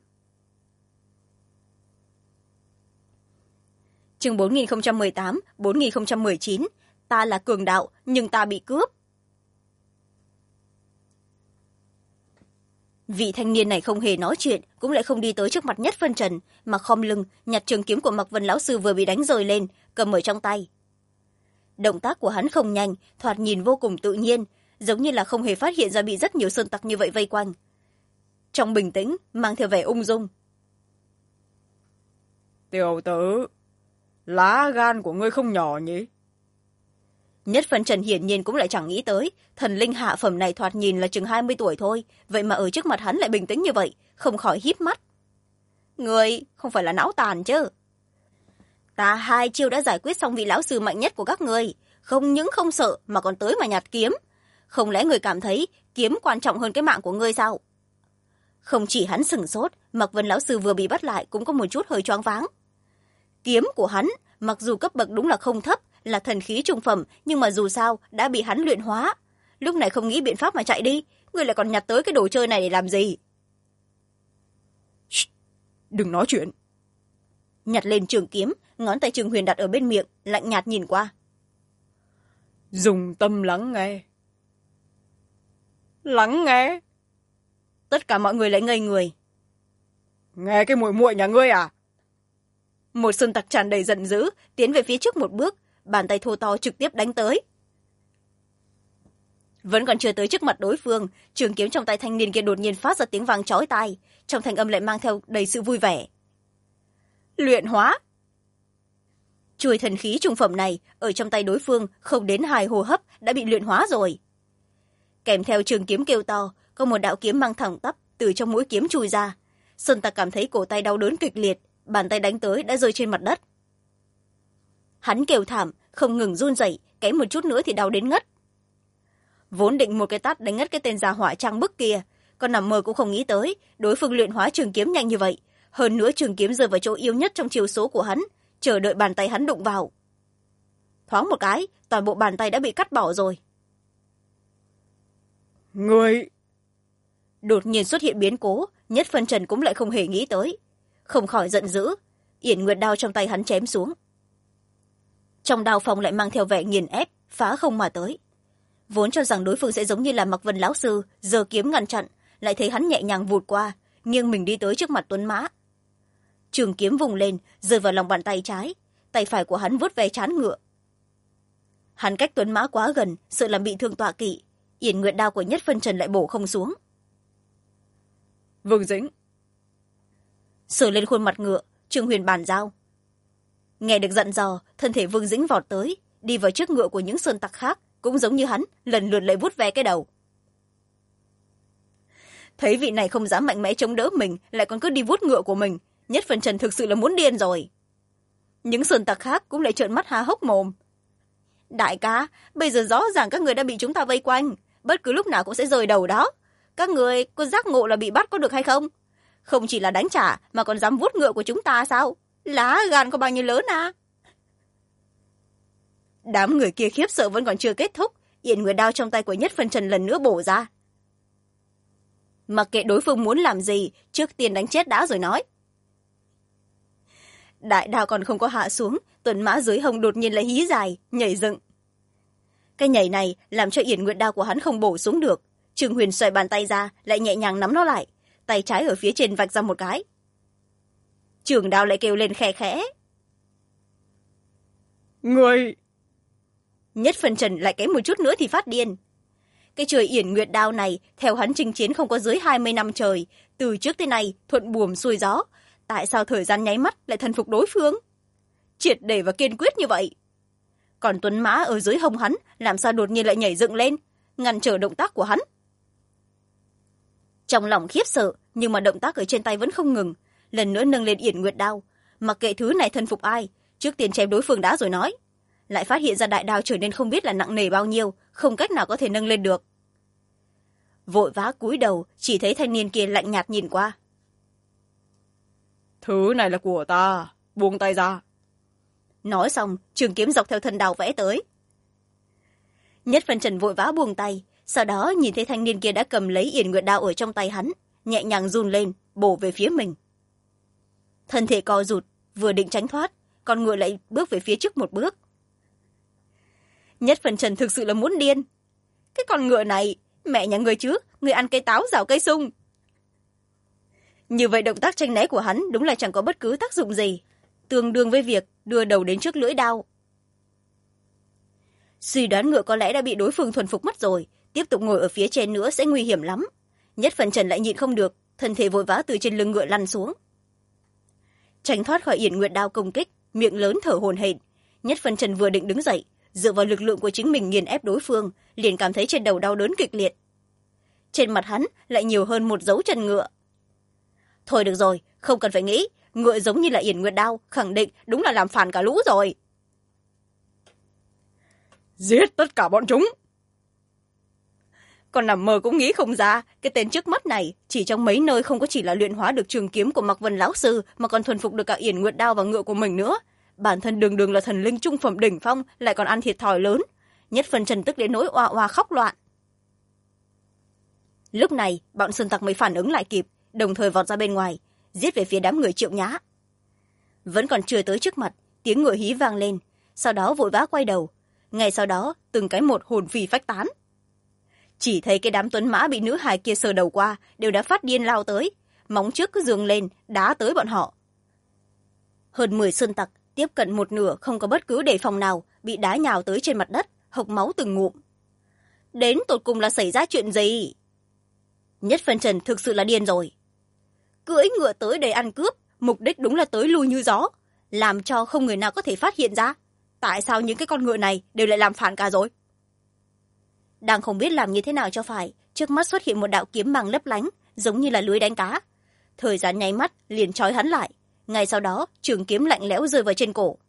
Chương 4018, 4019, ta là cường đạo, nhưng ta bị cướp. Vị thanh niên này không hề nói chuyện, cũng lại không đi tới trước mặt Nhất Phân Trần, mà khom lưng, nhặt trường kiếm của Mạc Vân lão sư vừa bị đánh rơi lên, cầm ở trong tay. Động tác của hắn không nhanh, thoạt nhìn vô cùng tự nhiên, giống như là không hề phát hiện ra bị rất nhiều sơn tặc như vậy vây quanh. Trong bình tĩnh mang theo vẻ ung dung. Tiểu tử, lá gan của ngươi không nhỏ nhỉ? Nhất Phân Trần hiển nhiên cũng lại chẳng nghĩ tới thần linh hạ phẩm này thoạt nhìn là chừng 20 tuổi thôi, vậy mà ở trước mặt hắn lại bình tĩnh như vậy, không khỏi híp mắt. Người không phải là não tàn chứ? Ta 2 chiêu đã giải quyết xong vị lão sư mạnh nhất của các người, không những không sợ mà còn tới mà nhặt kiếm. Không lẽ người cảm thấy kiếm quan trọng hơn cái mạng của ngươi sao? Không chỉ hắn sửng sốt, Mạc Vân lão sư vừa bị bắt lại cũng có một chút hơi choáng váng. Kiếm của hắn mặc dù cấp bậc đúng là không thấp, là thần khí trung phẩm, nhưng mà dù sao đã bị hắn luyện hóa. Lúc này không nghĩ biện pháp mà chạy đi, ngươi lại còn nhặt tới cái đồ chơi này để làm gì? Đừng nói chuyện. Nhặt lên trường kiếm, ngón tay Trương Huyền đặt ở bên miệng, lạnh nhạt nhìn qua. Dùng tâm lắng nghe. Lắng nghe? Tất cả mọi người lại ngây người. Nghe cái muội muội nhà ngươi à? Một sơn tặc tràn đầy giận dữ tiến về phía trước một bước, bàn tay thô to trực tiếp đánh tới. Vẫn còn chưa tới trước mặt đối phương, trường kiếm trong tay thanh niên kia đột nhiên phát ra tiếng vang chói tai, trong thanh âm lại mang theo đầy sự vui vẻ. Luyện hóa. Chuôi thần khí trung phẩm này ở trong tay đối phương không đến 2 hô hấp đã bị luyện hóa rồi. Kèm theo trường kiếm kêu to, có một đạo kiếm mang thẳng tắp từ trong mũi kiếm chui ra. Sơn tặc cảm thấy cổ tay đau đớn kịch liệt, bàn tay đánh tới đã rơi trên mặt đất. Hắn kêu thảm, không ngừng run rẩy, kém một chút nữa thì đau đến ngất. Vốn định một cái tát đánh ngất cái tên già hỏa trang bức kia, còn nằm mơ cũng không nghĩ tới đối phương luyện hóa trường kiếm nhanh như vậy. Hơn nữa trường kiếm rơi vào chỗ yếu nhất trong chiều số của hắn, chờ đợi bàn tay hắn đụng vào. Thoáng một cái, toàn bộ bàn tay đã bị cắt bỏ rồi. Ngươi... Đột nhiên xuất hiện biến cố, Nhất Phân Trần cũng lại không hề nghĩ tới. Không khỏi giận dữ, Yển Nguyệt đao trong tay hắn chém xuống. Trong đao phong lại mang theo vẻ nghiền ép, phá không mà tới. Vốn cho rằng đối phương sẽ giống như là Mạc Vân lão sư, giơ kiếm ngăn chặn, lại thấy hắn nhẹ nhàng vụt qua, nghiêng mình đi tới trước mặt Tuấn Mã. Trường kiếm vùng lên, rơi vào lòng bàn tay trái, tay phải của hắn vuốt ve trán ngựa. Hắn cách Tuấn Mã quá gần, sợ làm bị thương tọa kỵ, Yển Nguyệt đao của Nhất Phân Trần lại bổ không xuống. Vương Dĩnh. Sờ lên khuôn mặt ngựa, Trương Huyền bàn giao. Nghe được dặn dò, thân thể Vương Dĩnh vọt tới, đi vào trước ngựa của những sơn tặc khác, cũng giống như hắn, lần lượt lại vuốt ve cái đầu. Thấy vị này không dám mạnh mẽ chống đỡ mình, lại còn cứ đi vuốt ngựa của mình, Nhất Phân Trần thực sự là muốn điên rồi. Những sơn tặc khác cũng lại trợn mắt há hốc mồm. Đại ca, bây giờ rõ ràng các người đã bị chúng ta vây quanh, bất cứ lúc nào cũng sẽ rời đầu đó. Các người có giác ngộ là bị bắt có được hay không? Không chỉ là đánh trả mà còn dám vuốt ngựa của chúng ta sao? Lá gan có bao nhiêu lớn à? Đám người kia khiếp sợ vẫn còn chưa kết thúc, Yển Nguyệt đao trong tay của Nhất Phân Trần lần nữa bổ ra. Mặc kệ đối phương muốn làm gì, trước tiên đánh chết đã rồi nói. Đại đao còn không có hạ xuống, Tuấn Mã dưới hông đột nhiên lại hí dài, nhảy dựng. Cái nhảy này làm cho Yển Nguyệt đao của hắn không bổ xuống được. Trương Huyền xoay bàn tay ra, lại nhẹ nhàng nắm nó lại, tay trái ở phía trên vạch ra một cái. Trường đao lại kêu lên khẽ khẽ. Người... Nhất Phân Trần lại kém một chút nữa thì phát điên. Cái trời Yển Nguyệt đao này, theo hắn chinh chiến không có dưới 20 năm trời, từ trước tới nay thuận buồm xuôi gió, tại sao thời gian nháy mắt lại thần phục đối phương? Triệt để và kiên quyết như vậy. Còn Tuấn Mã ở dưới hông hắn, làm sao đột nhiên lại nhảy dựng lên, ngăn trở động tác của hắn. Trong lòng khiếp sợ, nhưng mà động tác ở trên tay vẫn không ngừng, lần nữa nâng lên Yển Nguyệt đao, mặc kệ thứ này thần phục ai, trước tiên chém đối phương đã rồi nói. Lại phát hiện ra đại đao trở nên không biết là nặng nề bao nhiêu, không cách nào có thể nâng lên được. Vội vã cúi đầu, chỉ thấy thanh niên kia lạnh nhạt nhìn qua. Thứ này là của ta, buông tay ra. Nói xong, trường kiếm dọc theo thân đao vẽ tới. Nhất Phân Trần vội vã buông tay, sau đó nhìn thấy thanh niên kia đã cầm lấy Yển Nguyệt đao ở trong tay hắn, nhẹ nhàng run lên, bổ về phía mình. Thân thể co rụt, vừa định tránh thoát, con ngựa lại bước về phía trước một bước. Nhất Phân Trần thực sự là muốn điên. Cái con ngựa này, mẹ nhà người chứ, người ăn cây táo rào cây sung. Như vậy động tác tranh né của hắn đúng là chẳng có bất cứ tác dụng gì, tương đương với việc đưa đầu đến trước lưỡi đao. Suy đoán ngựa có lẽ đã bị đối phương thuần phục mất rồi, tiếp tục ngồi ở phía trên nữa sẽ nguy hiểm lắm. Nhất Phân Trần lại nhịn không được, thân thể vội vã từ trên lưng ngựa lăn xuống. Tránh thoát khỏi Yển Nguyệt đao công kích, miệng lớn thở hổn hển. Nhất Phân Trần vừa định đứng dậy, dựa vào lực lượng của chính mình nghiền ép đối phương, liền cảm thấy trên đầu đau đớn kịch liệt. Trên mặt hắn lại nhiều hơn một dấu chân ngựa. Thôi được rồi, không cần phải nghĩ, ngựa giống như là Yển Nguyệt đao, khẳng định đúng là làm phản cả lũ rồi. Giết tất cả bọn chúng! Còn nằm mơ cũng nghĩ không ra, cái tên trước mắt này chỉ trong mấy nơi không có chỉ là luyện hóa được trường kiếm của Mạc Vân lão sư, mà còn thuần phục được cả Yển Nguyệt đao và ngựa của mình nữa. Bản thân đường đường là thần linh trung phẩm đỉnh phong, lại còn ăn thiệt thòi lớn. Nhất Phân Trần tức đến nỗi oa oa khóc loạn. Lúc này bọn sơn tặc mới phản ứng lại kịp, đồng thời vọt ra bên ngoài, giết về phía đám người Triệu Nhã. Vẫn còn chưa tới trước mặt, tiếng ngựa hí vang lên, sau đó vội vã quay đầu. Ngay sau đó từng cái một hồn phi phách tán. Chỉ thấy cái đám tuấn mã bị nữ hài kia sờ đầu qua đều đã phát điên lao tới, móng trước cứ giương lên đá tới bọn họ. Hơn 10 sơn tặc tiếp cận một nửa không có bất cứ đề phòng nào, bị đá nhào tới trên mặt đất, hộc máu từng ngụm. Đến tột cùng là xảy ra chuyện gì? Nhất Phân Trần thực sự là điên rồi. Cưỡi ngựa tới để ăn cướp, mục đích đúng là tới lui như gió, làm cho không người nào có thể phát hiện ra. Tại sao những cái con ngựa này đều lại làm phản cả rồi? Đang không biết làm như thế nào cho phải, trước mắt xuất hiện một đạo kiếm mang lấp lánh, giống như là lưới đánh cá. Thời gian nháy mắt liền trói hắn lại, ngay sau đó trường kiếm lạnh lẽo rơi vào trên cổ.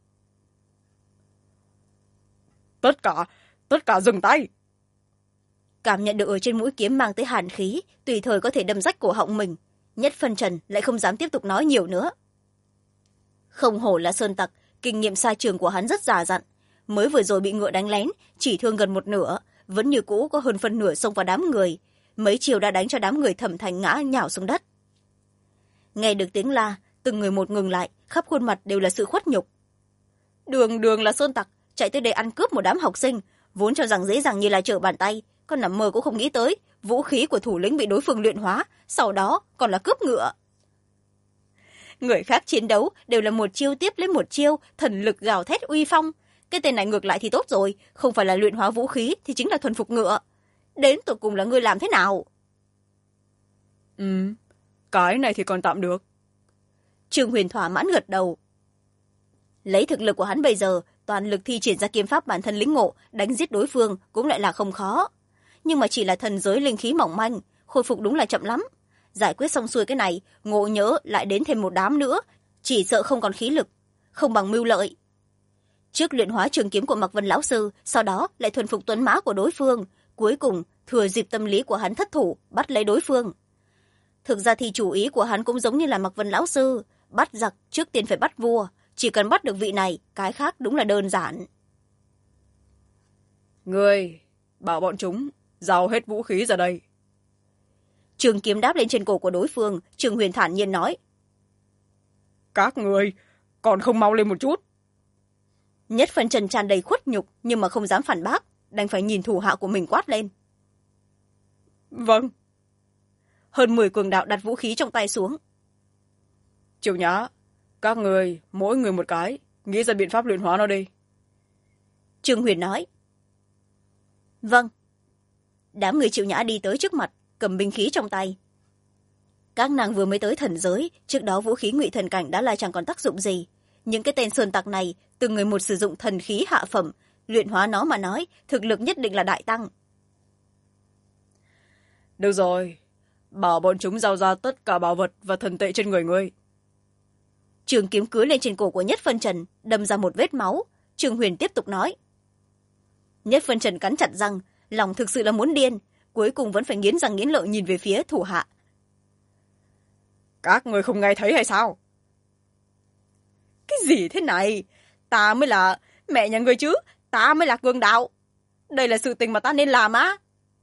Tất cả dừng tay! Cảm nhận được ở trên mũi kiếm mang tới hàn khí, tùy thời có thể đâm rách cổ họng mình, Nhất Phân Trần lại không dám tiếp tục nói nhiều nữa. Không hổ là sơn tặc, kinh nghiệm xa trường của hắn rất già dặn. Mới vừa rồi bị ngựa đánh lén, chỉ thương gần một nửa, vẫn như cũ có hơn phân nửa xông vào đám người. Mấy chiều đã đánh cho đám người Thẩm Thành ngã nhào xuống đất. Nghe được tiếng la, từng người một ngừng lại, khắp khuôn mặt đều là sự khuất nhục. Đường là sơn tặc, chạy tới đây ăn cướp một đám học sinh, vốn cho rằng dễ dàng như là trở bàn tay, con nằm mơ cũng không nghĩ tới vũ khí của thủ lĩnh bị đối phương luyện hóa, sau đó còn là cướp ngựa. Người khác chiến đấu đều là một chiêu tiếp lấy một chiêu, thần lực gào thét uy phong. Cái tên này ngược lại thì tốt rồi, không phải là luyện hóa vũ khí thì chính là thuần phục ngựa. Đến tụi cùng là ngươi làm thế nào? Cái này thì còn tạm được. Trương Huyền thỏa mãn gật đầu. Lấy thực lực của hắn bây giờ, toàn lực thi triển ra kiếm pháp bản thân lĩnh ngộ, đánh giết đối phương cũng lại là không khó. Nhưng mà chỉ là thần giới linh khí mỏng manh, khôi phục đúng là chậm lắm. Giải quyết xong xuôi cái này, ngộ nhỡ lại đến thêm một đám nữa, chỉ sợ không còn khí lực, không bằng mưu lợi. Trước luyện hóa trường kiếm của Mạc Vân lão sư, sau đó lại thuần phục tuấn mã của đối phương, cuối cùng thừa dịp tâm lý của hắn thất thủ, bắt lấy đối phương. Thực ra thì chủ ý của hắn cũng giống như là Mạc Vân lão sư, bắt giặc trước tiên phải bắt vua, chỉ cần bắt được vị này, cái khác đúng là đơn giản. Ngươi bảo bọn chúng giao hết vũ khí ra đây. Trường kiếm đáp lên trên cổ của đối phương, Trương Huyền thản nhiên nói. Các người còn không mau lên một chút. Nhất Phân Trần tràn đầy khuất nhục, nhưng mà không dám phản bác, đành phải nhìn thủ hạ của mình quát lên. Vâng. Hơn 10 cường đạo đặt vũ khí trong tay xuống. Triệu Nhã, các người mỗi người một cái, nghĩ ra biện pháp luyện hóa nó đi. Trương Huyền nói. Vâng. Đám người Triệu Nhã đi tới trước mặt, cầm binh khí trong tay. Các nàng vừa mới tới thần giới, trước đó vũ khí ngụy thần cảnh đã là chẳng còn tác dụng gì. Những cái tên sơn tặc này, từng người một sử dụng thần khí hạ phẩm, luyện hóa nó mà nói, thực lực nhất định là đại tăng. Được rồi, bảo bọn chúng giao ra tất cả bảo vật và thần tệ trên người ngươi. Trường kiếm cưới lên trên cổ của Nhất Phân Trần, đâm ra một vết máu. Trương Huyền tiếp tục nói. Nhất Phân Trần cắn chặt răng, lòng thực sự là muốn điên, cuối cùng vẫn phải nghiến răng nghiến lợi nhìn về phía thủ hạ. Các người không nghe thấy hay sao? Cái gì thế này? Ta mới là mẹ nhà ngươi chứ, ta mới là cường đạo. Đây là sự tình mà ta nên làm á.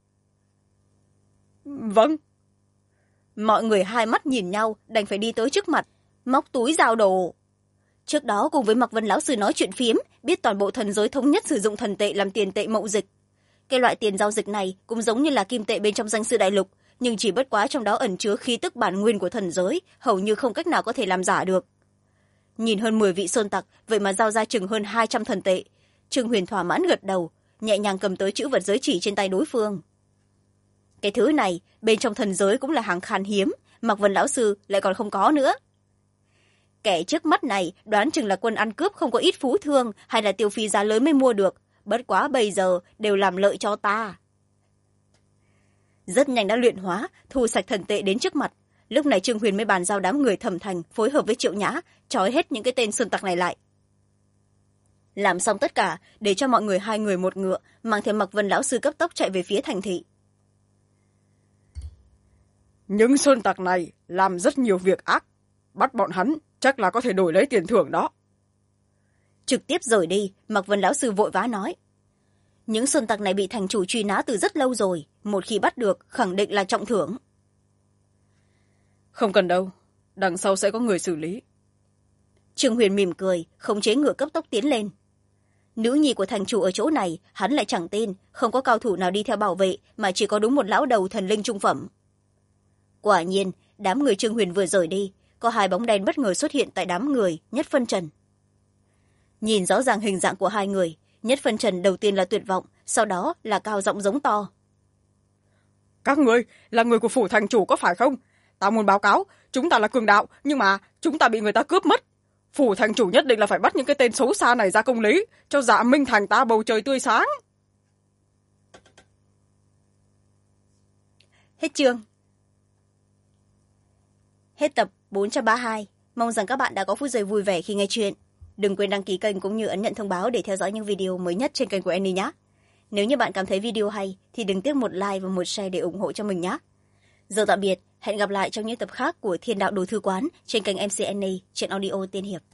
Vâng. Mọi người hai mắt nhìn nhau, đành phải đi tới trước mặt, móc túi giao đồ. Trước đó cùng với Mạc Vân lão sư nói chuyện phiếm, biết toàn bộ thần giới thống nhất sử dụng thần tệ làm tiền tệ mậu dịch. Cái loại tiền giao dịch này cũng giống như là kim tệ bên trong danh sư đại lục, nhưng chỉ bất quá trong đó ẩn chứa khí tức bản nguyên của thần giới, hầu như không cách nào có thể làm giả được. Nhìn hơn 10 vị sơn tặc, vậy mà giao ra chừng hơn 200 thần tệ. Trương Huyền thỏa mãn gật đầu, nhẹ nhàng cầm tới chữ vật giới chỉ trên tay đối phương. cái thứ này bên trong thần giới cũng là hàng khan hiếm, Mạc Vân lão sư lại còn không có nữa. Kẻ trước mắt này đoán chừng là quân ăn cướp không có ít phú thương hay là tiêu phí giá lớn mới mua được, bất quá bây giờ đều làm lợi cho ta. Rất nhanh đã luyện hóa thu sạch thần tệ đến trước mặt. Lúc này Trương Huyền mới bàn giao đám người Thẩm Thành phối hợp với Triệu Nhã trói hết những cái tên sơn tặc này lại. Làm xong tất cả để cho mọi người 2 người 1 ngựa mang theo Mạc Vân lão sư cấp tốc chạy về phía thành thị. Những sơn tặc này làm rất nhiều việc ác, bắt bọn hắn chắc là có thể đổi lấy tiền thưởng đó. Trực tiếp rời đi, Mạc Vân lão sư vội vã nói, những sơn tặc này bị thành chủ truy nã từ rất lâu rồi, một khi bắt được khẳng định là trọng thưởng. Không cần đâu, đằng sau sẽ có người xử lý. Trương Huyền mỉm cười, khống chế ngựa cấp tốc tiến lên. Nữ nhi của thành chủ ở chỗ này hắn lại chẳng tin, không có cao thủ nào đi theo bảo vệ mà chỉ có đúng một lão đầu thần linh trung phẩm. Quả nhiên đám người Trương Huyền vừa rời đi, có 2 bóng đen bất ngờ xuất hiện tại đám người Nhất Phân Trần. Nhìn rõ ràng hình dạng của 2 người, Nhất Phân Trần đầu tiên là tuyệt vọng, sau đó là cao giọng giống to, các người là người của phủ thành chủ có phải không? Ta muốn báo cáo, chúng ta là cường đạo, nhưng mà chúng ta bị người ta cướp mất. Phủ thành chủ nhất định là phải bắt những cái tên xấu xa này ra công lý, cho Dạ Minh thành ta bầu trời tươi sáng. Hết chương. Hết tập 432. Mong rằng các bạn đã có phút giây vui vẻ khi nghe chuyện. Đừng quên đăng ký kênh cũng như ấn nhận thông báo để theo dõi những video mới nhất trên kênh của Annie nhé. Nếu như bạn cảm thấy video hay thì đừng tiếc một like và một share để ủng hộ cho mình nhé. Giờ tạm biệt, hẹn gặp lại trong những tập khác của Thiên Đạo Đồ Thư Quán trên kênh MC Annie trên audio Tiên Hiệp.